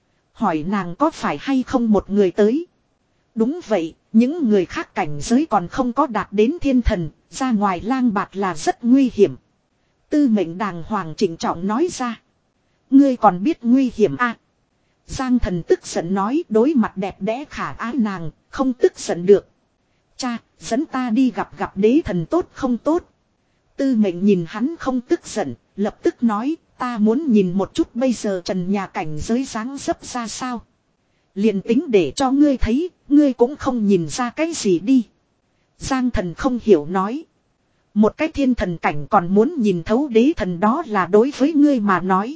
Hỏi nàng có phải hay không một người tới. Đúng vậy, những người khác cảnh giới còn không có đạt đến thiên thần. Ra ngoài lang bạt là rất nguy hiểm. Tư Mệnh đàng hoàng chỉnh trọng nói ra. Ngươi còn biết nguy hiểm à? Giang Thần tức giận nói, đối mặt đẹp đẽ khả ái nàng, không tức giận được. Cha, dẫn ta đi gặp gặp đế thần tốt không tốt? Tư Mệnh nhìn hắn không tức giận, lập tức nói, ta muốn nhìn một chút bây giờ trần nhà cảnh giới dáng dấp ra sao. Liền tính để cho ngươi thấy, ngươi cũng không nhìn ra cái gì đi. Giang Thần không hiểu nói. Một cái thiên thần cảnh còn muốn nhìn thấu đế thần, đó là đối với ngươi mà nói.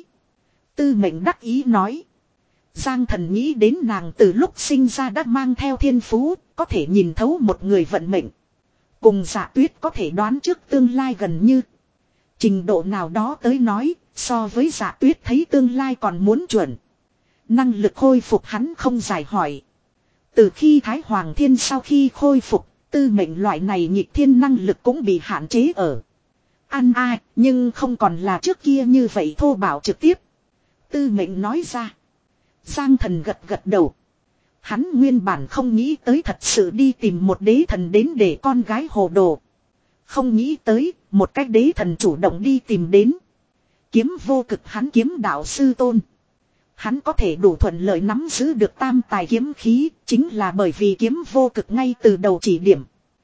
Tư Mệnh đắc ý nói. Giang Thần nghĩ đến nàng từ lúc sinh ra đã mang theo thiên phú, có thể nhìn thấu một người vận mệnh. Cùng Dạ Tuyết có thể đoán trước tương lai gần như. Trình độ nào đó tới nói, so với Dạ Tuyết thấy tương lai còn muốn chuẩn. Năng lực khôi phục hắn không giải hỏi. Từ khi Thái Hoàng Thiên sau khi khôi phục, Tư Mệnh loại này nhịp thiên năng lực cũng bị hạn chế ở. Ăn ai, nhưng không còn là trước kia như vậy thô bạo trực tiếp. Tư Mệnh nói ra. Giang Thần gật gật đầu. Hắn nguyên bản không nghĩ tới thật sự đi tìm một đế thần đến để con gái hồ đồ. Không nghĩ tới, một cách đế thần chủ động đi tìm đến. Kiếm vô cực hắn kiếm đạo sư tôn. Hắn có thể đủ thuận lợi nắm giữ được tam tài kiếm khí, chính là bởi vì kiếm vô cực ngay từ đầu chỉ điểm.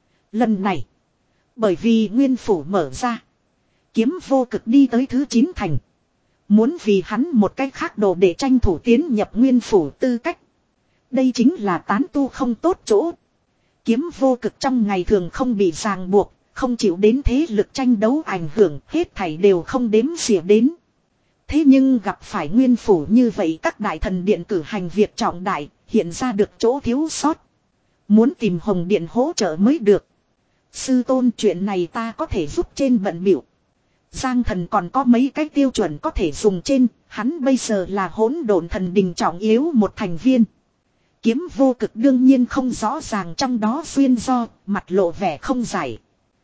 Lần này, bởi vì nguyên phủ mở ra, kiếm vô cực đi tới thứ chín thành. Muốn vì hắn một cách khác đồ để tranh thủ tiến nhập nguyên phủ tư cách. Đây chính là tán tu không tốt chỗ. Kiếm vô cực trong ngày thường không bị ràng buộc, không chịu đến thế lực tranh đấu ảnh hưởng, hết thảy đều không đếm xỉa đến. Thế nhưng gặp phải nguyên phủ như vậy, các đại thần điện cử hành việc trọng đại, hiện ra được chỗ thiếu sót. Muốn tìm Hồng Điện hỗ trợ mới được. Sư tôn, chuyện này ta có thể giúp trên bận biểu. Giang Thần còn có mấy cái tiêu chuẩn có thể dùng trên, hắn bây giờ là hỗn độn thần đình trọng yếu một thành viên. Kiếm vô cực đương nhiên không rõ ràng trong đó duyên do, mặt lộ vẻ không giải.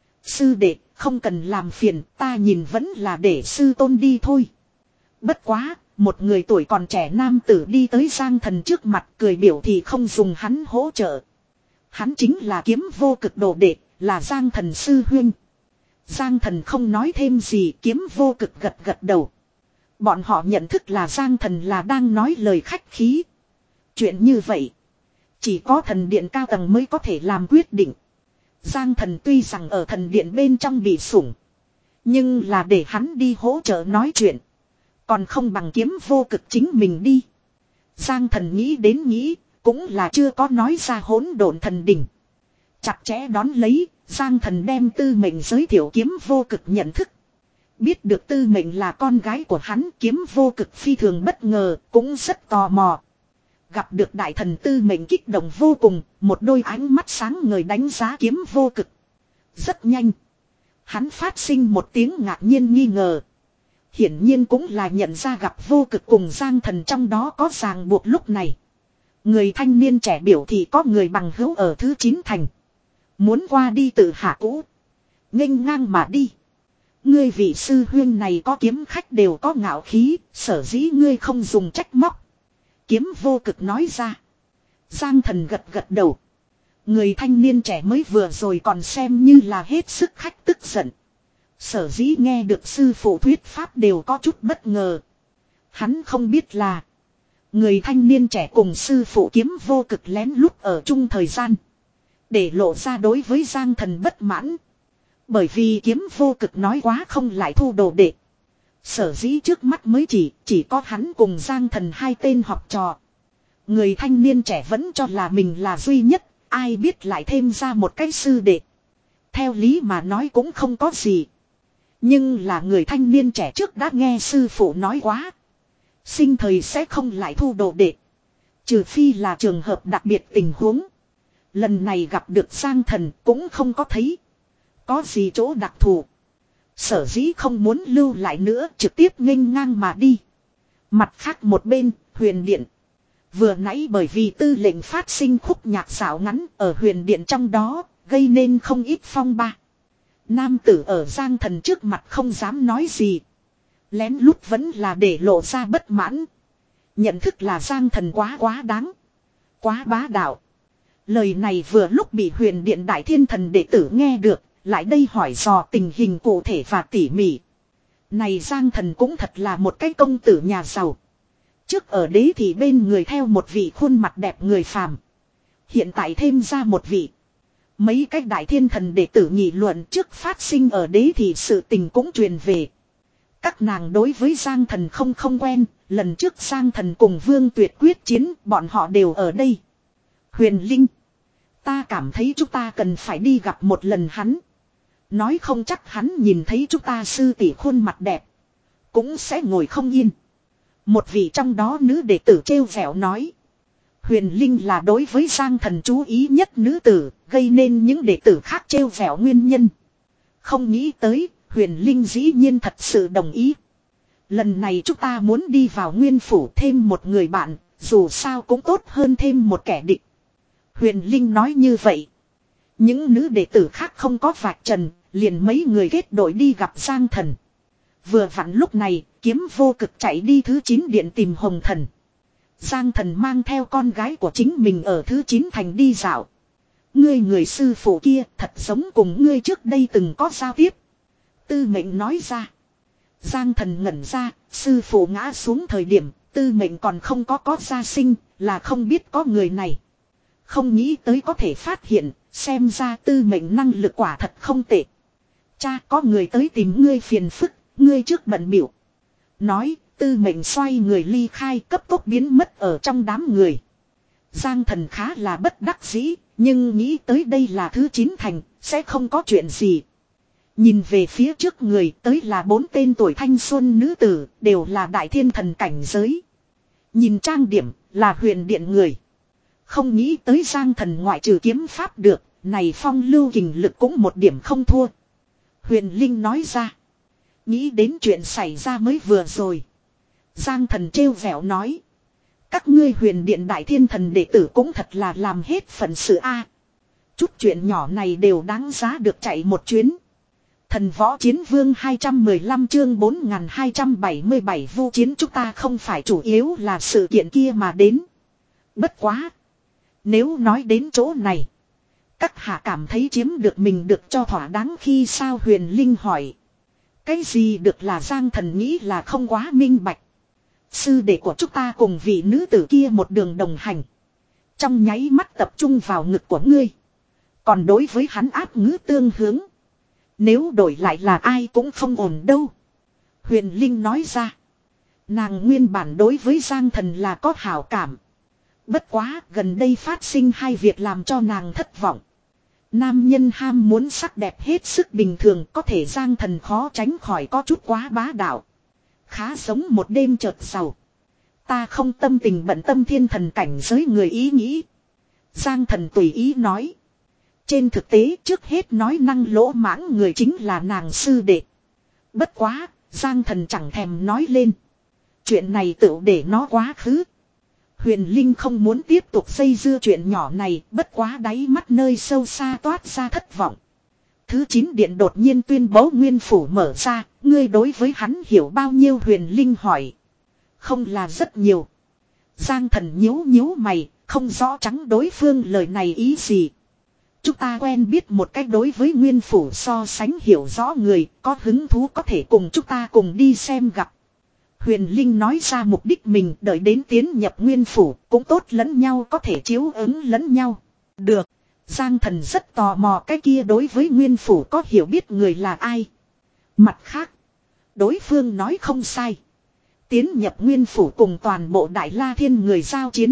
Sư đệ, không cần làm phiền, ta nhìn vẫn là để sư tôn đi thôi. Bất quá, một người tuổi còn trẻ nam tử đi tới Giang Thần trước mặt, cười biểu thì không dùng hắn hỗ trợ. Hắn chính là kiếm vô cực đồ đệ, là Giang Thần sư huynh. Giang Thần không nói thêm gì, kiếm vô cực gật gật đầu. Bọn họ nhận thức là Giang Thần là đang nói lời khách khí. Chuyện như vậy, chỉ có thần điện cao tầng mới có thể làm quyết định. Giang Thần tuy rằng ở thần điện bên trong bị sủng, nhưng là để hắn đi hỗ trợ nói chuyện, còn không bằng kiếm vô cực chính mình đi. Giang Thần nghĩ đến nghĩ, cũng là chưa có nói ra hỗn độn thần đỉnh. Chặt chẽ đón lấy, Giang Thần đem Tư Mệnh giới thiệu kiếm vô cực nhận thức. Biết được Tư Mệnh là con gái của hắn, kiếm vô cực phi thường bất ngờ, cũng rất tò mò. Gặp được đại thần Tư Mệnh kích động vô cùng, một đôi ánh mắt sáng ngời đánh giá kiếm vô cực. Rất nhanh, hắn phát sinh một tiếng ngạc nhiên nghi ngờ. Hiển nhiên cũng là nhận ra gặp vô cực cùng Giang Thần trong đó có ràng buộc. Lúc này, người thanh niên trẻ biểu thì có người bằng hữu ở thứ chín thành. Muốn qua đi tự hạ cũ, nghênh ngang mà đi. Ngươi vị sư huyên này có kiếm khách đều có ngạo khí, sở dĩ ngươi không dùng trách móc. Kiếm vô cực nói ra. Giang Thần gật gật đầu. Người thanh niên trẻ mới vừa rồi còn xem như là hết sức khách tức giận. Sở dĩ nghe được sư phụ thuyết pháp đều có chút bất ngờ. Hắn không biết là người thanh niên trẻ cùng sư phụ kiếm vô cực lén lút ở chung thời gian, để lộ ra đối với Giang Thần bất mãn. Bởi vì kiếm vô cực nói quá không lại thu đồ đệ. Sở dĩ trước mắt mới chỉ, chỉ có hắn cùng Giang Thần hai tên học trò. Người thanh niên trẻ vẫn cho là mình là duy nhất, ai biết lại thêm ra một cái sư đệ. Theo lý mà nói cũng không có gì. Nhưng là người thanh niên trẻ trước đã nghe sư phụ nói quá. Sinh thời sẽ không lại thu đồ đệ. Trừ phi là trường hợp đặc biệt tình huống. Lần này gặp được Giang Thần cũng không có thấy. Có gì chỗ đặc thù. Sở dĩ không muốn lưu lại nữa, trực tiếp nghênh ngang mà đi. Mặt khác một bên, huyền điện. Vừa nãy bởi vì tư lệnh phát sinh khúc nhạc xảo ngắn ở huyền điện trong đó, gây nên không ít phong ba. Nam tử ở Giang Thần trước mặt không dám nói gì. Lén lút vẫn là để lộ ra bất mãn. Nhận thức là Giang Thần quá quá đáng. Quá bá đạo. Lời này vừa lúc bị huyền điện đại thiên thần đệ tử nghe được. Lại đây hỏi dò tình hình cụ thể và tỉ mỉ. Này Giang Thần cũng thật là một cái công tử nhà giàu. Trước ở đế thì bên người theo một vị khuôn mặt đẹp người phàm. Hiện tại thêm ra một vị. Mấy cái đại thiên thần đệ tử nghị luận trước phát sinh ở đế thì sự tình cũng truyền về. Các nàng đối với Giang Thần không không quen. Lần trước Giang Thần cùng Vương Tuyệt quyết chiến, bọn họ đều ở đây. Huyền Linh. Ta cảm thấy chúng ta cần phải đi gặp một lần hắn. Nói không chắc hắn nhìn thấy chúng ta sư tỷ khuôn mặt đẹp. Cũng sẽ ngồi không yên. Một vị trong đó nữ đệ tử trêu vẻo nói. Huyền Linh là đối với Giang Thần chú ý nhất nữ tử, gây nên những đệ tử khác trêu vẻo nguyên nhân. Không nghĩ tới, Huyền Linh dĩ nhiên thật sự đồng ý. Lần này chúng ta muốn đi vào nguyên phủ thêm một người bạn, dù sao cũng tốt hơn thêm một kẻ địch. Huyền Linh nói như vậy. Những nữ đệ tử khác không có vạch trần, liền mấy người kết đội đi gặp Giang Thần. Vừa vặn lúc này, Kiếm Vô Cực chạy đi thứ chín điện tìm Hồng Thần. Giang Thần mang theo con gái của chính mình ở thứ chín thành đi dạo. Ngươi người sư phụ kia thật giống cùng ngươi trước đây từng có giao tiếp. Tư Mệnh nói ra. Giang Thần ngẩn ra, sư phụ ngã xuống thời điểm, Tư Mệnh còn không có có gia sinh, là không biết có người này. Không nghĩ tới có thể phát hiện, xem ra Tư Mệnh năng lực quả thật không tệ. Cha, có người tới tìm ngươi phiền phức, ngươi trước bận biểu. Nói, Tư Mệnh xoay người ly khai, cấp tốc biến mất ở trong đám người. Giang Thần khá là bất đắc dĩ, nhưng nghĩ tới đây là thứ chín thành, sẽ không có chuyện gì. Nhìn về phía trước người tới là bốn tên tuổi thanh xuân nữ tử, đều là đại thiên thần cảnh giới. Nhìn trang điểm, là huyền điện người. Không nghĩ tới Giang Thần ngoại trừ kiếm pháp được, này phong lưu kình lực cũng một điểm không thua. Huyền Linh nói ra. Nghĩ đến chuyện xảy ra mới vừa rồi. Giang Thần trêu vẻo nói. Các ngươi huyền điện đại thiên thần đệ tử cũng thật là làm hết phận sự a. Chút chuyện nhỏ này đều đáng giá được chạy một chuyến. Thần võ chiến vương hai trăm mười lăm chương bốn nghìn hai trăm bảy mươi bảy vu chiến chúng ta không phải chủ yếu là sự kiện kia mà đến. Bất quá. Nếu nói đến chỗ này. Các hạ cảm thấy chiếm được mình được cho thỏa đáng khi sao Huyền Linh hỏi. Cái gì được là Giang Thần nghĩ là không quá minh bạch. Sư đệ của chúng ta cùng vị nữ tử kia một đường đồng hành. Trong nháy mắt tập trung vào ngực của ngươi. Còn đối với hắn áp ngữ tương hướng. Nếu đổi lại là ai cũng không ổn đâu. Huyền Linh nói ra. Nàng nguyên bản đối với Giang Thần là có hảo cảm. Bất quá gần đây phát sinh hai việc làm cho nàng thất vọng. Nam nhân ham muốn sắc đẹp hết sức bình thường, có thể Giang Thần khó tránh khỏi có chút quá bá đạo. Khá giống một đêm chợt giàu. Ta không tâm tình bận tâm thiên thần cảnh giới người ý nghĩ. Giang Thần tùy ý nói. Trên thực tế trước hết nói năng lỗ mãng người chính là nàng sư đệ. Bất quá, Giang Thần chẳng thèm nói lên. Chuyện này tựu để nó quá khứ. Huyền Linh không muốn tiếp tục xây dưa chuyện nhỏ này, bất quá đáy mắt nơi sâu xa toát ra thất vọng. Thứ chín điện đột nhiên tuyên bố nguyên phủ mở ra, ngươi đối với hắn hiểu bao nhiêu Huyền Linh hỏi. Không là rất nhiều. Giang Thần nhíu nhíu mày, không rõ trắng đối phương lời này ý gì. Chúng ta quen biết một cách đối với nguyên phủ so sánh hiểu rõ người, có hứng thú có thể cùng chúng ta cùng đi xem gặp. Huyền Linh nói ra mục đích mình đợi đến tiến nhập nguyên phủ cũng tốt lẫn nhau có thể chiếu ứng lẫn nhau. Được. Giang Thần rất tò mò cái kia đối với nguyên phủ có hiểu biết người là ai. Mặt khác. Đối phương nói không sai. Tiến nhập nguyên phủ cùng toàn bộ Đại La Thiên người giao chiến.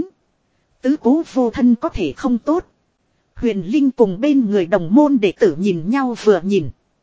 Tứ cố vô thân có thể không tốt. Huyền Linh cùng bên người đồng môn đệ tử nhìn nhau vừa nhìn.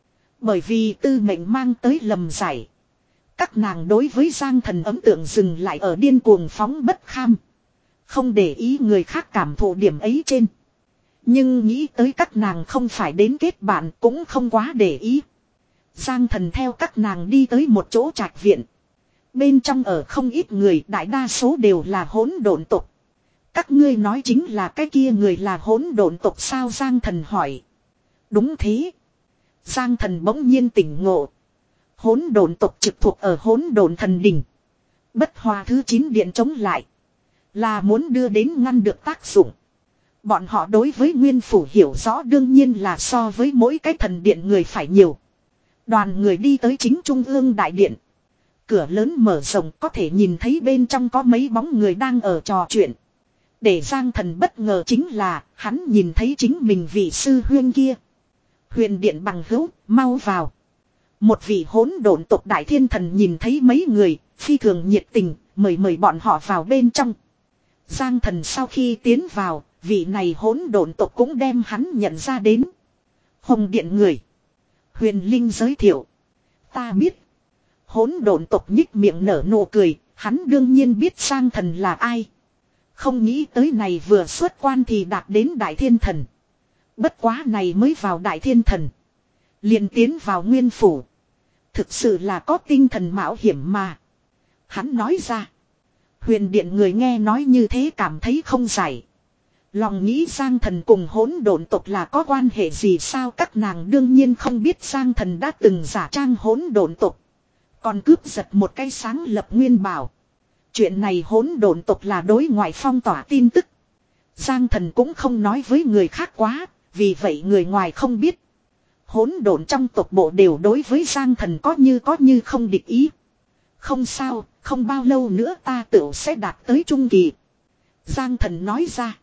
Bởi vì tư mệnh mang tới lầm giải. Các nàng đối với Giang Thần ấn tượng dừng lại ở điên cuồng phóng bất kham. Không để ý người khác cảm thụ điểm ấy trên. Nhưng nghĩ tới các nàng không phải đến kết bạn cũng không quá để ý. Giang Thần theo các nàng đi tới một chỗ trạch viện. Bên trong ở không ít người, đại đa số đều là hỗn độn tộc. Các ngươi nói chính là cái kia người là hỗn độn tộc sao? Giang Thần hỏi. Đúng thế. Giang Thần bỗng nhiên tỉnh ngộ. Hỗn độn tộc trực thuộc ở hỗn độn thần đỉnh. Bất hòa thứ chín điện chống lại. Là muốn đưa đến ngăn được tác dụng. Bọn họ đối với nguyên phủ hiểu rõ đương nhiên là so với mỗi cái thần điện người phải nhiều. Đoàn người đi tới chính trung ương đại điện. Cửa lớn mở rộng có thể nhìn thấy bên trong có mấy bóng người đang ở trò chuyện. Để Giang Thần bất ngờ chính là hắn nhìn thấy chính mình vị sư huyên kia. Huyền điện bằng hữu, mau vào. Một vị hỗn độn tộc đại thiên thần nhìn thấy mấy người, phi thường nhiệt tình, mời mời bọn họ vào bên trong. Giang Thần sau khi tiến vào, vị này hỗn độn tộc cũng đem hắn nhận ra đến. Hồng điện người. Huyền Linh giới thiệu. Ta biết. Hỗn độn tộc nhích miệng nở nụ cười, hắn đương nhiên biết Giang Thần là ai. Không nghĩ tới này vừa xuất quan thì đạt đến đại thiên thần. Bất quá này mới vào đại thiên thần. Liền tiến vào nguyên phủ. Thực sự là có tinh thần mạo hiểm mà. Hắn nói ra. Huyền điện người nghe nói như thế cảm thấy không giải. Lòng nghĩ Giang Thần cùng hỗn độn tộc là có quan hệ gì sao? Các nàng đương nhiên không biết Giang Thần đã từng giả trang hỗn độn tộc. Còn cướp giật một cái sáng lập nguyên bảo. Chuyện này hỗn độn tộc là đối ngoại phong tỏa tin tức. Giang Thần cũng không nói với người khác quá, vì vậy người ngoài không biết. Hỗn độn trong tộc bộ đều đối với Giang Thần có như có như không địch ý. Không sao, không bao lâu nữa ta tự sẽ đạt tới trung kỳ. Giang Thần nói ra.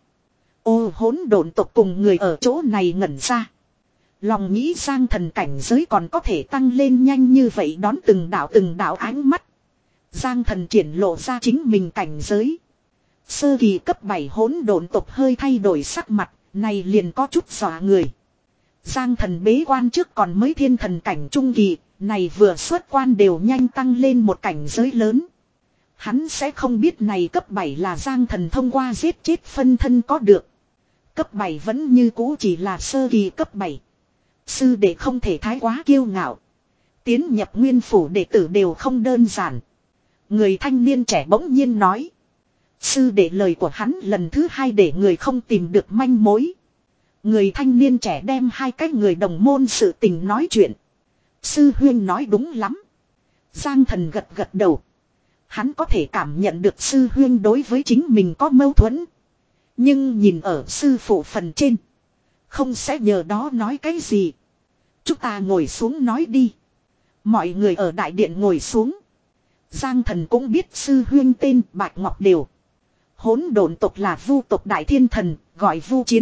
Ô, hỗn độn tộc cùng người ở chỗ này ngẩn ra. Lòng nghĩ Giang Thần cảnh giới còn có thể tăng lên nhanh như vậy, đón từng đạo từng đạo ánh mắt. Giang Thần triển lộ ra chính mình cảnh giới. Sơ kỳ cấp bảy hỗn độn tộc hơi thay đổi sắc mặt, này liền có chút dọa người. Giang Thần bế quan trước còn mới thiên thần cảnh trung kỳ, này vừa xuất quan đều nhanh tăng lên một cảnh giới lớn. Hắn sẽ không biết này cấp bảy là Giang Thần thông qua giết chết phân thân có được. Cấp bảy vẫn như cũ chỉ là sơ kỳ cấp bảy. Sư đệ không thể thái quá kiêu ngạo. Tiến nhập nguyên phủ đệ tử đều không đơn giản. Người thanh niên trẻ bỗng nhiên nói. Sư đệ lời của hắn lần thứ hai để người không tìm được manh mối. Người thanh niên trẻ đem hai cái người đồng môn sự tình nói chuyện. Sư huyên nói đúng lắm. Giang Thần gật gật đầu. Hắn có thể cảm nhận được sư huyên đối với chính mình có mâu thuẫn. Nhưng nhìn ở sư phụ phần trên. Không sẽ nhờ đó nói cái gì. Chúng ta ngồi xuống nói đi. Mọi người ở đại điện ngồi xuống. Giang Thần cũng biết sư huyên tên Bạch Ngọc Đều. Hỗn độn tộc là vu tộc đại thiên thần, gọi vu chiến.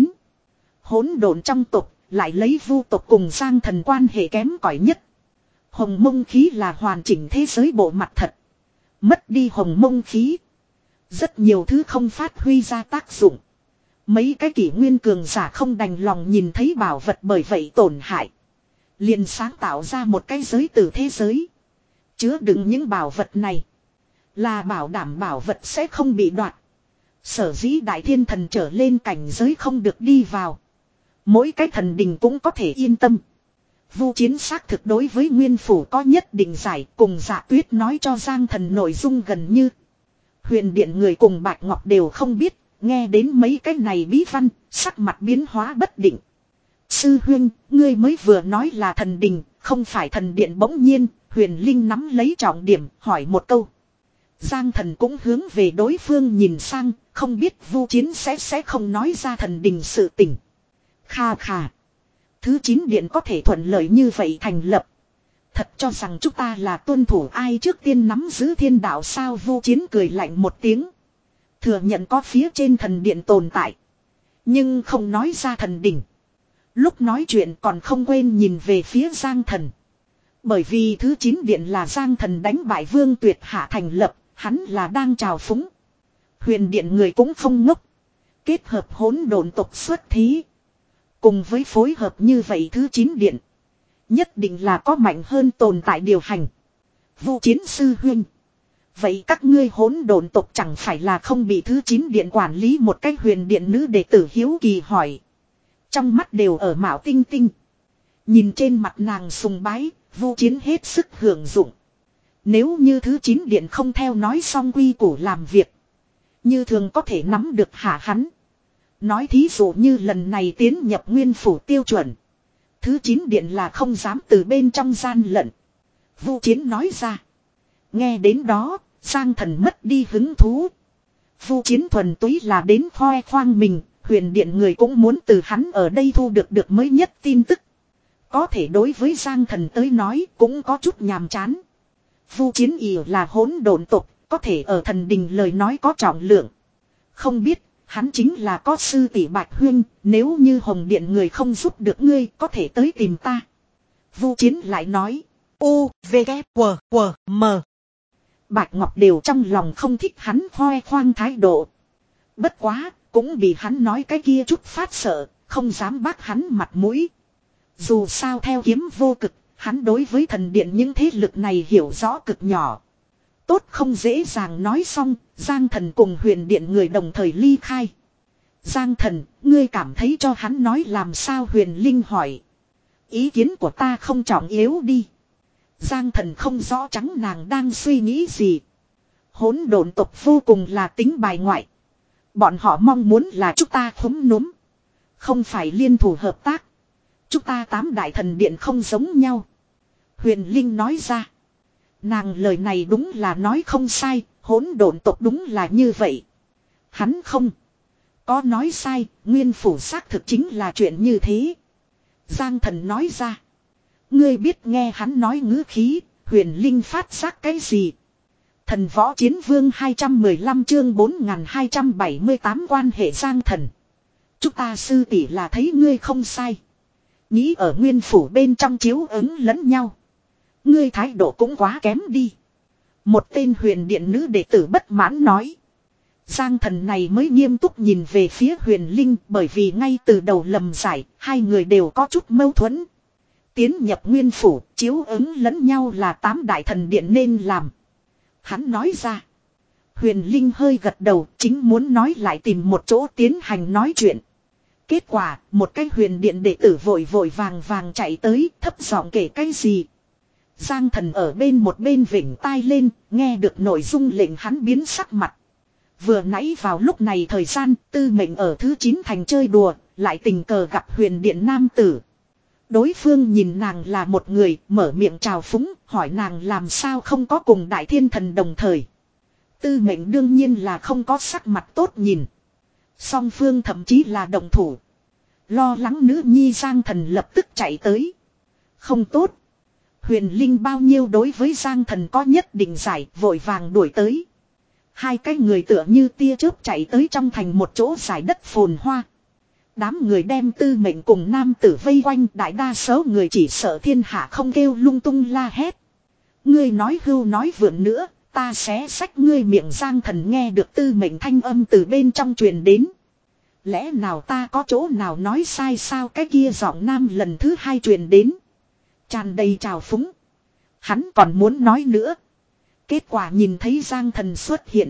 Hỗn độn trong tộc lại lấy vu tộc cùng Giang Thần quan hệ kém cỏi nhất. Hồng mông khí là hoàn chỉnh thế giới bộ mặt thật. Mất đi hồng mông khí. Rất nhiều thứ không phát huy ra tác dụng. Mấy cái kỷ nguyên cường giả không đành lòng nhìn thấy bảo vật bởi vậy tổn hại. Liền sáng tạo ra một cái giới từ thế giới. Chứa đựng những bảo vật này. Là bảo đảm bảo vật sẽ không bị đoạt. Sở dĩ đại thiên thần trở lên cảnh giới không được đi vào. Mỗi cái thần đình cũng có thể yên tâm. Vu chiến xác thực đối với nguyên phủ có nhất định giải, cùng Dạ Tuyết nói cho Giang Thần nội dung gần như. Huyền điện người cùng Bạch Ngọc đều không biết, nghe đến mấy cái này bí văn, sắc mặt biến hóa bất định. Sư huynh, ngươi mới vừa nói là thần đình, không phải thần điện. Bỗng nhiên, Huyền Linh nắm lấy trọng điểm, hỏi một câu. Giang Thần cũng hướng về đối phương nhìn sang, không biết Vu chiến sẽ sẽ không nói ra thần đình sự tình. Kha kha. Thứ chín điện có thể thuận lợi như vậy thành lập. Thật cho rằng chúng ta là tuân thủ ai trước tiên nắm giữ thiên đạo sao? Vu chiến cười lạnh một tiếng. Thừa nhận có phía trên thần điện tồn tại. Nhưng không nói ra thần đỉnh. Lúc nói chuyện còn không quên nhìn về phía Giang Thần. Bởi vì thứ chín điện là Giang Thần đánh bại Vương Tuyệt Hạ thành lập, hắn là đang trào phúng. Huyền điện người cũng không ngốc. Kết hợp hỗn độn tộc xuất thí. Cùng với phối hợp như vậy thứ chín điện. Nhất định là có mạnh hơn tồn tại điều hành. Vu Chiến sư huynh. Vậy các ngươi hỗn độn tộc chẳng phải là không bị thứ chín điện quản lý một cách huyền điện nữ đệ tử hiếu kỳ hỏi. Trong mắt đều ở mạo tinh tinh. Nhìn trên mặt nàng sùng bái, Vu Chiến hết sức hưởng dụng. Nếu như thứ chín điện không theo nói xong quy củ làm việc. Như thường có thể nắm được hạ hắn. Nói thí dụ như lần này tiến nhập nguyên phủ tiêu chuẩn. Thứ chín điện là không dám từ bên trong gian lận. Vu Chiến nói ra. Nghe đến đó, Giang Thần mất đi hứng thú. Vu Chiến thuần túy là đến khoe khoang mình, huyền điện người cũng muốn từ hắn ở đây thu được được mới nhất tin tức. Có thể đối với Giang Thần tới nói cũng có chút nhàm chán. Vu Chiến ỉ là hỗn độn tộc, có thể ở thần đình lời nói có trọng lượng. Không biết, hắn chính là có sư tỷ Bạch Huyên, nếu như Hồng Điện người không giúp được ngươi có thể tới tìm ta. Vu Chiến lại nói, U, V, K, W, W, M. Bạch Ngọc đều trong lòng không thích hắn khoe khoang thái độ. Bất quá, cũng bị hắn nói cái kia chút phát sợ, không dám bác hắn mặt mũi. Dù sao theo kiếm vô cực, hắn đối với thần điện những thế lực này hiểu rõ cực nhỏ. Tốt không dễ dàng nói xong, Giang Thần cùng huyền điện người đồng thời ly khai. Giang Thần, ngươi cảm thấy cho hắn nói làm sao huyền linh hỏi. Ý kiến của ta không trọng yếu đi. Giang Thần không rõ trắng nàng đang suy nghĩ gì. Hỗn độn tộc vô cùng là tính bài ngoại. Bọn họ mong muốn là chúng ta khúm núm. Không phải liên thủ hợp tác. Chúng ta tám đại thần điện không giống nhau. Huyền Linh nói ra. Nàng lời này đúng là nói không sai. Hỗn độn tộc đúng là như vậy. Hắn không có nói sai. Nguyên phủ xác thực chính là chuyện như thế. Giang Thần nói ra. Ngươi biết nghe hắn nói ngữ khí. Huyền Linh phát giác cái gì? Thần võ chiến vương hai trăm mười lăm chương bốn nghìn hai trăm bảy mươi tám quan hệ Giang Thần. Chúng ta sư tỷ là thấy ngươi không sai. Nghĩ ở nguyên phủ bên trong chiếu ứng lẫn nhau. Ngươi thái độ cũng quá kém đi. Một tên huyền điện nữ đệ tử bất mãn nói. Giang Thần này mới nghiêm túc nhìn về phía huyền linh. Bởi vì ngay từ đầu lầm giải, hai người đều có chút mâu thuẫn. Tiến nhập nguyên phủ, chiếu ứng lẫn nhau là tám đại thần điện nên làm. Hắn nói ra. Huyền Linh hơi gật đầu, chính muốn nói lại tìm một chỗ tiến hành nói chuyện. Kết quả, một cái huyền điện đệ tử vội vội vàng vàng chạy tới, thấp giọng kể cái gì. Giang Thần ở bên một bên vểnh tai lên, nghe được nội dung lệnh hắn biến sắc mặt. Vừa nãy vào lúc này thời gian, Tư Mệnh ở thứ chín thành chơi đùa, lại tình cờ gặp huyền điện nam tử. Đối phương nhìn nàng là một người, mở miệng chào phúng, hỏi nàng làm sao không có cùng đại thiên thần đồng thời. Tư Mệnh đương nhiên là không có sắc mặt tốt nhìn. Song phương thậm chí là đồng thủ. Lo lắng nữ nhi Giang Thần lập tức chạy tới. Không tốt. Huyền Linh bao nhiêu đối với Giang Thần có nhất định giải, vội vàng đuổi tới. Hai cái người tựa như tia chớp chạy tới trong thành một chỗ giải đất phồn hoa. Đám người đem Tư Mệnh cùng nam tử vây quanh, đại đa số người chỉ sợ thiên hạ không kêu lung tung la hét. Ngươi nói hưu nói vượn nữa, ta xé xách ngươi miệng. Giang Thần nghe được Tư Mệnh thanh âm từ bên trong truyền đến. Lẽ nào ta có chỗ nào nói sai sao? Cái kia giọng nam lần thứ hai truyền đến. Tràn đầy trào phúng. Hắn còn muốn nói nữa. Kết quả nhìn thấy Giang Thần xuất hiện.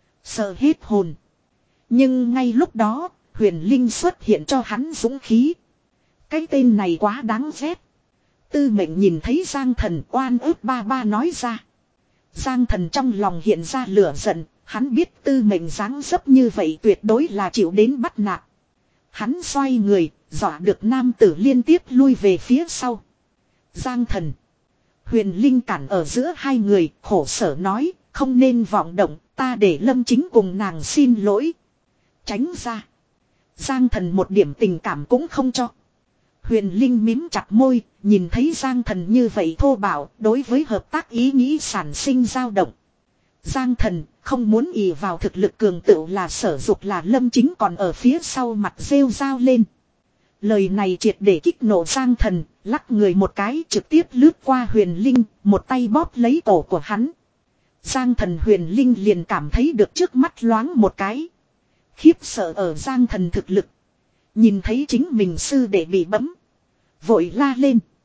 Sợ hết hồn. Nhưng ngay lúc đó, Huyền Linh xuất hiện cho hắn dũng khí. Cái tên này quá đáng ghét. Tư Mệnh nhìn thấy Giang Thần oan ức ba ba nói ra. Giang Thần trong lòng hiện ra lửa giận. Hắn biết Tư Mệnh dáng dấp như vậy tuyệt đối là chịu đến bắt nạt. Hắn xoay người, dọa được nam tử liên tiếp lui về phía sau. Giang Thần. Huyền Linh cản ở giữa hai người, khổ sở nói, không nên vọng động, ta để Lâm Chính cùng nàng xin lỗi. Tránh ra. Giang Thần một điểm tình cảm cũng không cho. Huyền Linh mím chặt môi, nhìn thấy Giang Thần như vậy thô bạo, đối với hợp tác ý nghĩ sản sinh dao động. Giang Thần không muốn ỷ vào thực lực cường tựu là sở dục là Lâm Chính còn ở phía sau mặt rêu rao lên. Lời này triệt để kích nổ Giang Thần, lắc người một cái trực tiếp lướt qua Huyền Linh, một tay bóp lấy cổ của hắn. Giang Thần Huyền Linh liền cảm thấy được trước mắt loáng một cái. Khiếp sợ ở Giang Thần thực lực. Nhìn thấy chính mình sư đệ bị bấm. Vội la lên.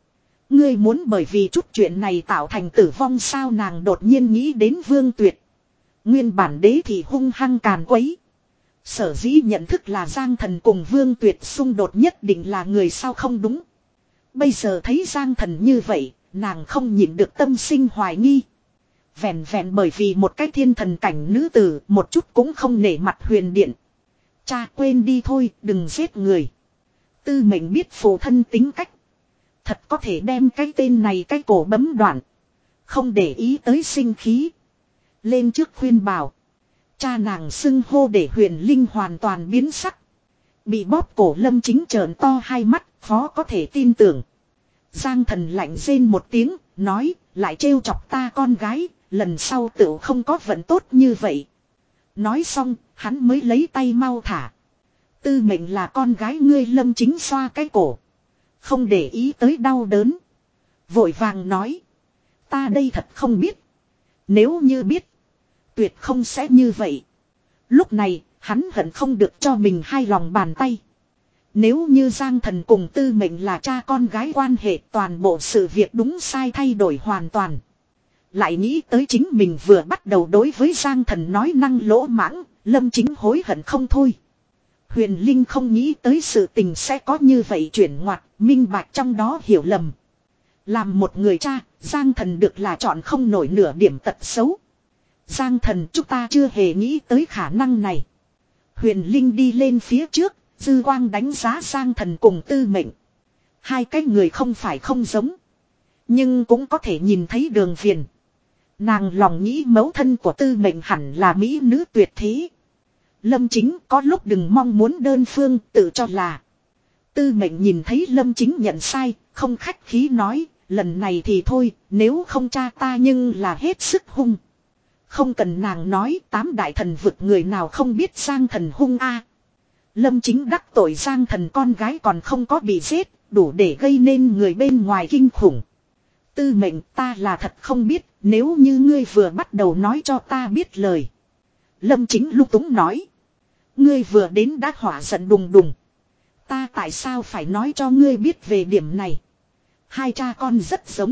Ngươi muốn bởi vì chút chuyện này tạo thành tử vong sao, nàng đột nhiên nghĩ đến Vương Tuyệt. Nguyên bản đế thì hung hăng càn quấy. Sở dĩ nhận thức là Giang Thần cùng Vương Tuyệt xung đột nhất định là người sao không đúng. Bây giờ thấy Giang Thần như vậy, nàng không nhịn được tâm sinh hoài nghi. Vẹn vẹn bởi vì một cái thiên thần cảnh nữ tử một chút cũng không nể mặt Huyền Điện. Cha quên đi thôi, đừng giết người. Tư Mệnh biết phụ thân tính cách. Thật có thể đem cái tên này cái cổ bấm đoạn. Không để ý tới sinh khí. Lên trước khuyên bảo. Cha nàng xưng hô để Huyền Linh hoàn toàn biến sắc. Bị bóp cổ Lâm Chính trợn to hai mắt, khó có thể tin tưởng. Giang Thần lạnh rên một tiếng, nói, lại trêu chọc ta con gái, lần sau tựu không có vận tốt như vậy. Nói xong, hắn mới lấy tay mau thả. Tư Mệnh là con gái ngươi. Lâm Chính xoa cái cổ. Không để ý tới đau đớn. Vội vàng nói. Ta đây thật không biết. Nếu như biết. Tuyệt không sẽ như vậy. Lúc này, hắn hận không được cho mình hai lòng bàn tay. Nếu như Giang Thần cùng Tư Mệnh là cha con gái quan hệ, toàn bộ sự việc đúng sai thay đổi hoàn toàn. Lại nghĩ tới chính mình vừa bắt đầu đối với Giang Thần nói năng lỗ mãng, Lâm Chính hối hận không thôi. Huyền Linh không nghĩ tới sự tình sẽ có như vậy chuyển ngoặt, minh bạch trong đó hiểu lầm. Làm một người cha, Giang Thần được là chọn không nổi nửa điểm tật xấu. Giang Thần, chúng ta chưa hề nghĩ tới khả năng này. Huyền Linh đi lên phía trước, dư quang đánh giá Giang Thần cùng Tư Mệnh. Hai cái người không phải không giống, nhưng cũng có thể nhìn thấy đường viền. Nàng lòng nghĩ mẫu thân của Tư Mệnh hẳn là mỹ nữ tuyệt thế. Lâm Chính có lúc đừng mong muốn đơn phương tự cho là. Tư Mệnh nhìn thấy Lâm Chính nhận sai, không khách khí nói, lần này thì thôi, nếu không cha ta nhưng là hết sức hung. Không cần nàng nói, tám đại thần vực người nào không biết Giang Thần hung a. Lâm Chính đắc tội Giang Thần con gái còn không có bị giết, đủ để gây nên người bên ngoài kinh khủng. Tư Mệnh, ta là thật không biết, nếu như ngươi vừa bắt đầu nói cho ta biết lời. Lâm Chính lung túng nói. Ngươi vừa đến đã hỏa giận đùng đùng. Ta tại sao phải nói cho ngươi biết về điểm này. Hai cha con rất giống.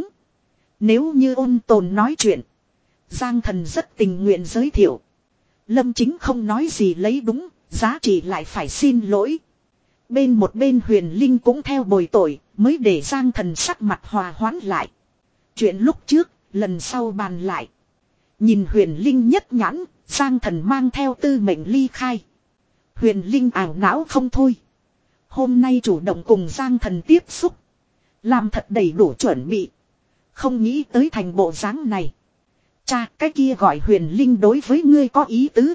Nếu như ôn tồn nói chuyện, Giang Thần rất tình nguyện giới thiệu. Lâm Chính không nói gì lấy đúng, giá trị lại phải xin lỗi. Bên một bên Huyền Linh cũng theo bồi tội, mới để Giang Thần sắc mặt hòa hoãn lại. Chuyện lúc trước, lần sau bàn lại. Nhìn Huyền Linh nhất nhãn, Giang Thần mang theo Tư Mệnh ly khai. Huyền Linh ảo não không thôi. Hôm nay chủ động cùng Giang Thần tiếp xúc, làm thật đầy đủ chuẩn bị. Không nghĩ tới thành bộ dáng này. Cha, cái kia gọi Huyền Linh đối với ngươi có ý tứ.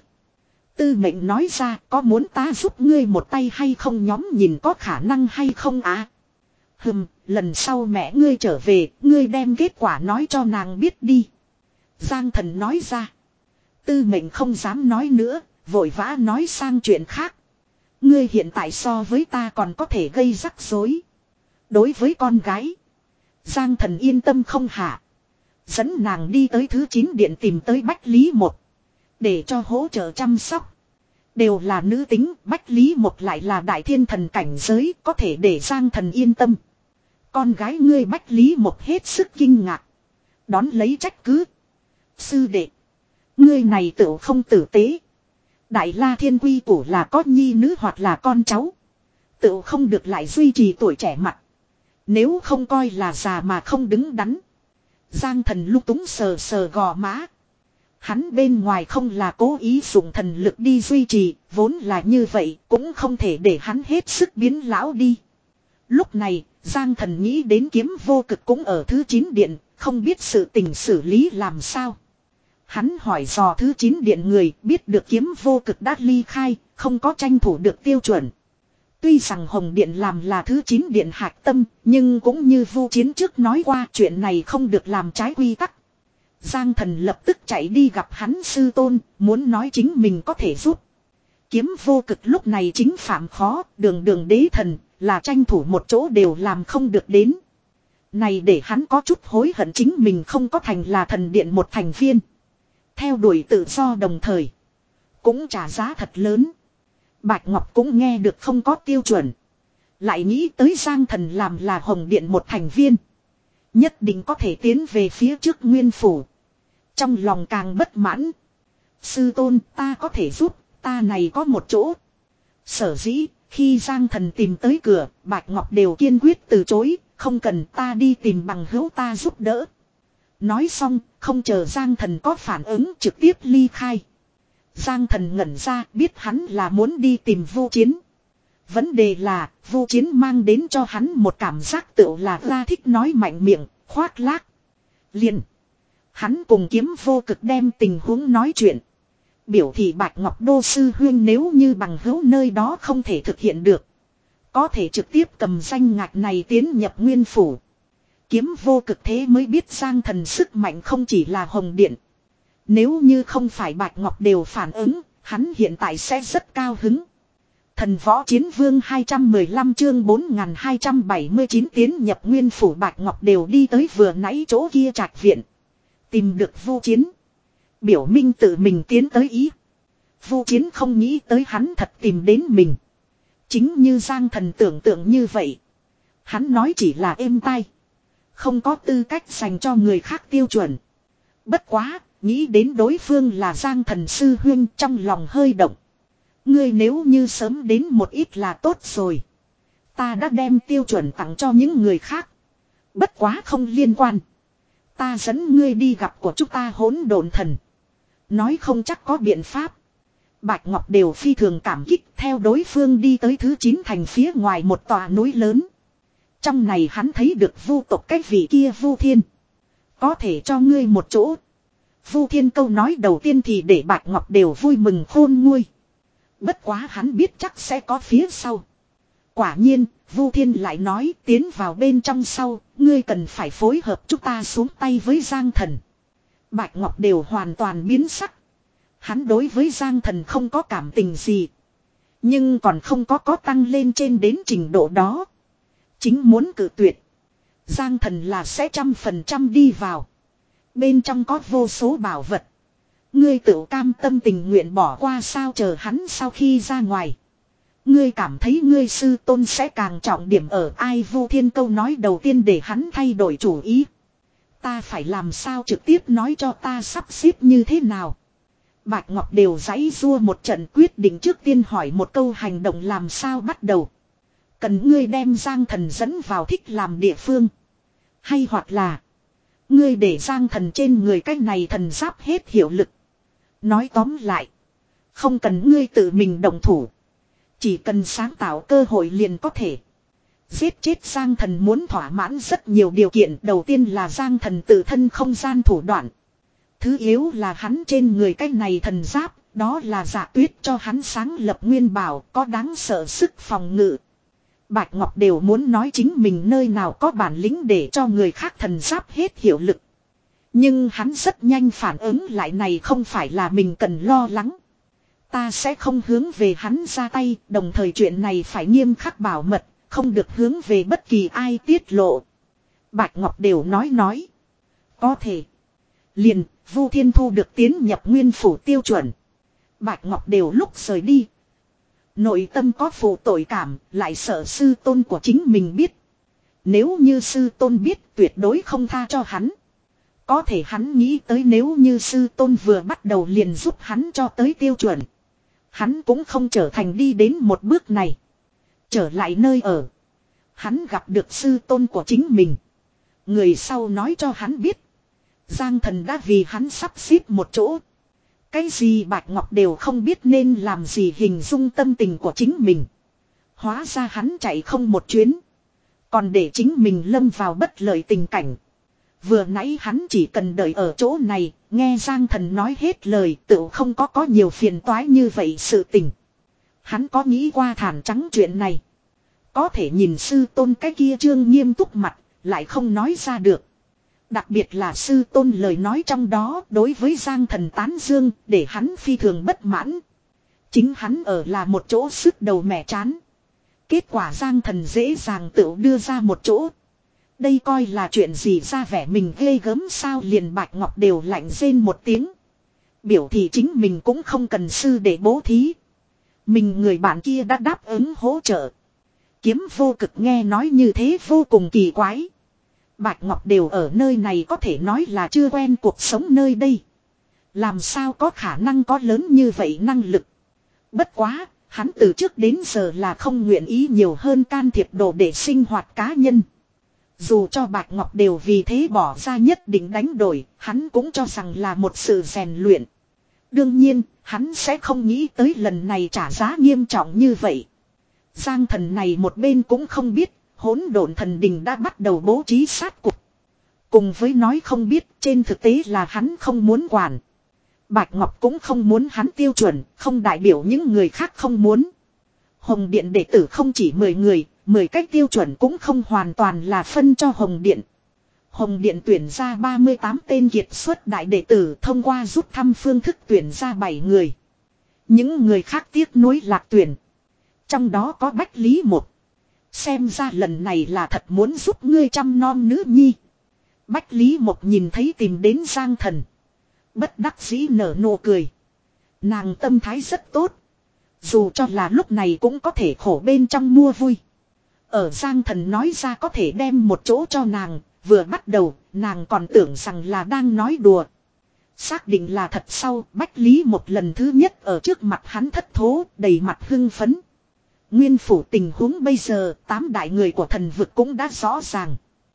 Tư Mệnh nói ra, có muốn ta giúp ngươi một tay hay không, nhóm nhìn có khả năng hay không á. À? Hừm, lần sau mẹ ngươi trở về, ngươi đem kết quả nói cho nàng biết đi. Giang Thần nói ra. Tư Mệnh không dám nói nữa, vội vã nói sang chuyện khác. Ngươi hiện tại so với ta còn có thể gây rắc rối. Đối với con gái, Giang Thần yên tâm không hạ. Dẫn nàng đi tới thứ chín điện tìm tới Bách Lý Một, để cho hỗ trợ chăm sóc. Đều là nữ tính, Bách Lý Một lại là đại thiên thần cảnh giới, có thể để Giang Thần yên tâm. Con gái ngươi Bách Lý Một hết sức kinh ngạc, đón lấy trách cứ. Sư đệ, ngươi này tự không tử tế. Đại La Thiên quy củ là có nhi nữ hoặc là con cháu, tự không được lại duy trì tuổi trẻ mặt. Nếu không coi là già mà không đứng đắn. Giang Thần lúc túng sờ sờ gò má. Hắn bên ngoài không là cố ý dùng thần lực đi duy trì, vốn là như vậy, cũng không thể để hắn hết sức biến lão đi. Lúc này, Giang Thần nghĩ đến Kiếm Vô Cực cũng ở thứ chín điện, không biết sự tình xử lý làm sao. Hắn hỏi dò thứ chín điện người, biết được Kiếm Vô Cực đã ly khai, không có tranh thủ được tiêu chuẩn. Tuy rằng Hồng Điện làm là thứ chín điện hạch tâm, nhưng cũng như Vu Chiến trước nói qua, chuyện này không được làm trái quy tắc. Giang Thần lập tức chạy đi gặp hắn sư tôn, muốn nói chính mình có thể giúp. Kiếm Vô Cực lúc này chính phạm khó, đường đường đế thần, là tranh thủ một chỗ đều làm không được đến. Này để hắn có chút hối hận chính mình không có thành là thần điện một thành viên. Theo đuổi tự do đồng thời, cũng trả giá thật lớn. Bạch Ngọc cũng nghe được không có tiêu chuẩn, lại nghĩ tới Giang Thần làm là Hồng Điện một thành viên. Nhất định có thể tiến về phía trước nguyên phủ. Trong lòng càng bất mãn. Sư tôn, ta có thể giúp, ta này có một chỗ. Sở dĩ, khi Giang Thần tìm tới cửa, Bạch Ngọc đều kiên quyết từ chối, không cần, ta đi tìm bằng hữu ta giúp đỡ. Nói xong, không chờ Giang Thần có phản ứng, trực tiếp ly khai. Giang Thần ngẩn ra, biết hắn là muốn đi tìm Vu Chiến. Vấn đề là, Vu Chiến mang đến cho hắn một cảm giác tựu là ra thích nói mạnh miệng, khoác lác. Liền. Hắn cùng Kiếm Vô Cực đem tình huống nói chuyện. Biểu thị Bạch Ngọc Đô sư huyên nếu như bằng hữu nơi đó không thể thực hiện được. Có thể trực tiếp cầm danh ngạch này tiến nhập nguyên phủ. Kiếm Vô Cực thế mới biết Giang Thần sức mạnh không chỉ là hồng điện. Nếu như không phải Bạch Ngọc đều phản ứng, hắn hiện tại sẽ rất cao hứng. Thần Võ Chiến Vương hai trăm mười lăm chương bốn nghìn hai trăm bảy mươi chín tiến nhập nguyên phủ. Bạch Ngọc đều đi tới vừa nãy chỗ kia trạch viện. Tìm được Vu Chiến. Biểu minh tự mình tiến tới ý. Vu Chiến không nghĩ tới hắn thật tìm đến mình. Chính như Giang Thần tưởng tượng như vậy. Hắn nói chỉ là êm tai. Không có tư cách dành cho người khác tiêu chuẩn. Bất quá, nghĩ đến đối phương là Giang Thần sư huyên trong lòng hơi động. Ngươi nếu như sớm đến một ít là tốt rồi. Ta đã đem tiêu chuẩn tặng cho những người khác. Bất quá không liên quan. Ta dẫn ngươi đi gặp của chúng ta hỗn độn thần. Nói không chắc có biện pháp. Bạch Ngọc đều phi thường cảm kích theo đối phương đi tới thứ chín thành phía ngoài một tòa núi lớn. Trong này hắn thấy được Vu tộc cái vị kia Vu Thiên. Có thể cho ngươi một chỗ. Vu Thiên câu nói đầu tiên thì để Bạch Ngọc đều vui mừng khôn nguôi. Bất quá hắn biết chắc sẽ có phía sau. Quả nhiên, Vu Thiên lại nói tiến vào bên trong sau, ngươi cần phải phối hợp chúng ta xuống tay với Giang Thần. Bạch Ngọc đều hoàn toàn biến sắc. Hắn đối với Giang Thần không có cảm tình gì. Nhưng còn không có có tăng lên trên đến trình độ đó. Chính muốn cự tuyệt. Giang Thần là sẽ trăm phần trăm đi vào. Bên trong có vô số bảo vật. Ngươi tự cam tâm tình nguyện bỏ qua sao chờ hắn sau khi ra ngoài. Ngươi cảm thấy ngươi sư tôn sẽ càng trọng điểm ở ai Vu Thiên câu nói đầu tiên để hắn thay đổi chủ ý. Ta phải làm sao trực tiếp nói cho ta sắp xếp như thế nào. Bạch Ngọc đều giãy rua một trận quyết định trước tiên hỏi một câu hành động làm sao bắt đầu. Cần ngươi đem Giang Thần dẫn vào thích làm địa phương. Hay hoặc là ngươi để Giang Thần trên người cái này thần giáp hết hiệu lực. Nói tóm lại. Không cần ngươi tự mình động thủ. Chỉ cần sáng tạo cơ hội liền có thể. Giết chết Giang Thần muốn thỏa mãn rất nhiều điều kiện. Đầu tiên là Giang Thần tự thân không gian thủ đoạn. Thứ yếu là hắn trên người cái này thần giáp. Đó là Dạ Tuyết cho hắn sáng lập nguyên bảo. Có đáng sợ sức phòng ngự. Bạch Ngọc đều muốn nói chính mình nơi nào có bản lĩnh để cho người khác thần giáp hết hiệu lực. Nhưng hắn rất nhanh phản ứng lại này không phải là mình cần lo lắng. Ta sẽ không hướng về hắn ra tay, đồng thời chuyện này phải nghiêm khắc bảo mật, không được hướng về bất kỳ ai tiết lộ. Bạch Ngọc đều nói nói. Có thể. Liền, Vu Thiên thu được tiến nhập nguyên phủ tiêu chuẩn. Bạch Ngọc đều lúc rời đi. Nội tâm có phụ tội cảm, lại sợ sư tôn của chính mình biết. Nếu như sư tôn biết tuyệt đối không tha cho hắn. Có thể hắn nghĩ tới nếu như sư tôn vừa bắt đầu liền giúp hắn cho tới tiêu chuẩn. Hắn cũng không trở thành đi đến một bước này. Trở lại nơi ở. Hắn gặp được sư tôn của chính mình. Người sau nói cho hắn biết. Giang Thần đã vì hắn sắp xếp một chỗ. Cái gì Bạch Ngọc đều không biết nên làm gì hình dung tâm tình của chính mình. Hóa ra hắn chạy không một chuyến. Còn để chính mình lâm vào bất lợi tình cảnh. Vừa nãy hắn chỉ cần đợi ở chỗ này, nghe Giang Thần nói hết lời tự không có có nhiều phiền toái như vậy sự tình. Hắn có nghĩ qua thản trắng chuyện này. Có thể nhìn sư tôn cái kia trương nghiêm túc mặt, lại không nói ra được. Đặc biệt là sư tôn lời nói trong đó đối với Giang Thần tán dương để hắn phi thường bất mãn. Chính hắn ở là một chỗ sức đầu mẻ chán. Kết quả Giang Thần dễ dàng tự đưa ra một chỗ. Đây coi là chuyện gì ra vẻ mình ghê gớm sao liền Bạch Ngọc đều lạnh rên một tiếng. Biểu thị chính mình cũng không cần sư để bố thí. Mình người bạn kia đã đáp ứng hỗ trợ. Kiếm Vô Cực nghe nói như thế vô cùng kỳ quái. Bạch Ngọc đều ở nơi này có thể nói là chưa quen cuộc sống nơi đây. Làm sao có khả năng có lớn như vậy năng lực. Bất quá, hắn từ trước đến giờ là không nguyện ý nhiều hơn can thiệp đồ để sinh hoạt cá nhân. Dù cho Bạch Ngọc đều vì thế bỏ ra nhất định đánh đổi, hắn cũng cho rằng là một sự rèn luyện. Đương nhiên, hắn sẽ không nghĩ tới lần này trả giá nghiêm trọng như vậy. Giang thần này một bên cũng không biết, hỗn độn thần đình đã bắt đầu bố trí sát cục. Cùng với nói không biết, trên thực tế là hắn không muốn quản. Bạch Ngọc cũng không muốn hắn tiêu chuẩn, không đại biểu những người khác không muốn. Hồng Điện đệ tử không chỉ mười người, mười cách tiêu chuẩn cũng không hoàn toàn là phân cho Hồng Điện. Hồng Điện tuyển ra ba mươi tám tên kiệt xuất đại đệ tử thông qua rút thăm phương thức tuyển ra bảy người. Những người khác tiếc nuối lạc tuyển. Trong đó có Bách Lý Một. Xem ra lần này là thật muốn giúp ngươi chăm nom nữ nhi. Bách Lý Một nhìn thấy tìm đến Giang Thần. Bất đắc dĩ nở nụ cười. Nàng tâm thái rất tốt. Dù cho là lúc này cũng có thể khổ bên trong mua vui. Ở Giang Thần nói ra có thể đem một chỗ cho nàng. Vừa bắt đầu nàng còn tưởng rằng là đang nói đùa. Xác định là thật sau Bách Lý một lần thứ nhất ở trước mặt hắn thất thố đầy mặt hưng phấn. Nguyên phủ tình huống bây giờ tám đại người của thần vực cũng đã rõ ràng.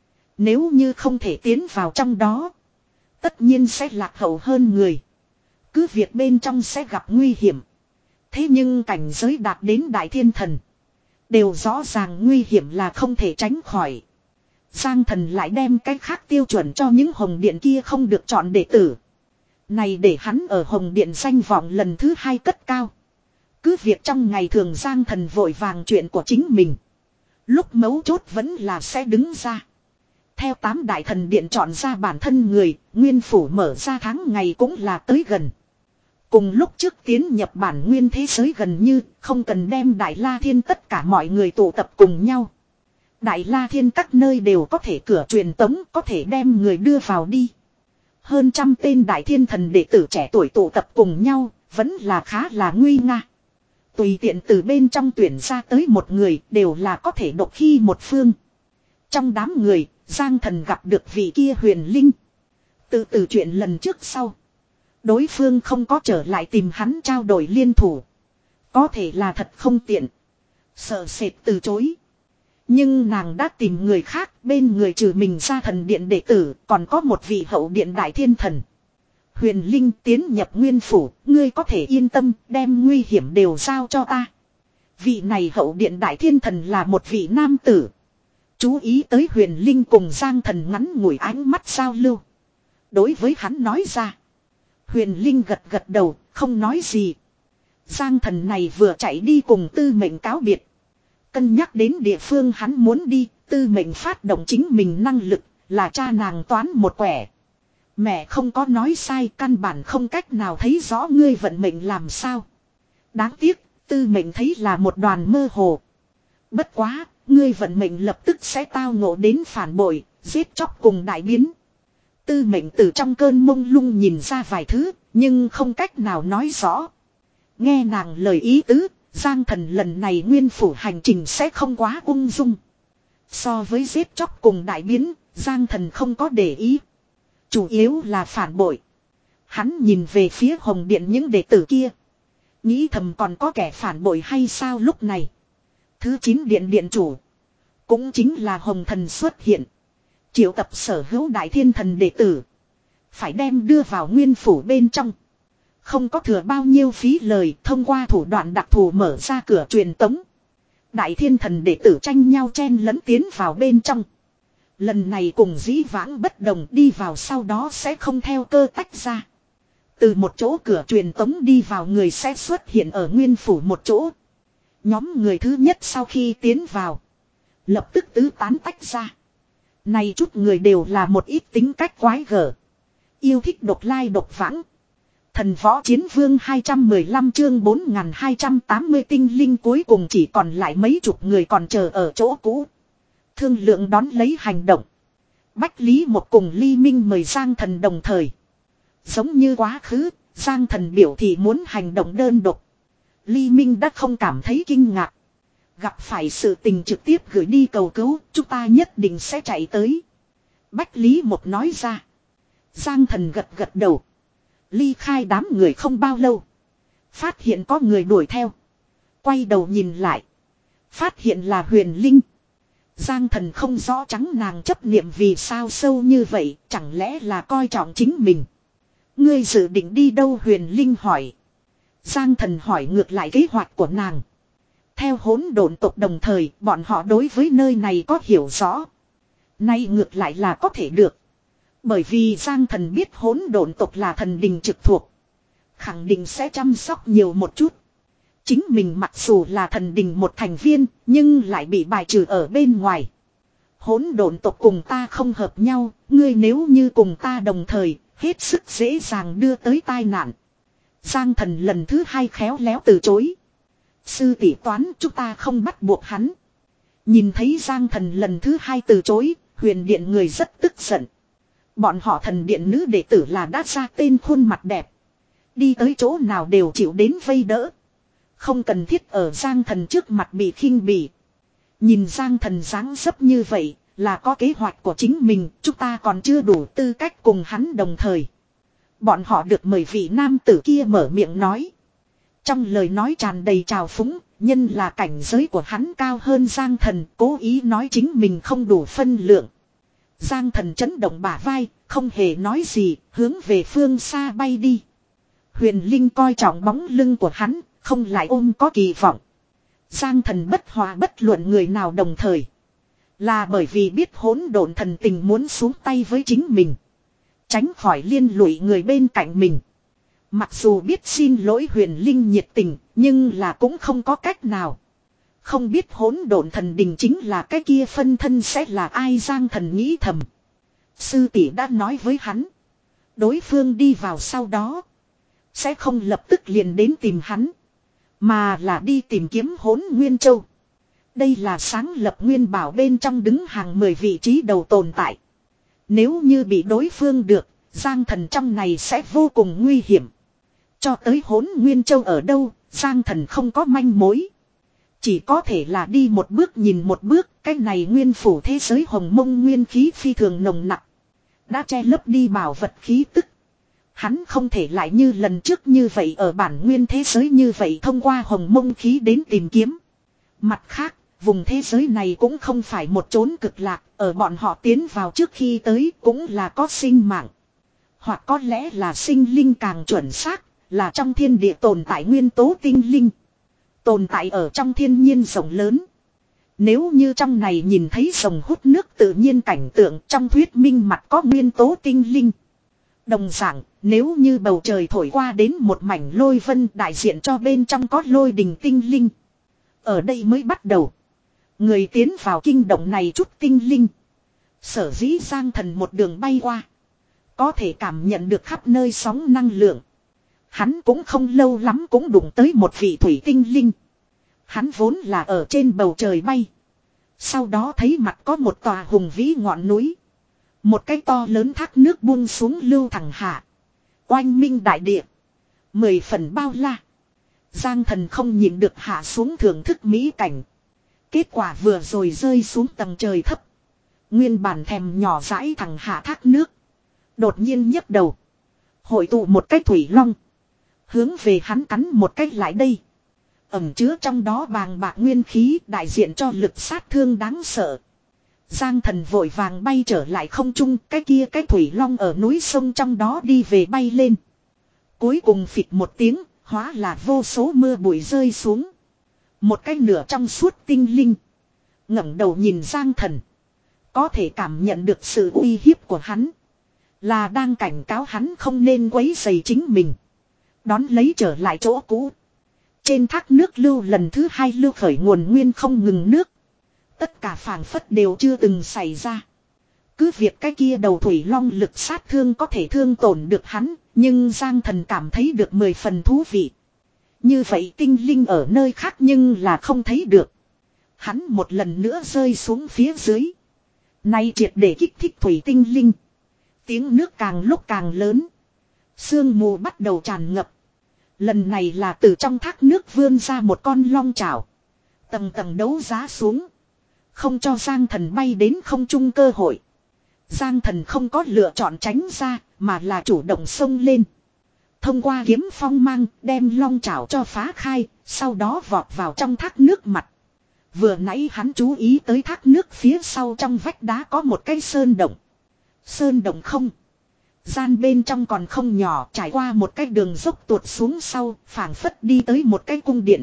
Nếu như không thể tiến vào trong đó. Tất nhiên sẽ lạc hậu hơn người. Cứ việc bên trong sẽ gặp nguy hiểm. Thế nhưng cảnh giới đạt đến đại thiên thần. Đều rõ ràng nguy hiểm là không thể tránh khỏi. Giang thần lại đem cách khác tiêu chuẩn cho những hồng điện kia không được chọn đệ tử. Này để hắn ở hồng điện danh vọng lần thứ hai cất cao. Cứ việc trong ngày thường Giang thần vội vàng chuyện của chính mình. Lúc mấu chốt vẫn là sẽ đứng ra. Theo tám đại thần điện chọn ra bản thân người, nguyên phủ mở ra tháng ngày cũng là tới gần. Cùng lúc trước tiến nhập bản nguyên thế giới gần như không cần đem Đại La Thiên tất cả mọi người tụ tập cùng nhau. Đại La Thiên các nơi đều có thể cửa truyền tống, có thể đem người đưa vào đi. Hơn trăm tên đại thiên thần đệ tử trẻ tuổi tụ tập cùng nhau, vẫn là khá là nguy nga. Tùy tiện từ bên trong tuyển ra tới một người đều là có thể độc khi một phương. Trong đám người, Giang thần gặp được vị kia huyền linh. Từ từ chuyện lần trước sau. Đối phương không có trở lại tìm hắn trao đổi liên thủ. Có thể là thật không tiện. Sợ sệt từ chối. Nhưng nàng đã tìm người khác, bên người trừ mình ra thần điện đệ tử, còn có một vị hậu điện đại thiên thần. Huyền Linh tiến nhập nguyên phủ, ngươi có thể yên tâm, đem nguy hiểm đều giao cho ta. Vị này hậu điện đại thiên thần là một vị nam tử. Chú ý tới Huyền Linh cùng Giang thần ngắn ngủi ánh mắt giao lưu. Đối với hắn nói ra. Huyền Linh gật gật đầu, không nói gì. Giang thần này vừa chạy đi cùng tư mệnh cáo biệt. Cân nhắc đến địa phương hắn muốn đi, tư mệnh phát động chính mình năng lực, là cha nàng toán một quẻ. Mẹ không có nói sai, căn bản không cách nào thấy rõ ngươi vận mệnh làm sao. Đáng tiếc, tư mệnh thấy là một đoàn mơ hồ. Bất quá, ngươi vận mệnh lập tức sẽ tao ngộ đến phản bội, giết chóc cùng đại biến. Tư mệnh từ trong cơn mông lung nhìn ra vài thứ, nhưng không cách nào nói rõ. Nghe nàng lời ý tứ, Giang thần lần này nguyên phủ hành trình sẽ không quá ung dung. So với giết chóc cùng đại biến, Giang thần không có để ý. Chủ yếu là phản bội. Hắn nhìn về phía hồng điện những đệ tử kia. Nghĩ thầm còn có kẻ phản bội hay sao lúc này. Thứ chín điện điện chủ. Cũng chính là hồng thần xuất hiện. Triệu tập sở hữu đại thiên thần đệ tử. Phải đem đưa vào nguyên phủ bên trong. Không có thừa bao nhiêu phí lời thông qua thủ đoạn đặc thù mở ra cửa truyền tống. Đại thiên thần đệ tử tranh nhau chen lẫn tiến vào bên trong. Lần này cùng dĩ vãng bất đồng đi vào sau đó sẽ không theo cơ tách ra. Từ một chỗ cửa truyền tống đi vào người sẽ xuất hiện ở nguyên phủ một chỗ. Nhóm người thứ nhất sau khi tiến vào. Lập tức tứ tán tách ra. Này chút người đều là một ít tính cách quái gở. Yêu thích độc lai độc vãng. Thần võ chiến vương hai trăm mười lăm chương bốn nghìn hai trăm tám mươi tinh linh cuối cùng chỉ còn lại mấy chục người còn chờ ở chỗ cũ. Thương lượng đón lấy hành động. Bách Lý một cùng Ly Minh mời Giang thần đồng thời. Giống như quá khứ, Giang thần biểu thị muốn hành động đơn độc. Ly Minh đã không cảm thấy kinh ngạc. Gặp phải sự tình trực tiếp gửi đi cầu cứu, chúng ta nhất định sẽ chạy tới. Bách Lý Một nói ra. Giang Thần gật gật đầu. Ly khai đám người không bao lâu. Phát hiện có người đuổi theo. Quay đầu nhìn lại. Phát hiện là Huyền Linh. Giang Thần không rõ trắng nàng chấp niệm vì sao sâu như vậy. Chẳng lẽ là coi trọng chính mình. Ngươi dự định đi đâu? Huyền Linh hỏi. Giang Thần hỏi ngược lại kế hoạch của nàng. Theo hỗn độn tộc đồng thời, bọn họ đối với nơi này có hiểu rõ. Nay ngược lại là có thể được. Bởi vì Giang Thần biết hỗn độn tộc là thần đình trực thuộc. Khẳng định sẽ chăm sóc nhiều một chút. Chính mình mặc dù là thần đình một thành viên, nhưng lại bị bài trừ ở bên ngoài. Hỗn độn tộc cùng ta không hợp nhau, ngươi nếu như cùng ta đồng thời, hết sức dễ dàng đưa tới tai nạn. Giang Thần lần thứ hai khéo léo từ chối. Sư tỷ toán chúng ta không bắt buộc hắn. Nhìn thấy Giang Thần lần thứ hai từ chối, Huyền Điện người rất tức giận. Bọn họ thần điện nữ đệ tử là đã ra tên khuôn mặt đẹp. Đi tới chỗ nào đều chịu đến vây đỡ. Không cần thiết ở Giang Thần trước mặt bị khinh bỉ. Nhìn Giang Thần dáng dấp như vậy là có kế hoạch của chính mình. Chúng ta còn chưa đủ tư cách cùng hắn đồng thời. Bọn họ được mời vị nam tử kia mở miệng nói. Trong lời nói tràn đầy trào phúng. Nhân là cảnh giới của hắn cao hơn Giang Thần, cố ý nói chính mình không đủ phân lượng. Giang Thần chấn động bả vai, không hề nói gì, hướng về phương xa bay đi. Huyền Linh coi trọng bóng lưng của hắn, không lại ôm có kỳ vọng. Giang Thần bất hòa bất luận người nào đồng thời. Là bởi vì biết hỗn độn thần tình muốn xuống tay với chính mình. Tránh khỏi liên lụy người bên cạnh mình. Mặc dù biết xin lỗi Huyền Linh nhiệt tình, nhưng là cũng không có cách nào. Không biết hỗn độn thần đình chính là cái kia phân thân sẽ là ai. Giang Thần nghĩ thầm. Sư tỷ đã nói với hắn. Đối phương đi vào sau đó. Sẽ không lập tức liền đến tìm hắn. Mà là đi tìm kiếm Hỗn Nguyên Châu. Đây là sáng lập Nguyên Bảo bên trong đứng hàng mười vị trí đầu tồn tại. Nếu như bị đối phương được, Giang Thần trong này sẽ vô cùng nguy hiểm. Cho tới Hỗn Nguyên Châu ở đâu, Giang Thần không có manh mối. Chỉ có thể là đi một bước nhìn một bước, cái này nguyên phủ thế giới hồng mông nguyên khí phi thường nồng nặc. Đã che lấp đi bảo vật khí tức. Hắn không thể lại như lần trước như vậy ở bản nguyên thế giới như vậy thông qua hồng mông khí đến tìm kiếm. Mặt khác, vùng thế giới này cũng không phải một chốn cực lạc, ở bọn họ tiến vào trước khi tới cũng là có sinh mạng. Hoặc có lẽ là sinh linh càng chuẩn xác, là trong thiên địa tồn tại nguyên tố tinh linh. Tồn tại ở trong thiên nhiên rộng lớn. Nếu như trong này nhìn thấy rồng hút nước tự nhiên cảnh tượng, trong thuyết minh mặt có nguyên tố tinh linh. Đồng dạng, nếu như bầu trời thổi qua đến một mảnh lôi vân đại diện cho bên trong có lôi đình tinh linh. Ở đây mới bắt đầu. Người tiến vào kinh động này chút tinh linh. Sở dĩ Giang Thần một đường bay qua. Có thể cảm nhận được khắp nơi sóng năng lượng. Hắn cũng không lâu lắm cũng đụng tới một vị thủy tinh linh. Hắn vốn là ở trên bầu trời bay. Sau đó thấy mặt có một tòa hùng vĩ ngọn núi. Một cái to lớn thác nước buông xuống lưu thẳng hạ. Oanh minh đại địa. Mười phần bao la. Giang Thần không nhìn được hạ xuống thưởng thức mỹ cảnh. Kết quả vừa rồi rơi xuống tầng trời thấp. Nguyên bản thèm nhỏ dãi thẳng hạ thác nước. Đột nhiên nhấc đầu. Hội tụ một cái thủy long. Hướng về hắn cắn một cách lại đây. Ẩm chứa trong đó bàng bạc nguyên khí đại diện cho lực sát thương đáng sợ. Giang Thần vội vàng bay trở lại không trung, cái kia cái thủy long ở núi sông trong đó đi về bay lên. Cuối cùng phịch một tiếng, hóa là vô số mưa bụi rơi xuống. Một cái nửa trong suốt tinh linh. ngẩng đầu nhìn Giang Thần. Có thể cảm nhận được sự uy hiếp của hắn. Là đang cảnh cáo hắn không nên quấy rầy chính mình. Đón lấy trở lại chỗ cũ. Trên thác nước lưu lần thứ hai lưu khởi nguồn nguyên không ngừng nước. Tất cả phảng phất đều chưa từng xảy ra. Cứ việc cái kia đầu thủy long lực sát thương có thể thương tổn được hắn. Nhưng Giang Thần cảm thấy được mười phần thú vị. Như vậy tinh linh ở nơi khác nhưng là không thấy được. Hắn một lần nữa rơi xuống phía dưới. Nay triệt để kích thích thủy tinh linh. Tiếng nước càng lúc càng lớn. Sương mù bắt đầu tràn ngập. Lần này là từ trong thác nước vươn ra một con long chảo. Tầng tầng đấu giá xuống. Không cho Giang Thần bay đến không trung cơ hội. Giang Thần không có lựa chọn tránh ra, mà là chủ động xông lên. Thông qua kiếm phong mang, đem long chảo cho phá khai, sau đó vọt vào trong thác nước mặt. Vừa nãy hắn chú ý tới thác nước phía sau trong vách đá có một cái sơn động. Sơn động không gian bên trong còn không nhỏ, trải qua một cái đường dốc tuột xuống sau, phảng phất đi tới một cái cung điện.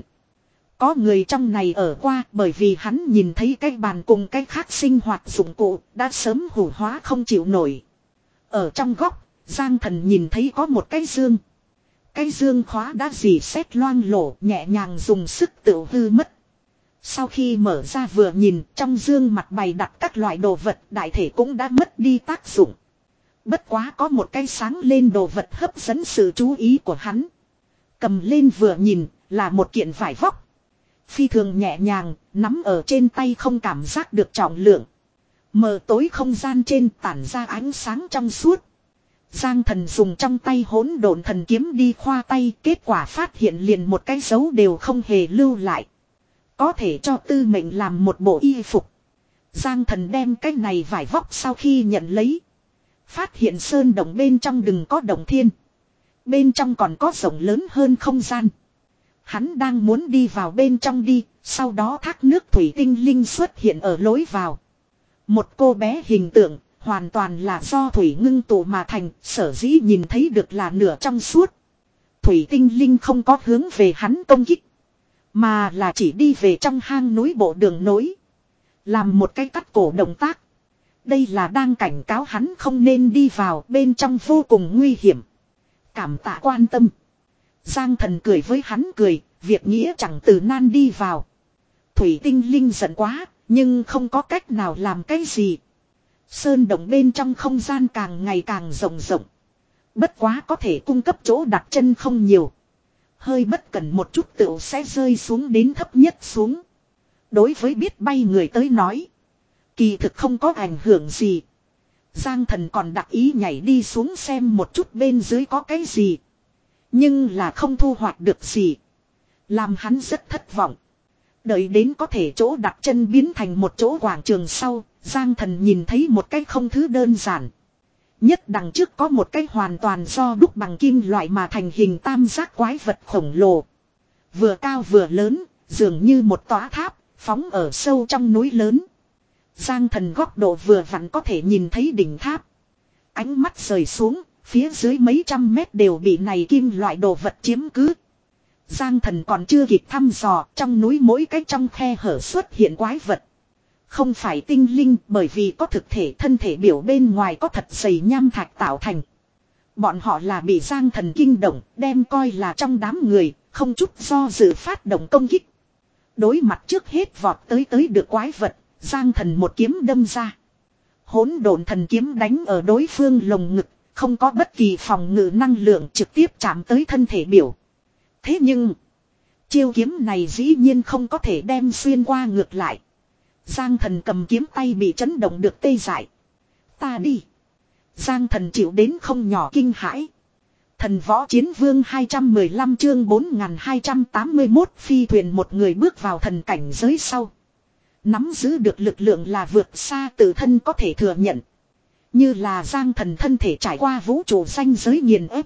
Có người trong này ở qua, bởi vì hắn nhìn thấy cái bàn cùng cái khác sinh hoạt dụng cụ, đã sớm hủ hóa không chịu nổi. Ở trong góc, Giang Thần nhìn thấy có một cái dương. Cái dương khóa đã dì xét loang lổ, nhẹ nhàng dùng sức tự hư mất. Sau khi mở ra vừa nhìn, trong dương mặt bày đặt các loại đồ vật, đại thể cũng đã mất đi tác dụng. Bất quá có một cái sáng lên đồ vật hấp dẫn sự chú ý của hắn. Cầm lên vừa nhìn, là một kiện vải vóc. Phi thường nhẹ nhàng, nắm ở trên tay không cảm giác được trọng lượng. Mờ tối không gian trên tản ra ánh sáng trong suốt. Giang Thần dùng trong tay hỗn độn thần kiếm đi khoa tay, kết quả phát hiện liền một cái dấu đều không hề lưu lại. Có thể cho tư mệnh làm một bộ y phục. Giang Thần đem cái này vải vóc sau khi nhận lấy. Phát hiện sơn động bên trong đừng có động thiên. Bên trong còn có rộng lớn hơn không gian. Hắn đang muốn đi vào bên trong đi, sau đó thác nước thủy tinh linh xuất hiện ở lối vào. Một cô bé hình tượng, hoàn toàn là do thủy ngưng tụ mà thành, sở dĩ nhìn thấy được là nửa trong suốt. Thủy tinh linh không có hướng về hắn công kích, mà là chỉ đi về trong hang núi bộ đường nối. Làm một cái cắt cổ động tác. Đây là đang cảnh cáo hắn không nên đi vào, bên trong vô cùng nguy hiểm. Cảm tạ quan tâm. Giang Thần cười với hắn cười, việc nghĩa chẳng từ nan đi vào. Thủy tinh linh giận quá, nhưng không có cách nào làm cái gì. Sơn động bên trong không gian càng ngày càng rộng rộng. Bất quá có thể cung cấp chỗ đặt chân không nhiều. Hơi bất cẩn một chút tựu sẽ rơi xuống đến thấp nhất xuống. Đối với biết bay người tới nói, kỳ thực không có ảnh hưởng gì. Giang Thần còn đặc ý nhảy đi xuống xem một chút bên dưới có cái gì. Nhưng là không thu hoạch được gì. Làm hắn rất thất vọng. Đợi đến có thể chỗ đặt chân biến thành một chỗ quảng trường sau, Giang Thần nhìn thấy một cái không thứ đơn giản. Nhất đằng trước có một cái hoàn toàn do đúc bằng kim loại mà thành hình tam giác quái vật khổng lồ. Vừa cao vừa lớn, dường như một tòa tháp, phóng ở sâu trong núi lớn. Giang Thần góc độ vừa vặn có thể nhìn thấy đỉnh tháp. Ánh mắt rời xuống, phía dưới mấy trăm mét đều bị này kim loại đồ vật chiếm cứ. Giang Thần còn chưa kịp thăm dò, trong núi mỗi cái trong khe hở xuất hiện quái vật. Không phải tinh linh, bởi vì có thực thể thân thể biểu bên ngoài có thật dày nham thạch tạo thành. Bọn họ là bị Giang Thần kinh động, đem coi là trong đám người, không chút do dự phát động công kích. Đối mặt trước hết vọt tới tới được quái vật, Giang Thần một kiếm đâm ra. Hỗn độn thần kiếm đánh ở đối phương lồng ngực, không có bất kỳ phòng ngự năng lượng trực tiếp chạm tới thân thể biểu. Thế nhưng, chiêu kiếm này dĩ nhiên không có thể đem xuyên qua ngược lại. Giang Thần cầm kiếm tay bị chấn động được tê dại. Ta đi. Giang Thần chịu đến không nhỏ kinh hãi. Thần võ chiến vương hai trăm mười lăm chương bốn nghìn hai trăm tám mươi mốt phi thuyền một người bước vào thần cảnh giới sau. Nắm giữ được lực lượng là vượt xa tự thân có thể thừa nhận. Như là Giang Thần thân thể trải qua vũ trụ ranh giới nghiền ép.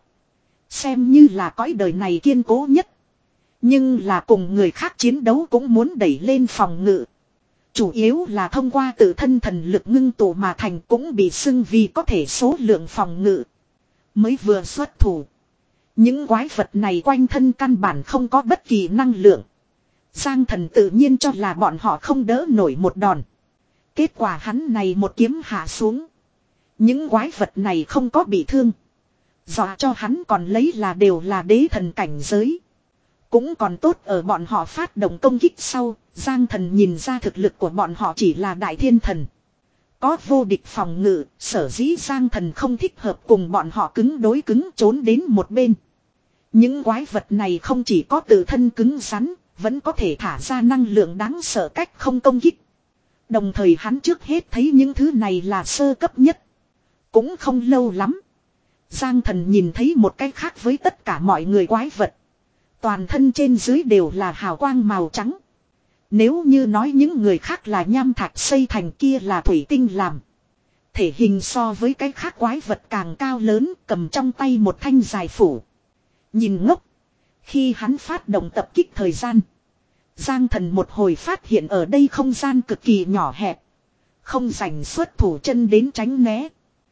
Xem như là cõi đời này kiên cố nhất. Nhưng là cùng người khác chiến đấu cũng muốn đẩy lên phòng ngự. Chủ yếu là thông qua tự thân thần lực ngưng tụ mà thành cũng bị xưng vì có thể số lượng phòng ngự. Mới vừa xuất thủ. Những quái vật này quanh thân căn bản không có bất kỳ năng lượng. Giang Thần tự nhiên cho là bọn họ không đỡ nổi một đòn. Kết quả hắn này một kiếm hạ xuống. Những quái vật này không có bị thương. Dọa cho hắn còn lấy là đều là đế thần cảnh giới. Cũng còn tốt ở bọn họ phát động công kích sau, Giang Thần nhìn ra thực lực của bọn họ chỉ là đại thiên thần. Có vô địch phòng ngự, sở dĩ Giang Thần không thích hợp cùng bọn họ cứng đối cứng trốn đến một bên. Những quái vật này không chỉ có tự thân cứng rắn, vẫn có thể thả ra năng lượng đáng sợ cách không công kích. Đồng thời hắn trước hết thấy những thứ này là sơ cấp nhất. Cũng không lâu lắm. Giang Thần nhìn thấy một cái khác với tất cả mọi người quái vật. Toàn thân trên dưới đều là hào quang màu trắng. Nếu như nói những người khác là nham thạch xây thành kia là thủy tinh làm. Thể hình so với cái khác quái vật càng cao lớn, cầm trong tay một thanh dài phủ. Nhìn ngốc. Khi hắn phát động tập kích thời gian, Giang Thần một hồi phát hiện ở đây không gian cực kỳ nhỏ hẹp. Không rảnh xuất thủ chân đến tránh né.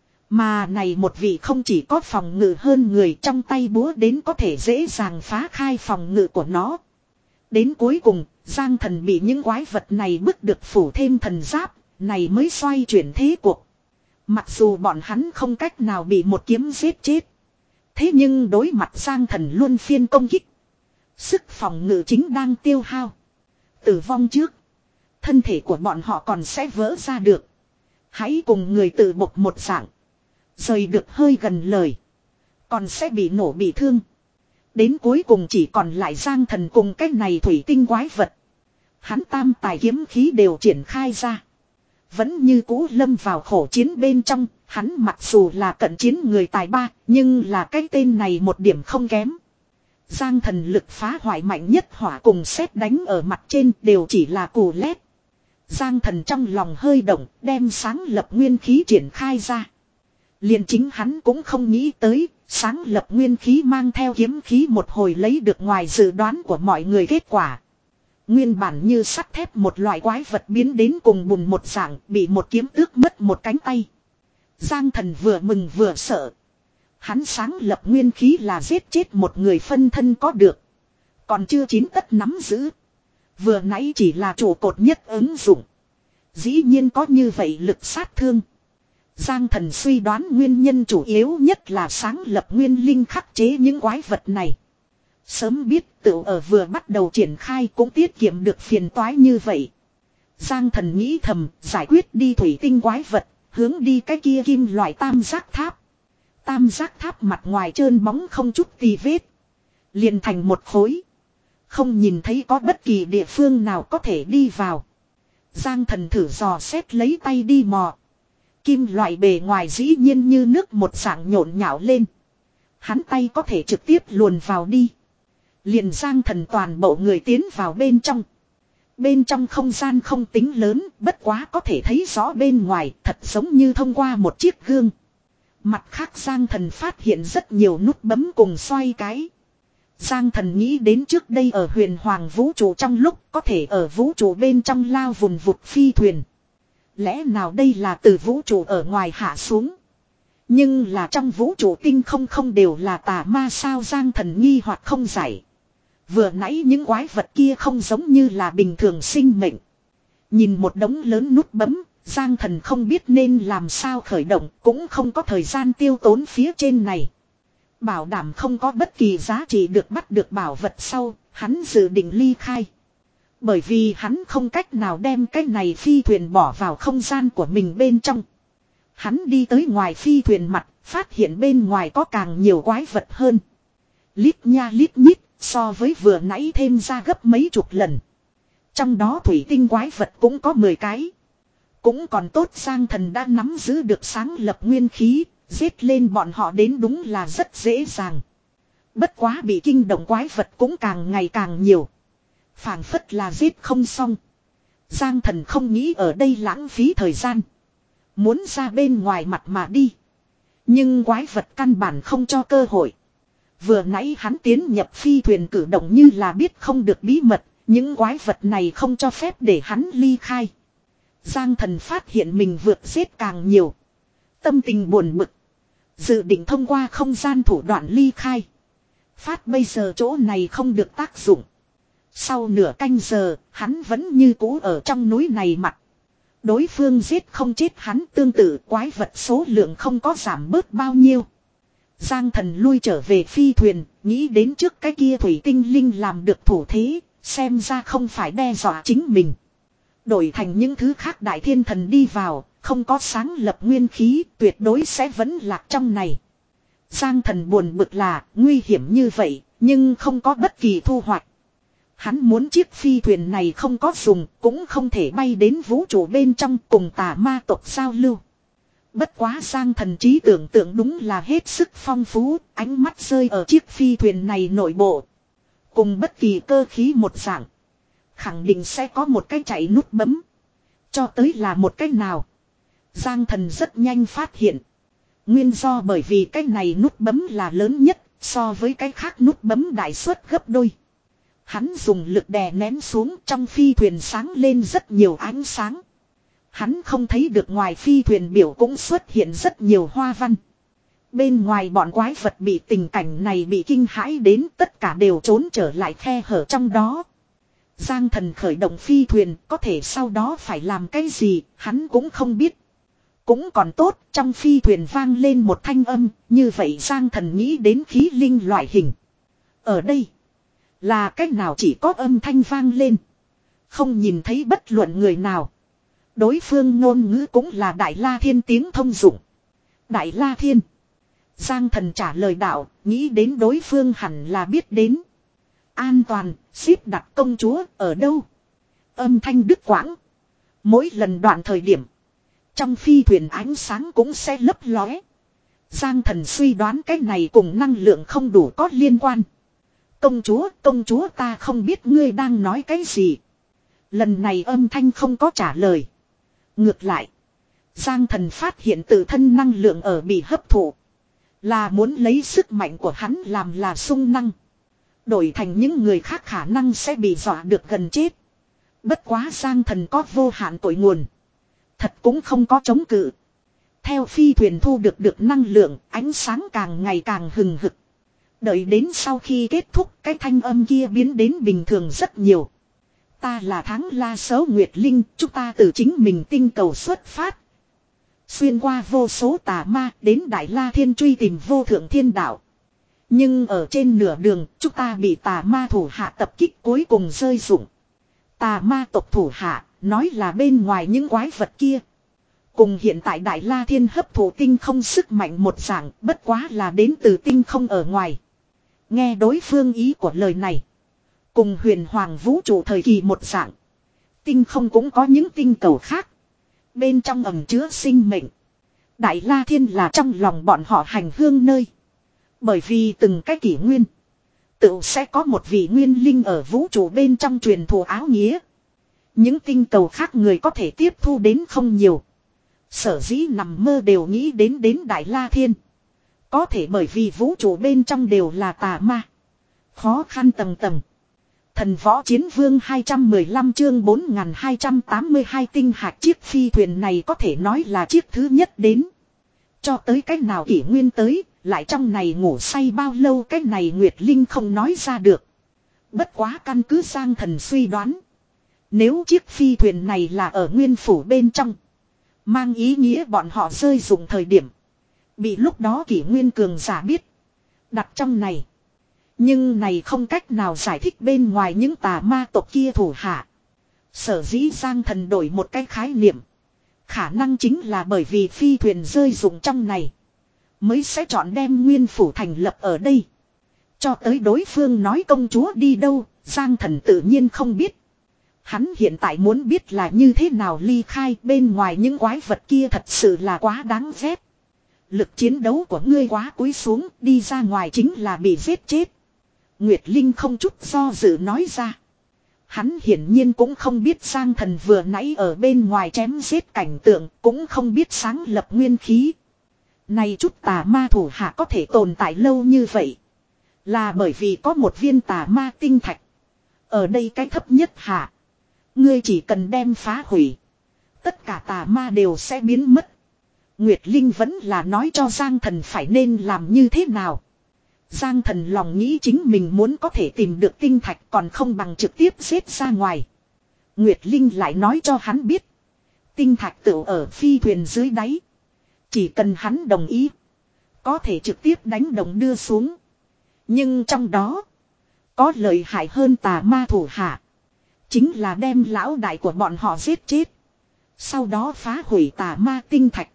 Mà này một vị không chỉ có phòng ngự hơn người, trong tay búa đến có thể dễ dàng phá khai phòng ngự của nó. Đến cuối cùng, Giang Thần bị những quái vật này bức được phủ thêm thần giáp, này mới xoay chuyển thế cuộc. Mặc dù bọn hắn không cách nào bị một kiếm giết chết. Thế nhưng đối mặt Giang Thần luân phiên công kích, sức phòng ngự chính đang tiêu hao. Tử vong trước, thân thể của bọn họ còn sẽ vỡ ra được. Hãy cùng người tự bộc một dạng. Rời được hơi gần lời, còn sẽ bị nổ bị thương. Đến cuối cùng chỉ còn lại Giang Thần cùng cái này thủy tinh quái vật. Hắn tam tài kiếm khí đều triển khai ra. Vẫn như cũ lâm vào khổ chiến bên trong. Hắn mặc dù là cận chiến người tài ba, nhưng là cái tên này một điểm không kém. Giang Thần lực phá hoại mạnh nhất hỏa cùng sét đánh ở mặt trên đều chỉ là cù lét. Giang Thần trong lòng hơi động, đem sáng lập nguyên khí triển khai ra. Liền chính hắn cũng không nghĩ tới, sáng lập nguyên khí mang theo kiếm khí một hồi lấy được ngoài dự đoán của mọi người kết quả. Nguyên bản như sắt thép một loại quái vật biến đến cùng bùn một dạng, bị một kiếm tước mất một cánh tay. Giang Thần vừa mừng vừa sợ. Hắn sáng lập nguyên khí là giết chết một người phân thân có được. Còn chưa chín tất nắm giữ. Vừa nãy chỉ là trụ cột nhất ứng dụng. Dĩ nhiên có như vậy lực sát thương. Giang Thần suy đoán nguyên nhân chủ yếu nhất là sáng lập nguyên linh khắc chế những quái vật này. Sớm biết tự ở vừa bắt đầu triển khai cũng tiết kiệm được phiền toái như vậy. Giang Thần nghĩ thầm, giải quyết đi thủy tinh quái vật, hướng đi cái kia kim loại tam giác tháp. Tam giác tháp mặt ngoài trơn bóng không chút tì vết. Liền thành một khối. Không nhìn thấy có bất kỳ địa phương nào có thể đi vào. Giang Thần thử dò xét lấy tay đi mò. Kim loại bề ngoài dĩ nhiên như nước một dạng nhộn nhạo lên. Hắn tay có thể trực tiếp luồn vào đi. Liền Giang Thần toàn bộ người tiến vào bên trong. Bên trong không gian không tính lớn, bất quá có thể thấy rõ bên ngoài, thật giống như thông qua một chiếc gương. Mặt khác Giang Thần phát hiện rất nhiều nút bấm cùng xoay cái. Giang Thần nghĩ đến trước đây ở huyền hoàng vũ trụ trong lúc có thể ở vũ trụ bên trong lao vùn vụt phi thuyền. Lẽ nào đây là từ vũ trụ ở ngoài hạ xuống? Nhưng là trong vũ trụ tinh không không đều là tà ma sao? Giang Thần nghi hoặc không giải. Vừa nãy những quái vật kia không giống như là bình thường sinh mệnh. Nhìn một đống lớn nút bấm, Giang Thần không biết nên làm sao khởi động, cũng không có thời gian tiêu tốn phía trên này. Bảo đảm không có bất kỳ giá trị được bắt được bảo vật sau, hắn dự định ly khai. Bởi vì hắn không cách nào đem cái này phi thuyền bỏ vào không gian của mình bên trong. Hắn đi tới ngoài phi thuyền mặt, phát hiện bên ngoài có càng nhiều quái vật hơn. Lít nha lít nhít, so với vừa nãy thêm ra gấp mấy chục lần. Trong đó thủy tinh quái vật cũng có mười cái. Cũng còn tốt Giang Thần đã nắm giữ được sáng lập nguyên khí, giết lên bọn họ đến đúng là rất dễ dàng. Bất quá bị kinh động quái vật cũng càng ngày càng nhiều. Phảng phất là giết không xong. Giang Thần không nghĩ ở đây lãng phí thời gian. Muốn ra bên ngoài mặt mà đi. Nhưng quái vật căn bản không cho cơ hội. Vừa nãy hắn tiến nhập phi thuyền cử động như là biết không được bí mật. Những quái vật này không cho phép để hắn ly khai. Giang Thần phát hiện mình vượt giết càng nhiều. Tâm tình buồn bực. Dự định thông qua không gian thủ đoạn ly khai. Phát bây giờ chỗ này không được tác dụng. Sau nửa canh giờ, hắn vẫn như cũ ở trong núi này mặt. Đối phương giết không chết hắn, tương tự quái vật số lượng không có giảm bớt bao nhiêu. Giang Thần lui trở về phi thuyền, nghĩ đến trước cái kia thủy tinh linh làm được thủ thế, xem ra không phải đe dọa chính mình. Đổi thành những thứ khác đại thiên thần đi vào, không có sáng lập nguyên khí, tuyệt đối sẽ vẫn lạc trong này. Giang Thần buồn bực là, nguy hiểm như vậy, nhưng không có bất kỳ thu hoạch. Hắn muốn chiếc phi thuyền này không có dùng, cũng không thể bay đến vũ trụ bên trong cùng tà ma tộc giao lưu. Bất quá Giang Thần trí tưởng tượng đúng là hết sức phong phú, ánh mắt rơi ở chiếc phi thuyền này nội bộ. Cùng bất kỳ cơ khí một dạng. Khẳng định sẽ có một cái chạy nút bấm. Cho tới là một cái nào. Giang Thần rất nhanh phát hiện. Nguyên do bởi vì cái này nút bấm là lớn nhất, so với cái khác nút bấm đại suất gấp đôi. Hắn dùng lực đè nén xuống, trong phi thuyền sáng lên rất nhiều ánh sáng. Hắn không thấy được ngoài phi thuyền biểu cũng xuất hiện rất nhiều hoa văn. Bên ngoài bọn quái vật bị tình cảnh này bị kinh hãi đến, tất cả đều trốn trở lại khe hở trong đó. Giang Thần khởi động phi thuyền, có thể sau đó phải làm cái gì, hắn cũng không biết. Cũng còn tốt, trong phi thuyền vang lên một thanh âm, như vậy Giang Thần nghĩ đến khí linh loại hình. Ở đây, là cách nào chỉ có âm thanh vang lên. Không nhìn thấy bất luận người nào. Đối phương ngôn ngữ cũng là Đại La Thiên tiếng thông dụng. Đại La Thiên. Giang Thần trả lời đạo, nghĩ đến đối phương hẳn là biết đến. An toàn, xếp đặt công chúa ở đâu? Âm thanh đứt quãng. Mỗi lần đoạn thời điểm, trong phi thuyền ánh sáng cũng sẽ lấp lóe. Giang Thần suy đoán cái này cùng năng lượng không đủ có liên quan. Công chúa, công chúa ta không biết ngươi đang nói cái gì. Lần này âm thanh không có trả lời. Ngược lại, Giang Thần phát hiện tự thân năng lượng ở bị hấp thụ. Là muốn lấy sức mạnh của hắn làm là sung năng. Đổi thành những người khác khả năng sẽ bị dọa được gần chết. Bất quá Giang Thần có vô hạn cội nguồn. Thật cũng không có chống cự. Theo phi thuyền thu được được năng lượng, ánh sáng càng ngày càng hừng hực. Đợi đến sau khi kết thúc, cái thanh âm kia biến đến bình thường rất nhiều. Ta là Tháng La Sấu Nguyệt Linh, chúng ta từ chính mình tinh cầu xuất phát. Xuyên qua vô số tà ma, đến Đại La Thiên truy tìm vô thượng thiên đạo. Nhưng ở trên nửa đường, chúng ta bị tà ma thủ hạ tập kích cuối cùng rơi rụng. Tà ma tộc thủ hạ, nói là bên ngoài những quái vật kia. Cùng hiện tại Đại La Thiên hấp thụ tinh không sức mạnh một dạng, bất quá là đến từ tinh không ở ngoài. Nghe đối phương ý của lời này. Cùng huyền hoàng vũ trụ thời kỳ một dạng. Tinh không cũng có những tinh cầu khác. Bên trong ẩn chứa sinh mệnh. Đại La Thiên là trong lòng bọn họ hành hương nơi. Bởi vì từng cái kỷ nguyên. Tự sẽ có một vị nguyên linh ở vũ trụ bên trong truyền thụ áo nghĩa. Những tinh cầu khác người có thể tiếp thu đến không nhiều. Sở dĩ nằm mơ đều nghĩ đến đến Đại La Thiên. Có thể bởi vì vũ trụ bên trong đều là tà ma. Khó khăn tầng tầng. Thần võ chiến vương hai trăm mười lăm chương bốn nghìn hai trăm tám mươi hai tinh hạt chiếc phi thuyền này có thể nói là chiếc thứ nhất đến. Cho tới cách nào kỷ nguyên tới, lại trong này ngủ say bao lâu cái này Nguyệt Linh không nói ra được. Bất quá căn cứ Giang Thần suy đoán. Nếu chiếc phi thuyền này là ở nguyên phủ bên trong. Mang ý nghĩa bọn họ rơi dụng thời điểm. Bị lúc đó kỷ nguyên cường giả biết. Đặt trong này. Nhưng này không cách nào giải thích bên ngoài những tà ma tộc kia thủ hạ. Sở dĩ Giang Thần đổi một cái khái niệm. Khả năng chính là bởi vì phi thuyền rơi dụng trong này. Mới sẽ chọn đem nguyên phủ thành lập ở đây. Cho tới đối phương nói công chúa đi đâu, Giang Thần tự nhiên không biết. Hắn hiện tại muốn biết là như thế nào ly khai bên ngoài những quái vật kia thật sự là quá đáng ghét. Lực chiến đấu của ngươi quá cúi xuống, đi ra ngoài chính là bị giết chết. Nguyệt Linh không chút do dự nói ra. Hắn hiển nhiên cũng không biết Giang Thần vừa nãy ở bên ngoài chém giết cảnh tượng, cũng không biết sáng lập nguyên khí. Này chút tà ma thủ hạ có thể tồn tại lâu như vậy. Là bởi vì có một viên tà ma tinh thạch. Ở đây cái thấp nhất hạ. Ngươi chỉ cần đem phá hủy. Tất cả tà ma đều sẽ biến mất. Nguyệt Linh vẫn là nói cho Giang Thần phải nên làm như thế nào. Giang Thần lòng nghĩ chính mình muốn có thể tìm được tinh thạch còn không bằng trực tiếp giết ra ngoài. Nguyệt Linh lại nói cho hắn biết. Tinh thạch tựu ở phi thuyền dưới đáy. Chỉ cần hắn đồng ý. Có thể trực tiếp đánh đồng đưa xuống. Nhưng trong đó. Có lợi hại hơn tà ma thủ hạ. Chính là đem lão đại của bọn họ giết chết. Sau đó phá hủy tà ma tinh thạch.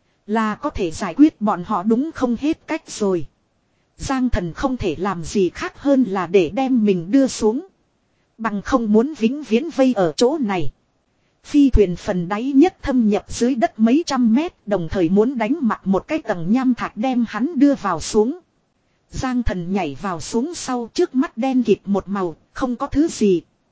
Là có thể giải quyết bọn họ đúng không hết cách rồi. Giang Thần không thể làm gì khác hơn là để đem mình đưa xuống. Bằng không muốn vĩnh viễn vây ở chỗ này. Phi thuyền phần đáy nhất thâm nhập dưới đất mấy trăm mét. Đồng thời muốn đánh mặt một cái tầng nham thạch đem hắn đưa vào xuống. Giang Thần nhảy vào xuống sau trước mắt đen kịt một màu. Không có thứ gì.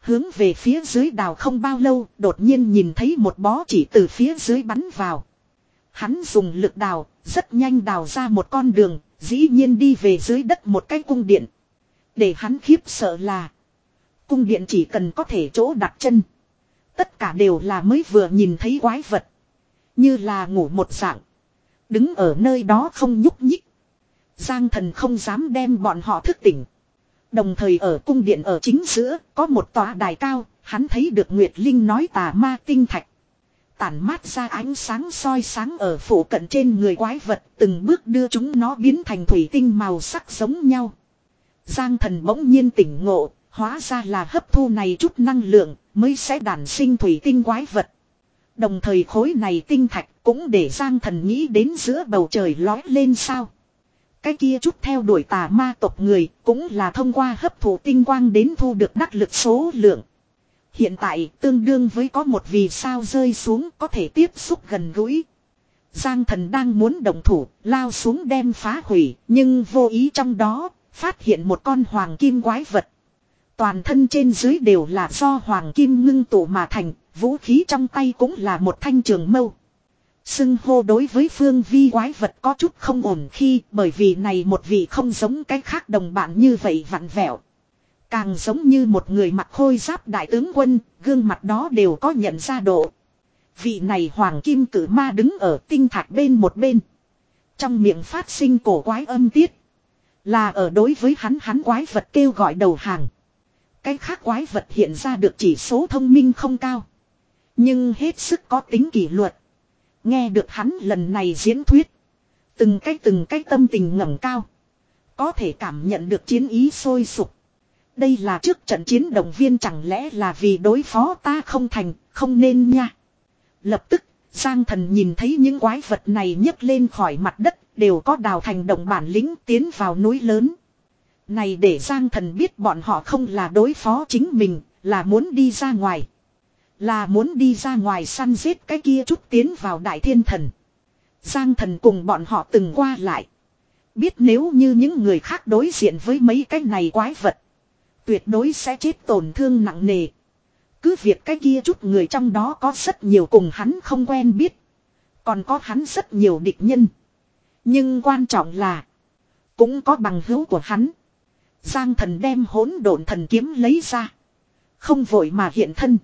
Hướng về phía dưới đào không bao lâu, đột nhiên nhìn thấy một bó chỉ từ phía dưới bắn vào. Hắn dùng lực đào, rất nhanh đào ra một con đường, dĩ nhiên đi về dưới đất một cái cung điện. Để hắn khiếp sợ là, cung điện chỉ cần có thể chỗ đặt chân. Tất cả đều là mới vừa nhìn thấy quái vật. Như là ngủ một dạng. Đứng ở nơi đó không nhúc nhích. Giang Thần không dám đem bọn họ thức tỉnh. Đồng thời ở cung điện ở chính giữa có một tòa đài cao. Hắn thấy được Nguyệt Linh nói tà ma tinh thạch. Tản mát ra ánh sáng soi sáng ở phủ cận trên người quái vật. Từng bước đưa chúng nó biến thành thủy tinh màu sắc giống nhau. Giang Thần bỗng nhiên tỉnh ngộ. Hóa ra là hấp thu này chút năng lượng mới sẽ đản sinh thủy tinh quái vật. Đồng thời khối này tinh thạch cũng để Giang Thần nghĩ đến giữa bầu trời lói lên sao. Cái kia chút theo đuổi tà ma tộc người cũng là thông qua hấp thụ tinh quang đến thu được đắc lực số lượng. Hiện tại tương đương với có một vì sao rơi xuống có thể tiếp xúc gần gũi. Giang Thần đang muốn động thủ lao xuống đem phá hủy, nhưng vô ý trong đó phát hiện một con hoàng kim quái vật. Toàn thân trên dưới đều là do hoàng kim ngưng tụ mà thành, vũ khí trong tay cũng là một thanh trường mâu. Xưng hô đối với phương vi quái vật có chút không ổn khi bởi vì này một vị không giống cái khác đồng bạn như vậy vặn vẹo. Càng giống như một người mặc khôi giáp đại tướng quân, gương mặt đó đều có nhận ra độ. Vị này hoàng kim cử ma đứng ở tinh thạch bên một bên. Trong miệng phát sinh cổ quái âm tiết. Là ở đối với hắn hắn quái vật kêu gọi đầu hàng. Cái khác quái vật hiện ra được chỉ số thông minh không cao. Nhưng hết sức có tính kỷ luật. Nghe được hắn lần này diễn thuyết. Từng cái từng cái tâm tình ngẩng cao. Có thể cảm nhận được chiến ý sôi sục. Đây là trước trận chiến động viên chẳng lẽ là vì đối phó ta không thành, không nên nha. Lập tức, Giang Thần nhìn thấy những quái vật này nhấc lên khỏi mặt đất, đều có đào thành động bản lĩnh tiến vào núi lớn. Này để Giang Thần biết bọn họ không là đối phó chính mình, là muốn đi ra ngoài. Là muốn đi ra ngoài săn giết cái kia chút tiến vào đại thiên thần. Giang Thần cùng bọn họ từng qua lại. Biết nếu như những người khác đối diện với mấy cái này quái vật. Tuyệt đối sẽ chết tổn thương nặng nề. Cứ việc cái kia chút người trong đó có rất nhiều cùng hắn không quen biết. Còn có hắn rất nhiều địch nhân. Nhưng quan trọng là. Cũng có bằng hữu của hắn. Giang Thần đem hỗn độn thần kiếm lấy ra. Không vội mà hiện thân.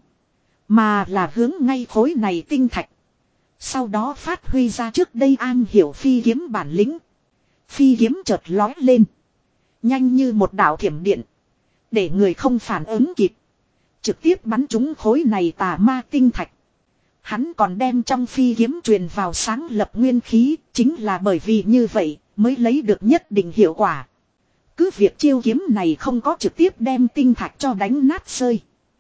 Mà là hướng ngay khối này tinh thạch. Sau đó phát huy ra trước đây an hiểu phi kiếm bản lĩnh. Phi kiếm chợt lói lên. Nhanh như một đạo thiểm điện. Để người không phản ứng kịp. Trực tiếp bắn trúng khối này tà ma tinh thạch. Hắn còn đem trong phi kiếm truyền vào sáng lập nguyên khí. Chính là bởi vì như vậy mới lấy được nhất định hiệu quả. Cứ việc chiêu kiếm này không có trực tiếp đem tinh thạch cho đánh nát rơi.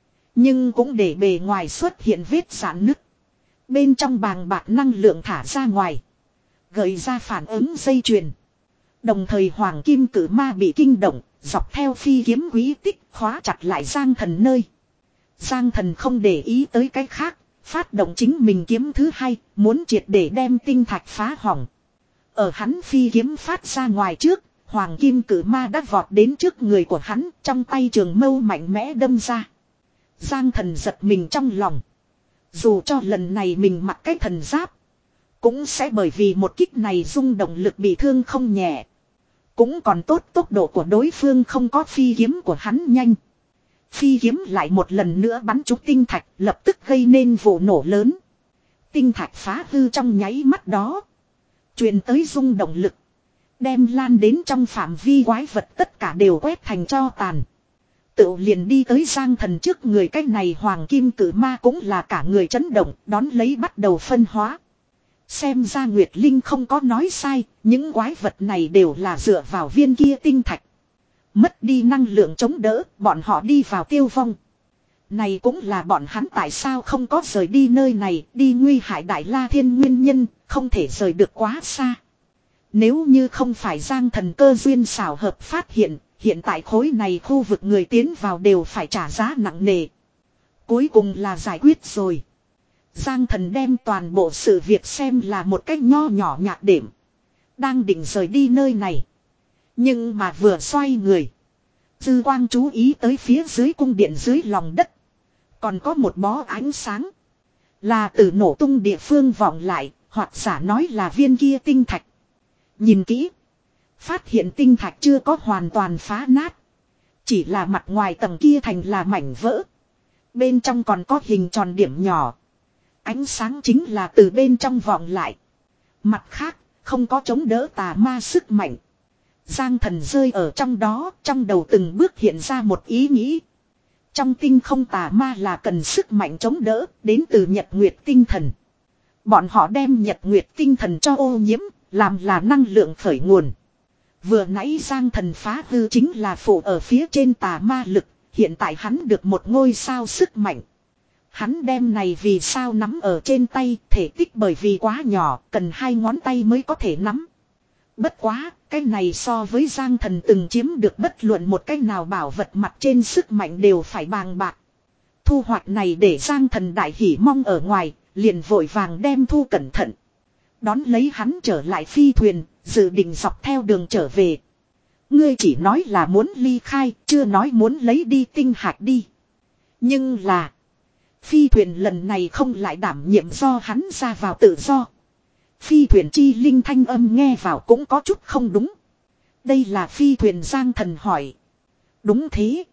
Nhưng cũng để bề ngoài xuất hiện vết rạn nứt. Bên trong bàng bạc năng lượng thả ra ngoài. Gợi ra phản ứng dây chuyền. Đồng thời hoàng kim cử ma bị kinh động. Dọc theo phi kiếm quý tích khóa chặt lại Giang Thần nơi. Giang Thần không để ý tới cái khác. Phát động chính mình kiếm thứ hai. Muốn triệt để đem tinh thạch phá hỏng. Ở hắn phi kiếm phát ra ngoài trước. Hoàng kim cử ma đã vọt đến trước người của hắn. Trong tay trường mâu mạnh mẽ đâm ra. Giang Thần giật mình trong lòng. Dù cho lần này mình mặc cái thần giáp. Cũng sẽ bởi vì một kích này rung động lực bị thương không nhẹ. Cũng còn tốt tốc độ của đối phương không có phi kiếm của hắn nhanh. Phi kiếm lại một lần nữa bắn trúng tinh thạch lập tức gây nên vụ nổ lớn. Tinh thạch phá hư trong nháy mắt đó. Truyền tới rung động lực. Đem lan đến trong phạm vi quái vật tất cả đều quét thành tro tàn. Tự liền đi tới Giang Thần trước người cái này hoàng kim cử ma cũng là cả người chấn động đón lấy bắt đầu phân hóa. Xem ra Nguyệt Linh không có nói sai, những quái vật này đều là dựa vào viên kia tinh thạch. Mất đi năng lượng chống đỡ, bọn họ đi vào tiêu vong. Này cũng là bọn hắn tại sao không có rời đi nơi này, đi nguy hại Đại La Thiên nguyên nhân, không thể rời được quá xa. Nếu như không phải Giang Thần cơ duyên xảo hợp phát hiện, hiện tại khối này khu vực người tiến vào đều phải trả giá nặng nề. Cuối cùng là giải quyết rồi. Giang Thần đem toàn bộ sự việc xem là một cách nho nhỏ nhạc điểm. Đang định rời đi nơi này. Nhưng mà vừa xoay người. Dư quang chú ý tới phía dưới cung điện dưới lòng đất. Còn có một bó ánh sáng. Là từ nổ tung địa phương vọng lại, hoặc giả nói là viên kia tinh thạch. Nhìn kỹ. Phát hiện tinh thạch chưa có hoàn toàn phá nát. Chỉ là mặt ngoài tầng kia thành là mảnh vỡ. Bên trong còn có hình tròn điểm nhỏ. Ánh sáng chính là từ bên trong vọng lại. Mặt khác, không có chống đỡ tà ma sức mạnh. Giang Thần rơi ở trong đó, trong đầu từng bước hiện ra một ý nghĩ. Trong tinh không tà ma là cần sức mạnh chống đỡ, đến từ nhật nguyệt tinh thần. Bọn họ đem nhật nguyệt tinh thần cho ô nhiễm, làm là năng lượng khởi nguồn. Vừa nãy Giang Thần phá hư chính là phụ ở phía trên tà ma lực, hiện tại hắn được một ngôi sao sức mạnh. Hắn đem này vì sao nắm ở trên tay, thể tích bởi vì quá nhỏ, cần hai ngón tay mới có thể nắm. Bất quá, cái này so với Giang Thần từng chiếm được bất luận một cái nào bảo vật mặt trên sức mạnh đều phải bàng bạc. Thu hoạch này để Giang Thần đại hỉ mong ở ngoài, liền vội vàng đem thu cẩn thận. Đón lấy hắn trở lại phi thuyền, dự định dọc theo đường trở về. Ngươi chỉ nói là muốn ly khai, chưa nói muốn lấy đi tinh hạt đi. Nhưng là, phi thuyền lần này không lại đảm nhiệm do hắn ra vào tự do. Phi thuyền chi linh thanh âm nghe vào cũng có chút không đúng. Đây là phi thuyền Giang Thần hỏi. Đúng thế.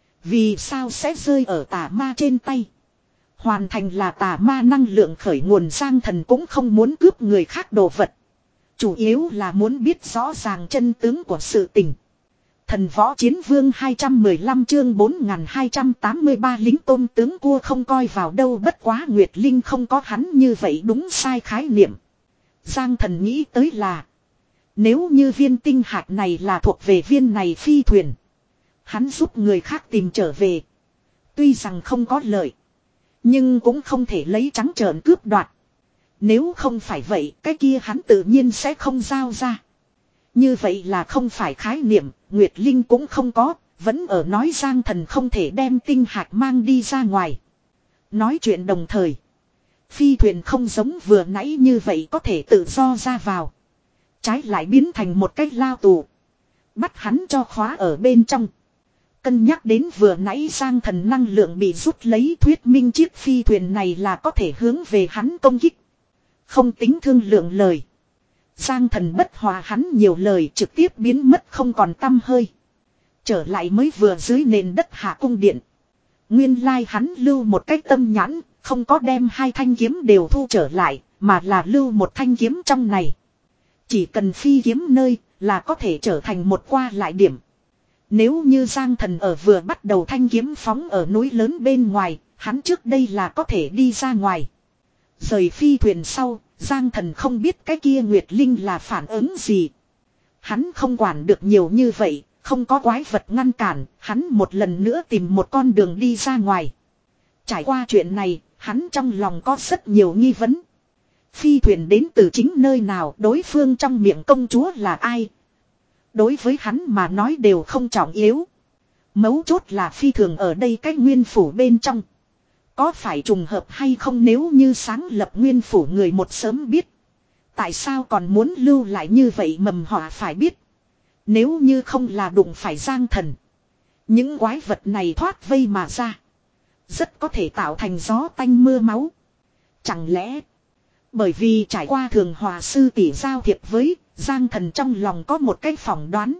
Vì sao sẽ rơi ở tà ma trên tay? Hoàn thành là tà ma năng lượng khởi nguồn. Giang Thần cũng không muốn cướp người khác đồ vật. Chủ yếu là muốn biết rõ ràng chân tướng của sự tình. Thần võ chiến vương hai trăm mười lăm chương bốn nghìn hai trăm tám mươi ba lính tôm tướng cua không coi vào đâu, bất quá Nguyệt Linh không có hắn như vậy đúng sai khái niệm. Giang Thần nghĩ tới là, nếu như viên tinh hạt này là thuộc về viên này phi thuyền, hắn giúp người khác tìm trở về. Tuy rằng không có lợi, nhưng cũng không thể lấy trắng trợn cướp đoạt. Nếu không phải vậy, cái kia hắn tự nhiên sẽ không giao ra. Như vậy là không phải khái niệm, Nguyệt Linh cũng không có, vẫn ở nói Giang Thần không thể đem tinh hạt mang đi ra ngoài. Nói chuyện đồng thời, phi thuyền không giống vừa nãy như vậy có thể tự do ra vào. Trái lại biến thành một cái lao tù. Bắt hắn cho khóa ở bên trong. Cân nhắc đến vừa nãy Giang Thần năng lượng bị rút lấy, thuyết minh chiếc phi thuyền này là có thể hướng về hắn công kích. Không tính thương lượng lời. Giang Thần bất hòa hắn nhiều lời, trực tiếp biến mất không còn tăm hơi. Trở lại mới vừa dưới nền đất hạ cung điện. Nguyên lai hắn lưu một cái tâm nhãn, không có đem hai thanh kiếm đều thu trở lại, mà là lưu một thanh kiếm trong này. Chỉ cần phi kiếm nơi là có thể trở thành một qua lại điểm. Nếu như Giang Thần ở vừa bắt đầu thanh kiếm phóng ở núi lớn bên ngoài, hắn trước đây là có thể đi ra ngoài. Rời phi thuyền sau, Giang Thần không biết cái kia Nguyệt Linh là phản ứng gì. Hắn không quản được nhiều như vậy, không có quái vật ngăn cản, hắn một lần nữa tìm một con đường đi ra ngoài. Trải qua chuyện này, hắn trong lòng có rất nhiều nghi vấn. Phi thuyền đến từ chính nơi nào, đối phương trong miệng công chúa là ai? Đối với hắn mà nói đều không trọng yếu. Mấu chốt là phi thường ở đây cái nguyên phủ bên trong. Có phải trùng hợp hay không, nếu như sáng lập nguyên phủ người một sớm biết. Tại sao còn muốn lưu lại như vậy mầm họa phải biết. Nếu như không là đụng phải Giang Thần. Những quái vật này thoát vây mà ra. Rất có thể tạo thành gió tanh mưa máu. Chẳng lẽ bởi vì trải qua thường hòa sư tỷ giao thiệp với Giang Thần trong lòng có một cái phỏng đoán.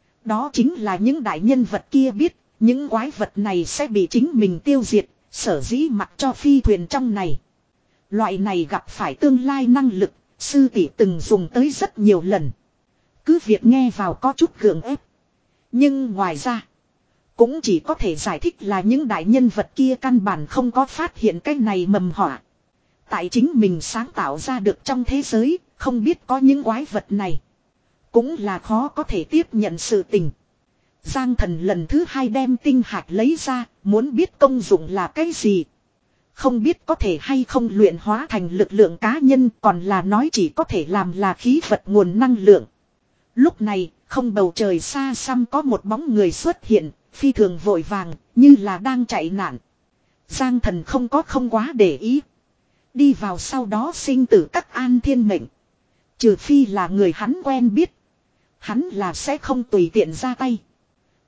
Đó chính là những đại nhân vật kia biết những quái vật này sẽ bị chính mình tiêu diệt. Sở dĩ mặc cho phi thuyền trong này. Loại này gặp phải tương lai năng lực, sư tỷ từng dùng tới rất nhiều lần. Cứ việc nghe vào có chút gượng ép. Nhưng ngoài ra, cũng chỉ có thể giải thích là những đại nhân vật kia căn bản không có phát hiện cái này mầm họa. Tại chính mình sáng tạo ra được trong thế giới, không biết có những quái vật này. Cũng là khó có thể tiếp nhận sự tình. Giang Thần lần thứ hai đem tinh hạt lấy ra, muốn biết công dụng là cái gì. Không biết có thể hay không luyện hóa thành lực lượng cá nhân, còn là nói chỉ có thể làm là khí vật nguồn năng lượng. Lúc này, không bầu trời xa xăm có một bóng người xuất hiện, phi thường vội vàng, như là đang chạy nạn. Giang Thần không có không quá để ý. Đi vào sau đó sinh tử các an thiên mệnh. Trừ phi là người hắn quen biết. Hắn là sẽ không tùy tiện ra tay.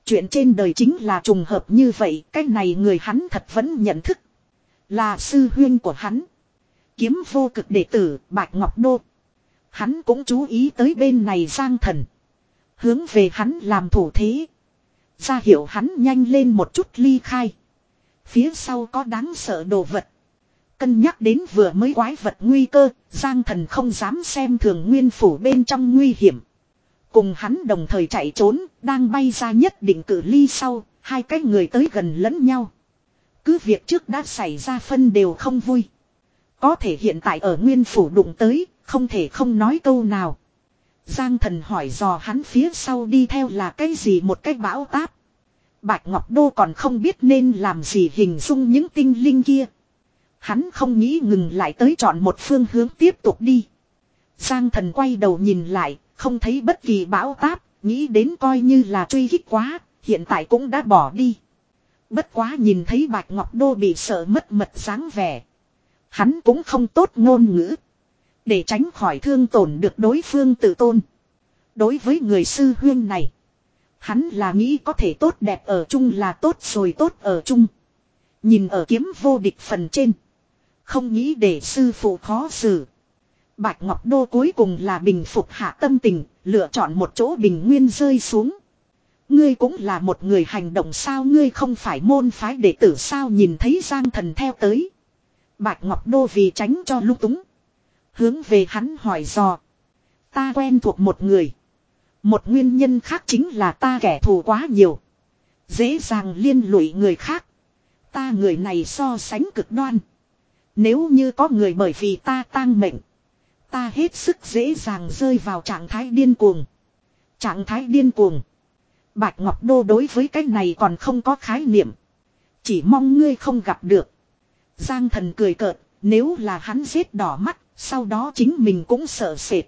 Chuyện trên đời chính là trùng hợp như vậy, cái này người hắn thật vẫn nhận thức. Là sư huyên của hắn. Kiếm vô cực đệ tử, Bạch Ngọc Đô. Hắn cũng chú ý tới bên này Giang Thần. Hướng về hắn làm thủ thế. Ra hiệu hắn nhanh lên một chút ly khai. Phía sau có đáng sợ đồ vật. Cân nhắc đến vừa mới quái vật nguy cơ, Giang Thần không dám xem thường nguyên phủ bên trong nguy hiểm. Cùng hắn đồng thời chạy trốn, đang bay ra nhất định cự ly sau, hai cái người tới gần lẫn nhau. Cứ việc trước đã xảy ra phân đều không vui. Có thể hiện tại ở nguyên phủ đụng tới, không thể không nói câu nào. Giang Thần hỏi dò hắn phía sau đi theo là cái gì một cái bão táp. Bạch Ngọc Đô còn không biết nên làm gì hình dung những tinh linh kia. Hắn không nghĩ ngừng lại tới chọn một phương hướng tiếp tục đi. Giang Thần quay đầu nhìn lại, không thấy bất kỳ bão táp, nghĩ đến coi như là truy kích quá, hiện tại cũng đã bỏ đi. Bất quá nhìn thấy Bạch Ngọc Đô bị sợ mất mật dáng vẻ. Hắn cũng không tốt ngôn ngữ. Để tránh khỏi thương tổn được đối phương tự tôn. Đối với người sư huyên này. Hắn là nghĩ có thể tốt đẹp ở chung là tốt rồi tốt ở chung. Nhìn ở kiếm vô địch phần trên. Không nghĩ để sư phụ khó xử. Bạch Ngọc Đô cuối cùng là bình phục hạ tâm tình. Lựa chọn một chỗ bình nguyên rơi xuống. Ngươi cũng là một người hành động sao, ngươi không phải môn phái đệ tử sao, nhìn thấy Giang Thần theo tới. Bạch Ngọc Đô vì tránh cho lung túng. Hướng về hắn hỏi dò. Ta quen thuộc một người. Một nguyên nhân khác chính là ta kẻ thù quá nhiều. Dễ dàng liên lụy người khác. Ta người này so sánh cực đoan. Nếu như có người bởi vì ta tang mệnh. Ta hết sức dễ dàng rơi vào trạng thái điên cuồng. Trạng thái điên cuồng. Bạch Ngọc Đô đối với cái này còn không có khái niệm. Chỉ mong ngươi không gặp được. Giang Thần cười cợt. Nếu là hắn giết đỏ mắt. Sau đó chính mình cũng sợ sệt.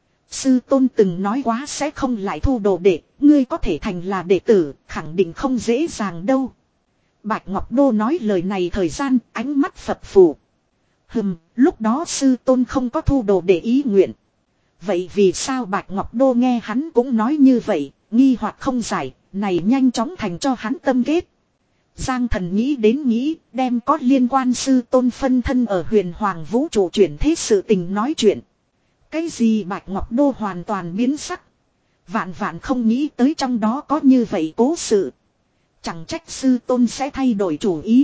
Sư tôn từng nói quá sẽ không lại thu đồ đệ. Ngươi có thể thành là đệ tử. Khẳng định không dễ dàng đâu. Bạch Ngọc Đô nói lời này thời gian. Ánh mắt phập phù. Hừm, lúc đó sư tôn không có thu đồ đệ ý nguyện. Vậy vì sao Bạch Ngọc Đô nghe hắn cũng nói như vậy. Nghi hoặc không giải. Này nhanh chóng thành cho hắn tâm kết. Giang Thần nghĩ đến nghĩ, đem có liên quan sư tôn phân thân ở huyền hoàng vũ trụ chuyển thế sự tình nói chuyện. Cái gì Bạch Ngọc Đô hoàn toàn biến sắc. Vạn vạn không nghĩ tới trong đó có như vậy cố sự. Chẳng trách sư tôn sẽ thay đổi chủ ý.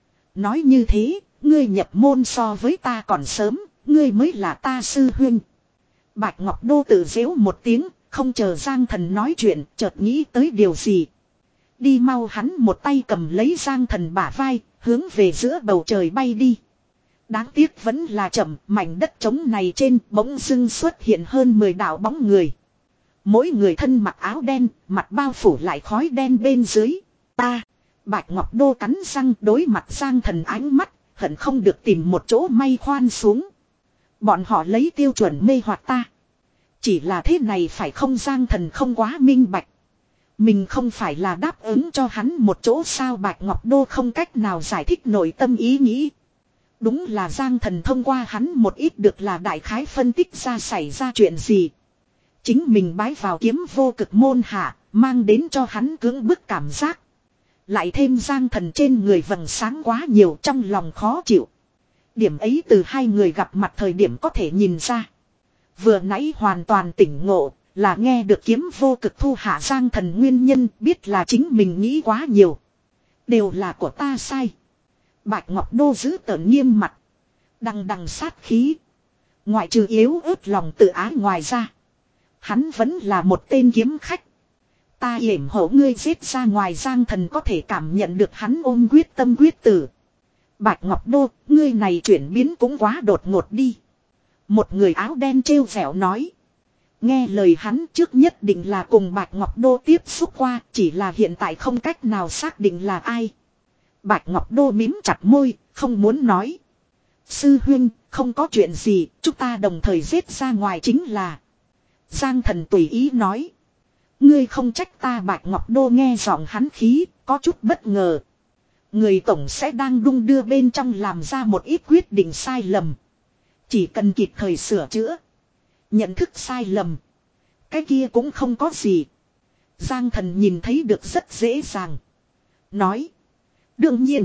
Nói như thế, ngươi nhập môn so với ta còn sớm, ngươi mới là ta sư huynh. Bạch Ngọc Đô tự giễu một tiếng, không chờ Giang Thần nói chuyện, chợt nghĩ tới điều gì. Đi mau, hắn một tay cầm lấy Giang Thần bả vai, hướng về giữa bầu trời bay đi. Đáng tiếc vẫn là chậm, mảnh đất trống này trên bỗng dưng xuất hiện hơn mười đạo bóng người. Mỗi người thân mặc áo đen, mặt bao phủ lại khói đen bên dưới. Ta, Bạch Ngọc Đô cắn răng đối mặt Giang Thần ánh mắt, hận không được tìm một chỗ may khoan xuống. Bọn họ lấy tiêu chuẩn mê hoặc ta. Chỉ là thế này phải không, Giang Thần không quá minh bạch. Mình không phải là đáp ứng cho hắn một chỗ sao, Bạch Ngọc Đô không cách nào giải thích nội tâm ý nghĩ. Đúng là Giang Thần thông qua hắn một ít được là đại khái phân tích ra xảy ra chuyện gì. Chính mình bái vào kiếm vô cực môn hạ, mang đến cho hắn cưỡng bức cảm giác. Lại thêm Giang Thần trên người vầng sáng quá nhiều, trong lòng khó chịu. Điểm ấy từ hai người gặp mặt thời điểm có thể nhìn ra. Vừa nãy hoàn toàn tỉnh ngộ, là nghe được kiếm vô cực thu hạ Giang Thần nguyên nhân, biết là chính mình nghĩ quá nhiều. Đều là của ta sai. Bạch Ngọc Đô giữ tợn nghiêm mặt. Đằng đằng sát khí. Ngoại trừ yếu ớt lòng tự ái ngoài ra. Hắn vẫn là một tên kiếm khách. Ta yểm hộ ngươi giết ra ngoài, Giang Thần có thể cảm nhận được hắn ôm quyết tâm quyết tử. Bạch Ngọc Đô, ngươi này chuyển biến cũng quá đột ngột đi. Một người áo đen trêu vẻo nói. Nghe lời hắn trước nhất định là cùng Bạch Ngọc Đô tiếp xúc qua, chỉ là hiện tại không cách nào xác định là ai. Bạch Ngọc Đô mím chặt môi, không muốn nói. Sư huynh, không có chuyện gì, chúng ta đồng thời giết ra ngoài chính là. Giang Thần tùy ý nói. Ngươi không trách ta, Bạch Ngọc Đô nghe giọng hắn khí, có chút bất ngờ. Người tổng sẽ đang đung đưa bên trong làm ra một ít quyết định sai lầm. Chỉ cần kịp thời sửa chữa. Nhận thức sai lầm. Cái kia cũng không có gì. Giang Thần nhìn thấy được rất dễ dàng. Nói. Đương nhiên.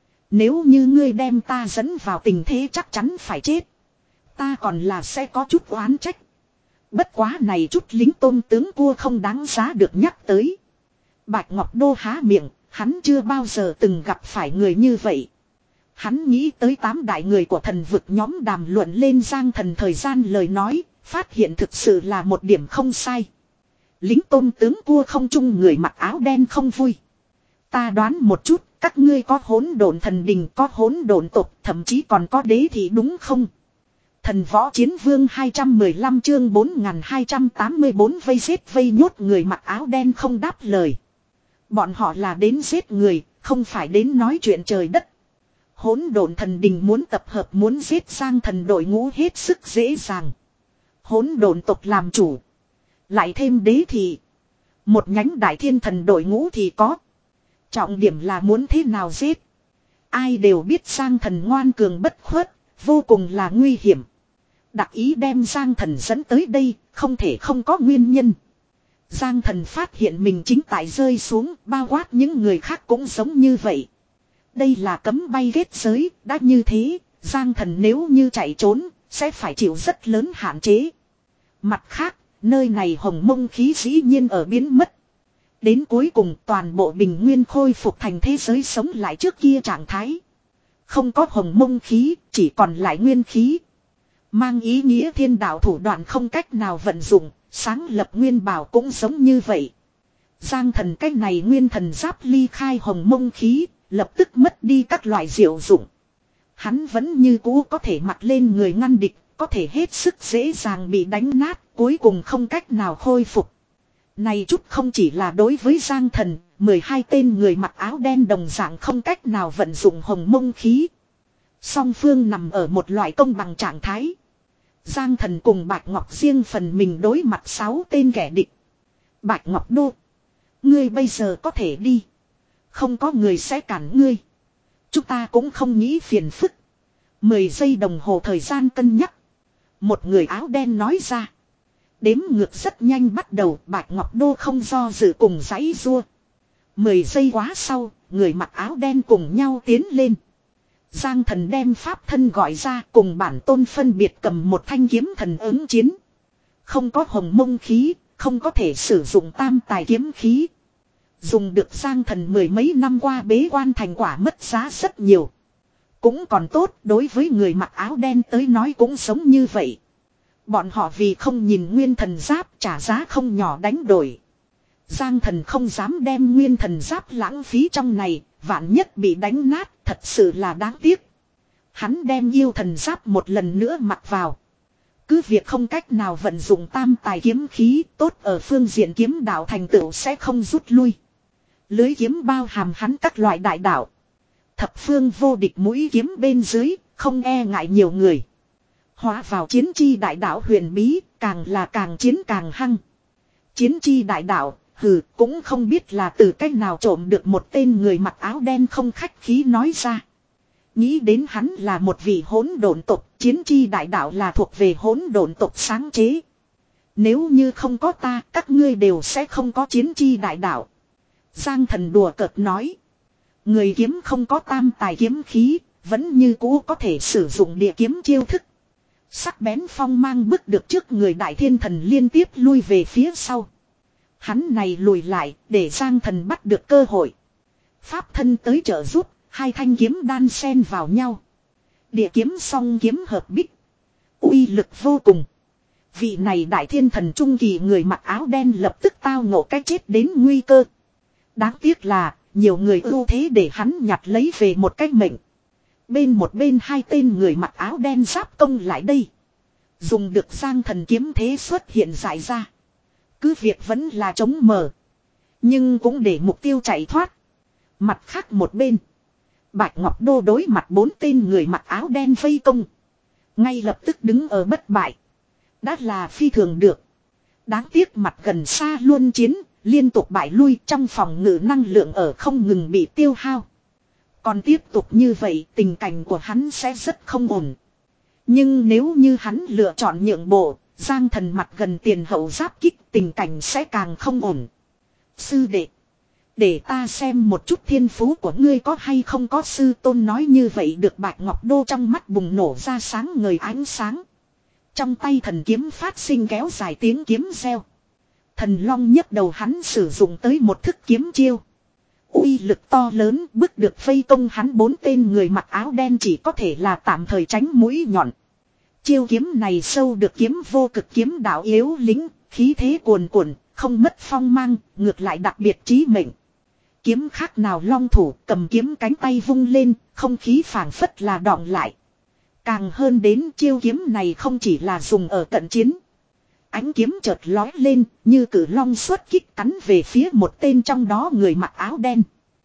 Nếu như ngươi đem ta dẫn vào tình thế chắc chắn phải chết. Ta còn là sẽ có chút oán trách. Bất quá này chút lính tôm tướng cua không đáng giá được nhắc tới. Bạch Ngọc Đô há miệng. Hắn chưa bao giờ từng gặp phải người như vậy. Hắn nghĩ tới tám đại người của thần vực nhóm đàm luận lên Giang Thần thời gian lời nói. Phát hiện thực sự là một điểm không sai. Lính tôm tướng cua không chung người mặc áo đen không vui. Ta đoán một chút, các ngươi có hỗn độn thần đình, có hỗn độn tộc, thậm chí còn có đế thì đúng không? Thần võ chiến vương hai trăm mười lăm chương bốn nghìn hai trăm tám mươi bốn vây giết vây nhốt người mặc áo đen không đáp lời. Bọn họ là đến giết người, không phải đến nói chuyện trời đất. Hỗn độn thần đình muốn tập hợp muốn giết Giang Thần đội ngũ hết sức dễ dàng. Hỗn độn tộc làm chủ. Lại thêm đế thị. Một nhánh đại thiên thần đội ngũ thì có. Trọng điểm là muốn thế nào giết. Ai đều biết Giang Thần ngoan cường bất khuất. Vô cùng là nguy hiểm. Đặc ý đem Giang Thần dẫn tới đây. Không thể không có nguyên nhân. Giang Thần phát hiện mình chính tại rơi xuống. Bao quát những người khác cũng giống như vậy. Đây là cấm bay kết giới. Đã như thế. Giang Thần nếu như chạy trốn. Sẽ phải chịu rất lớn hạn chế. Mặt khác. Nơi này hồng mông khí dĩ nhiên ở biến mất. Đến cuối cùng toàn bộ bình nguyên khôi phục thành thế giới sống lại trước kia trạng thái. Không có hồng mông khí, chỉ còn lại nguyên khí. Mang ý nghĩa thiên đạo thủ đoạn không cách nào vận dụng, sáng lập nguyên bảo cũng giống như vậy. Giang Thần cách này nguyên thần giáp ly khai hồng mông khí, lập tức mất đi các loại diệu dụng. Hắn vẫn như cũ có thể mặc lên người ngăn địch, có thể hết sức dễ dàng bị đánh nát, cuối cùng không cách nào khôi phục. Này chút không chỉ là đối với Giang Thần, mười hai tên người mặc áo đen đồng dạng không cách nào vận dụng hồng mông khí. Song phương nằm ở một loại công bằng trạng thái. Giang Thần cùng Bạch Ngọc riêng phần mình đối mặt sáu tên kẻ địch. Bạch Ngọc Đô, ngươi bây giờ có thể đi. Không có người sẽ cản ngươi. Chúng ta cũng không nghĩ phiền phức. Mười giây đồng hồ thời gian cân nhắc. Một người áo đen nói ra. Đếm ngược rất nhanh bắt đầu. Bạch Ngọc Đô không do dự cùng giãy rua. Mười giây quá sau. Người mặc áo đen cùng nhau tiến lên. Giang Thần đem pháp thân gọi ra. Cùng bản tôn phân biệt cầm một thanh kiếm thần ứng chiến. Không có hồng mông khí. Không có thể sử dụng tam tài kiếm khí. Dùng được Giang Thần mười mấy năm qua bế quan thành quả mất giá rất nhiều. Cũng còn tốt, đối với người mặc áo đen tới nói cũng giống như vậy. Bọn họ vì không nhìn nguyên thần giáp trả giá không nhỏ đánh đổi. Giang Thần không dám đem nguyên thần giáp lãng phí trong này, vạn nhất bị đánh nát, thật sự là đáng tiếc. Hắn đem yêu thần giáp một lần nữa mặc vào. Cứ việc không cách nào vận dụng tam tài kiếm khí, tốt ở phương diện kiếm đạo thành tựu sẽ không rút lui. Lưới kiếm bao hàm hắn các loại đại đạo. Thập phương vô địch mũi kiếm bên dưới, không e ngại nhiều người. Hóa vào chiến chi đại đạo huyền bí, càng là càng chiến càng hăng. Chiến chi đại đạo, hừ, cũng không biết là từ cách nào trộm được một tên người mặc áo đen không khách khí nói ra. Nghĩ đến hắn là một vị hỗn độn tộc, chiến chi đại đạo là thuộc về hỗn độn tộc sáng chế. Nếu như không có ta, các ngươi đều sẽ không có chiến chi đại đạo. Giang Thần đùa cợt nói. Người kiếm không có tam tài kiếm khí, vẫn như cũ có thể sử dụng địa kiếm chiêu thức. Sắc bén phong mang bước được trước người đại thiên thần liên tiếp lui về phía sau. Hắn này lùi lại, để Giang Thần bắt được cơ hội. Pháp thân tới trợ giúp, hai thanh kiếm đan xen vào nhau. Địa kiếm song kiếm hợp bích. Uy lực vô cùng. Vị này đại thiên thần trung kỳ người mặc áo đen lập tức tao ngộ cái chết đến nguy cơ. Đáng tiếc là, nhiều người ưu thế để hắn nhặt lấy về một cái mệnh. Bên một bên hai tên người mặc áo đen giáp công lại đây. Dùng được Giang Thần kiếm thế xuất hiện giải ra. Cứ việc vẫn là chống mở. Nhưng cũng để mục tiêu chạy thoát. Mặt khác một bên. Bạch Ngọc Đô đối mặt bốn tên người mặc áo đen vây công. Ngay lập tức đứng ở bất bại. Đã là phi thường được. Đáng tiếc mặt gần xa luôn chiến. Liên tục bại lui trong phòng ngự năng lượng ở không ngừng bị tiêu hao. Còn tiếp tục như vậy tình cảnh của hắn sẽ rất không ổn. Nhưng nếu như hắn lựa chọn nhượng bộ, Giang Thần mặt gần tiền hậu giáp kích tình cảnh sẽ càng không ổn. Sư đệ. Để ta xem một chút thiên phú của ngươi có hay không có. Sư tôn nói như vậy được. Bạch Ngọc Đô trong mắt bùng nổ ra sáng ngời ánh sáng. Trong tay thần kiếm phát sinh kéo dài tiếng kiếm reo. Thần Long nhấc đầu hắn sử dụng tới một thức kiếm chiêu. Uy lực to lớn bước được vây công hắn bốn tên người mặc áo đen chỉ có thể là tạm thời tránh mũi nhọn. Chiêu kiếm này sâu được kiếm vô cực kiếm đạo yếu lính, khí thế cuồn cuộn, không mất phong mang, ngược lại đặc biệt chí mệnh. Kiếm khác nào long thủ cầm kiếm cánh tay vung lên, không khí phảng phất là đọng lại. Càng hơn đến chiêu kiếm này không chỉ là dùng ở cận chiến. Ánh kiếm chợt lói lên như cử long xuất kích cắn về phía một tên trong đó người mặc áo đen.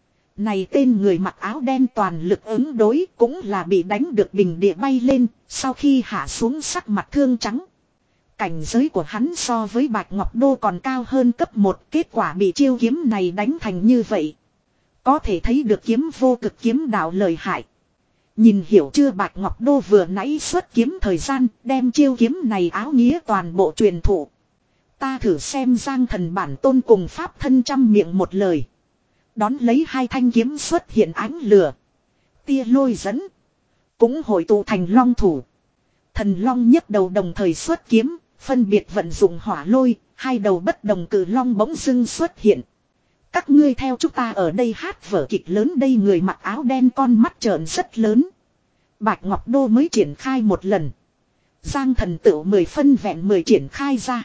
Này tên người mặc áo đen toàn lực ứng đối cũng là bị đánh được bình địa bay lên, sau khi hạ xuống sắc mặt thương trắng. Cảnh giới của hắn so với Bạch Ngọc Đô còn cao hơn cấp một, kết quả bị chiêu kiếm này đánh thành như vậy. Có thể thấy được kiếm vô cực kiếm đạo lợi hại. Nhìn hiểu chưa? Bạch Ngọc Đô vừa nãy xuất kiếm thời gian đem chiêu kiếm này áo nghĩa toàn bộ truyền thụ. Ta thử xem. Giang Thần bản tôn cùng pháp thân trăm miệng một lời. Đón lấy hai thanh kiếm xuất hiện ánh lửa. Tia lôi dẫn. Cũng hội tụ thành long thủ. Thần long nhấc đầu đồng thời xuất kiếm. Phân biệt vận dụng hỏa lôi. Hai đầu bất đồng cử long bỗng dưng xuất hiện. Các ngươi theo chúng ta ở đây hát vở kịch lớn đây. Người mặc áo đen con mắt trợn rất lớn. Bạch Ngọc Đô mới triển khai một lần. Giang Thần tựu mười phân vẹn mười triển khai ra.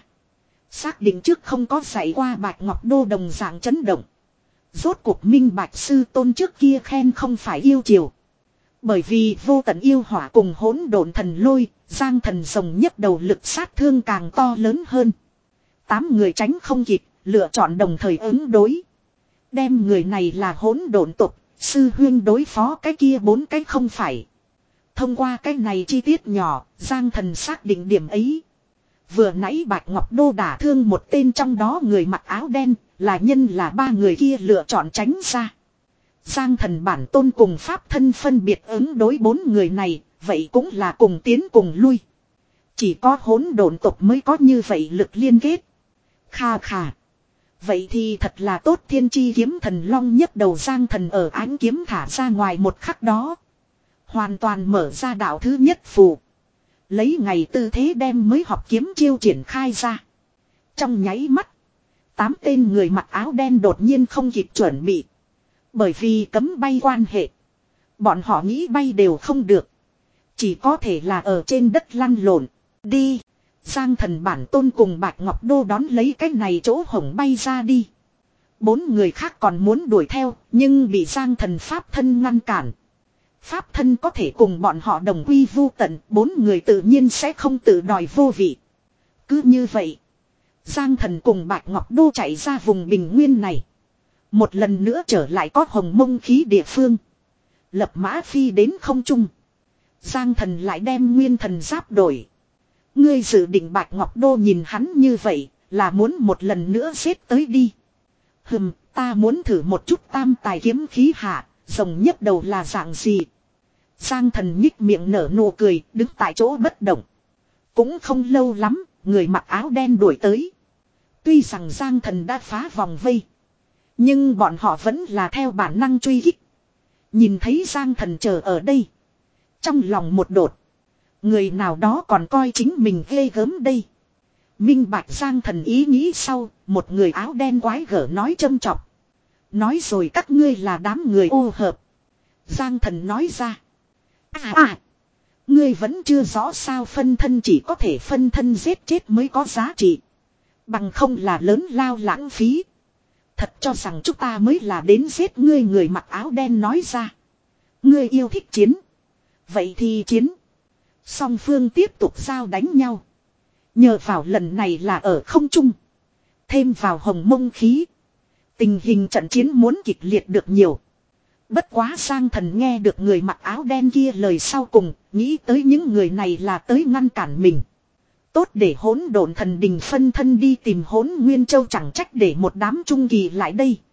Xác định trước không có dạy qua Bạch Ngọc Đô đồng dạng chấn động. Rốt cuộc minh bạch sư tôn trước kia khen không phải yêu chiều. Bởi vì vô tận yêu hỏa cùng hỗn độn thần lôi, Giang Thần rồng nhấc đầu lực sát thương càng to lớn hơn. Tám người tránh không kịp, lựa chọn đồng thời ứng đối. Đem người này là hỗn độn tục, sư huyên đối phó cái kia bốn cái không phải. Thông qua cái này chi tiết nhỏ, Giang Thần xác định điểm ấy. Vừa nãy Bạch Ngọc Đô đả thương một tên trong đó người mặc áo đen, là nhân là ba người kia lựa chọn tránh ra. Giang Thần bản tôn cùng pháp thân phân biệt ứng đối bốn người này, vậy cũng là cùng tiến cùng lui. Chỉ có hỗn độn tộc mới có như vậy lực liên kết. Kha khà. Vậy thì thật là tốt. Thiên chi kiếm thần long nhấc đầu. Giang Thần ở ánh kiếm thả ra ngoài một khắc đó. Hoàn toàn mở ra đạo thứ nhất phù. Lấy ngày tư thế đem mới học kiếm chiêu triển khai ra. Trong nháy mắt. Tám tên người mặc áo đen đột nhiên không kịp chuẩn bị. Bởi vì cấm bay quan hệ. Bọn họ nghĩ bay đều không được. Chỉ có thể là ở trên đất lăn lộn. Đi. Giang Thần bản tôn cùng Bạch Ngọc Đô đón lấy cái này chỗ hổng bay ra đi. Bốn người khác còn muốn đuổi theo. Nhưng bị Giang Thần pháp thân ngăn cản. Pháp thân có thể cùng bọn họ đồng quy vu tận. Bốn người tự nhiên sẽ không tự đòi vô vị. Cứ như vậy. Giang Thần cùng Bạch Ngọc Đô chạy ra vùng bình nguyên này. Một lần nữa trở lại có hồng mông khí địa phương. Lập mã phi đến không trung. Giang Thần lại đem nguyên thần giáp đổi. Ngươi dự định? Bạch Ngọc Đô nhìn hắn như vậy. Là muốn một lần nữa xếp tới đi. Hừm, ta muốn thử một chút tam tài kiếm khí hạ. Rồng nhấc đầu là dạng gì? Giang Thần nhích miệng nở nụ cười. Đứng tại chỗ bất động. Cũng không lâu lắm. Người mặc áo đen đuổi tới. Tuy rằng Giang Thần đã phá vòng vây. Nhưng bọn họ vẫn là theo bản năng truy kích. Nhìn thấy Giang Thần chờ ở đây. Trong lòng một đột. Người nào đó còn coi chính mình ghê gớm đây. Minh bạch Giang Thần ý nghĩ sau. Một người áo đen quái gở nói châm chọc. Nói rồi các ngươi là đám người ô hợp. Giang Thần nói ra. À à. Ngươi vẫn chưa rõ sao phân thân chỉ có thể phân thân giết chết mới có giá trị. Bằng không là lớn lao lãng phí. Thật cho rằng chúng ta mới là đến giết ngươi. Người mặc áo đen nói ra. Ngươi yêu thích chiến. Vậy thì chiến. Song phương tiếp tục giao đánh nhau. Nhờ vào lần này là ở không trung. Thêm vào hồng mông khí. Tình hình trận chiến muốn kịch liệt được nhiều. Bất quá Giang Thần nghe được người mặc áo đen kia lời sau cùng. Nghĩ tới những người này là tới ngăn cản mình. Tốt để hỗn độn thần đình phân thân đi tìm Hỗn Nguyên Châu, chẳng trách để một đám trung kỳ lại đây.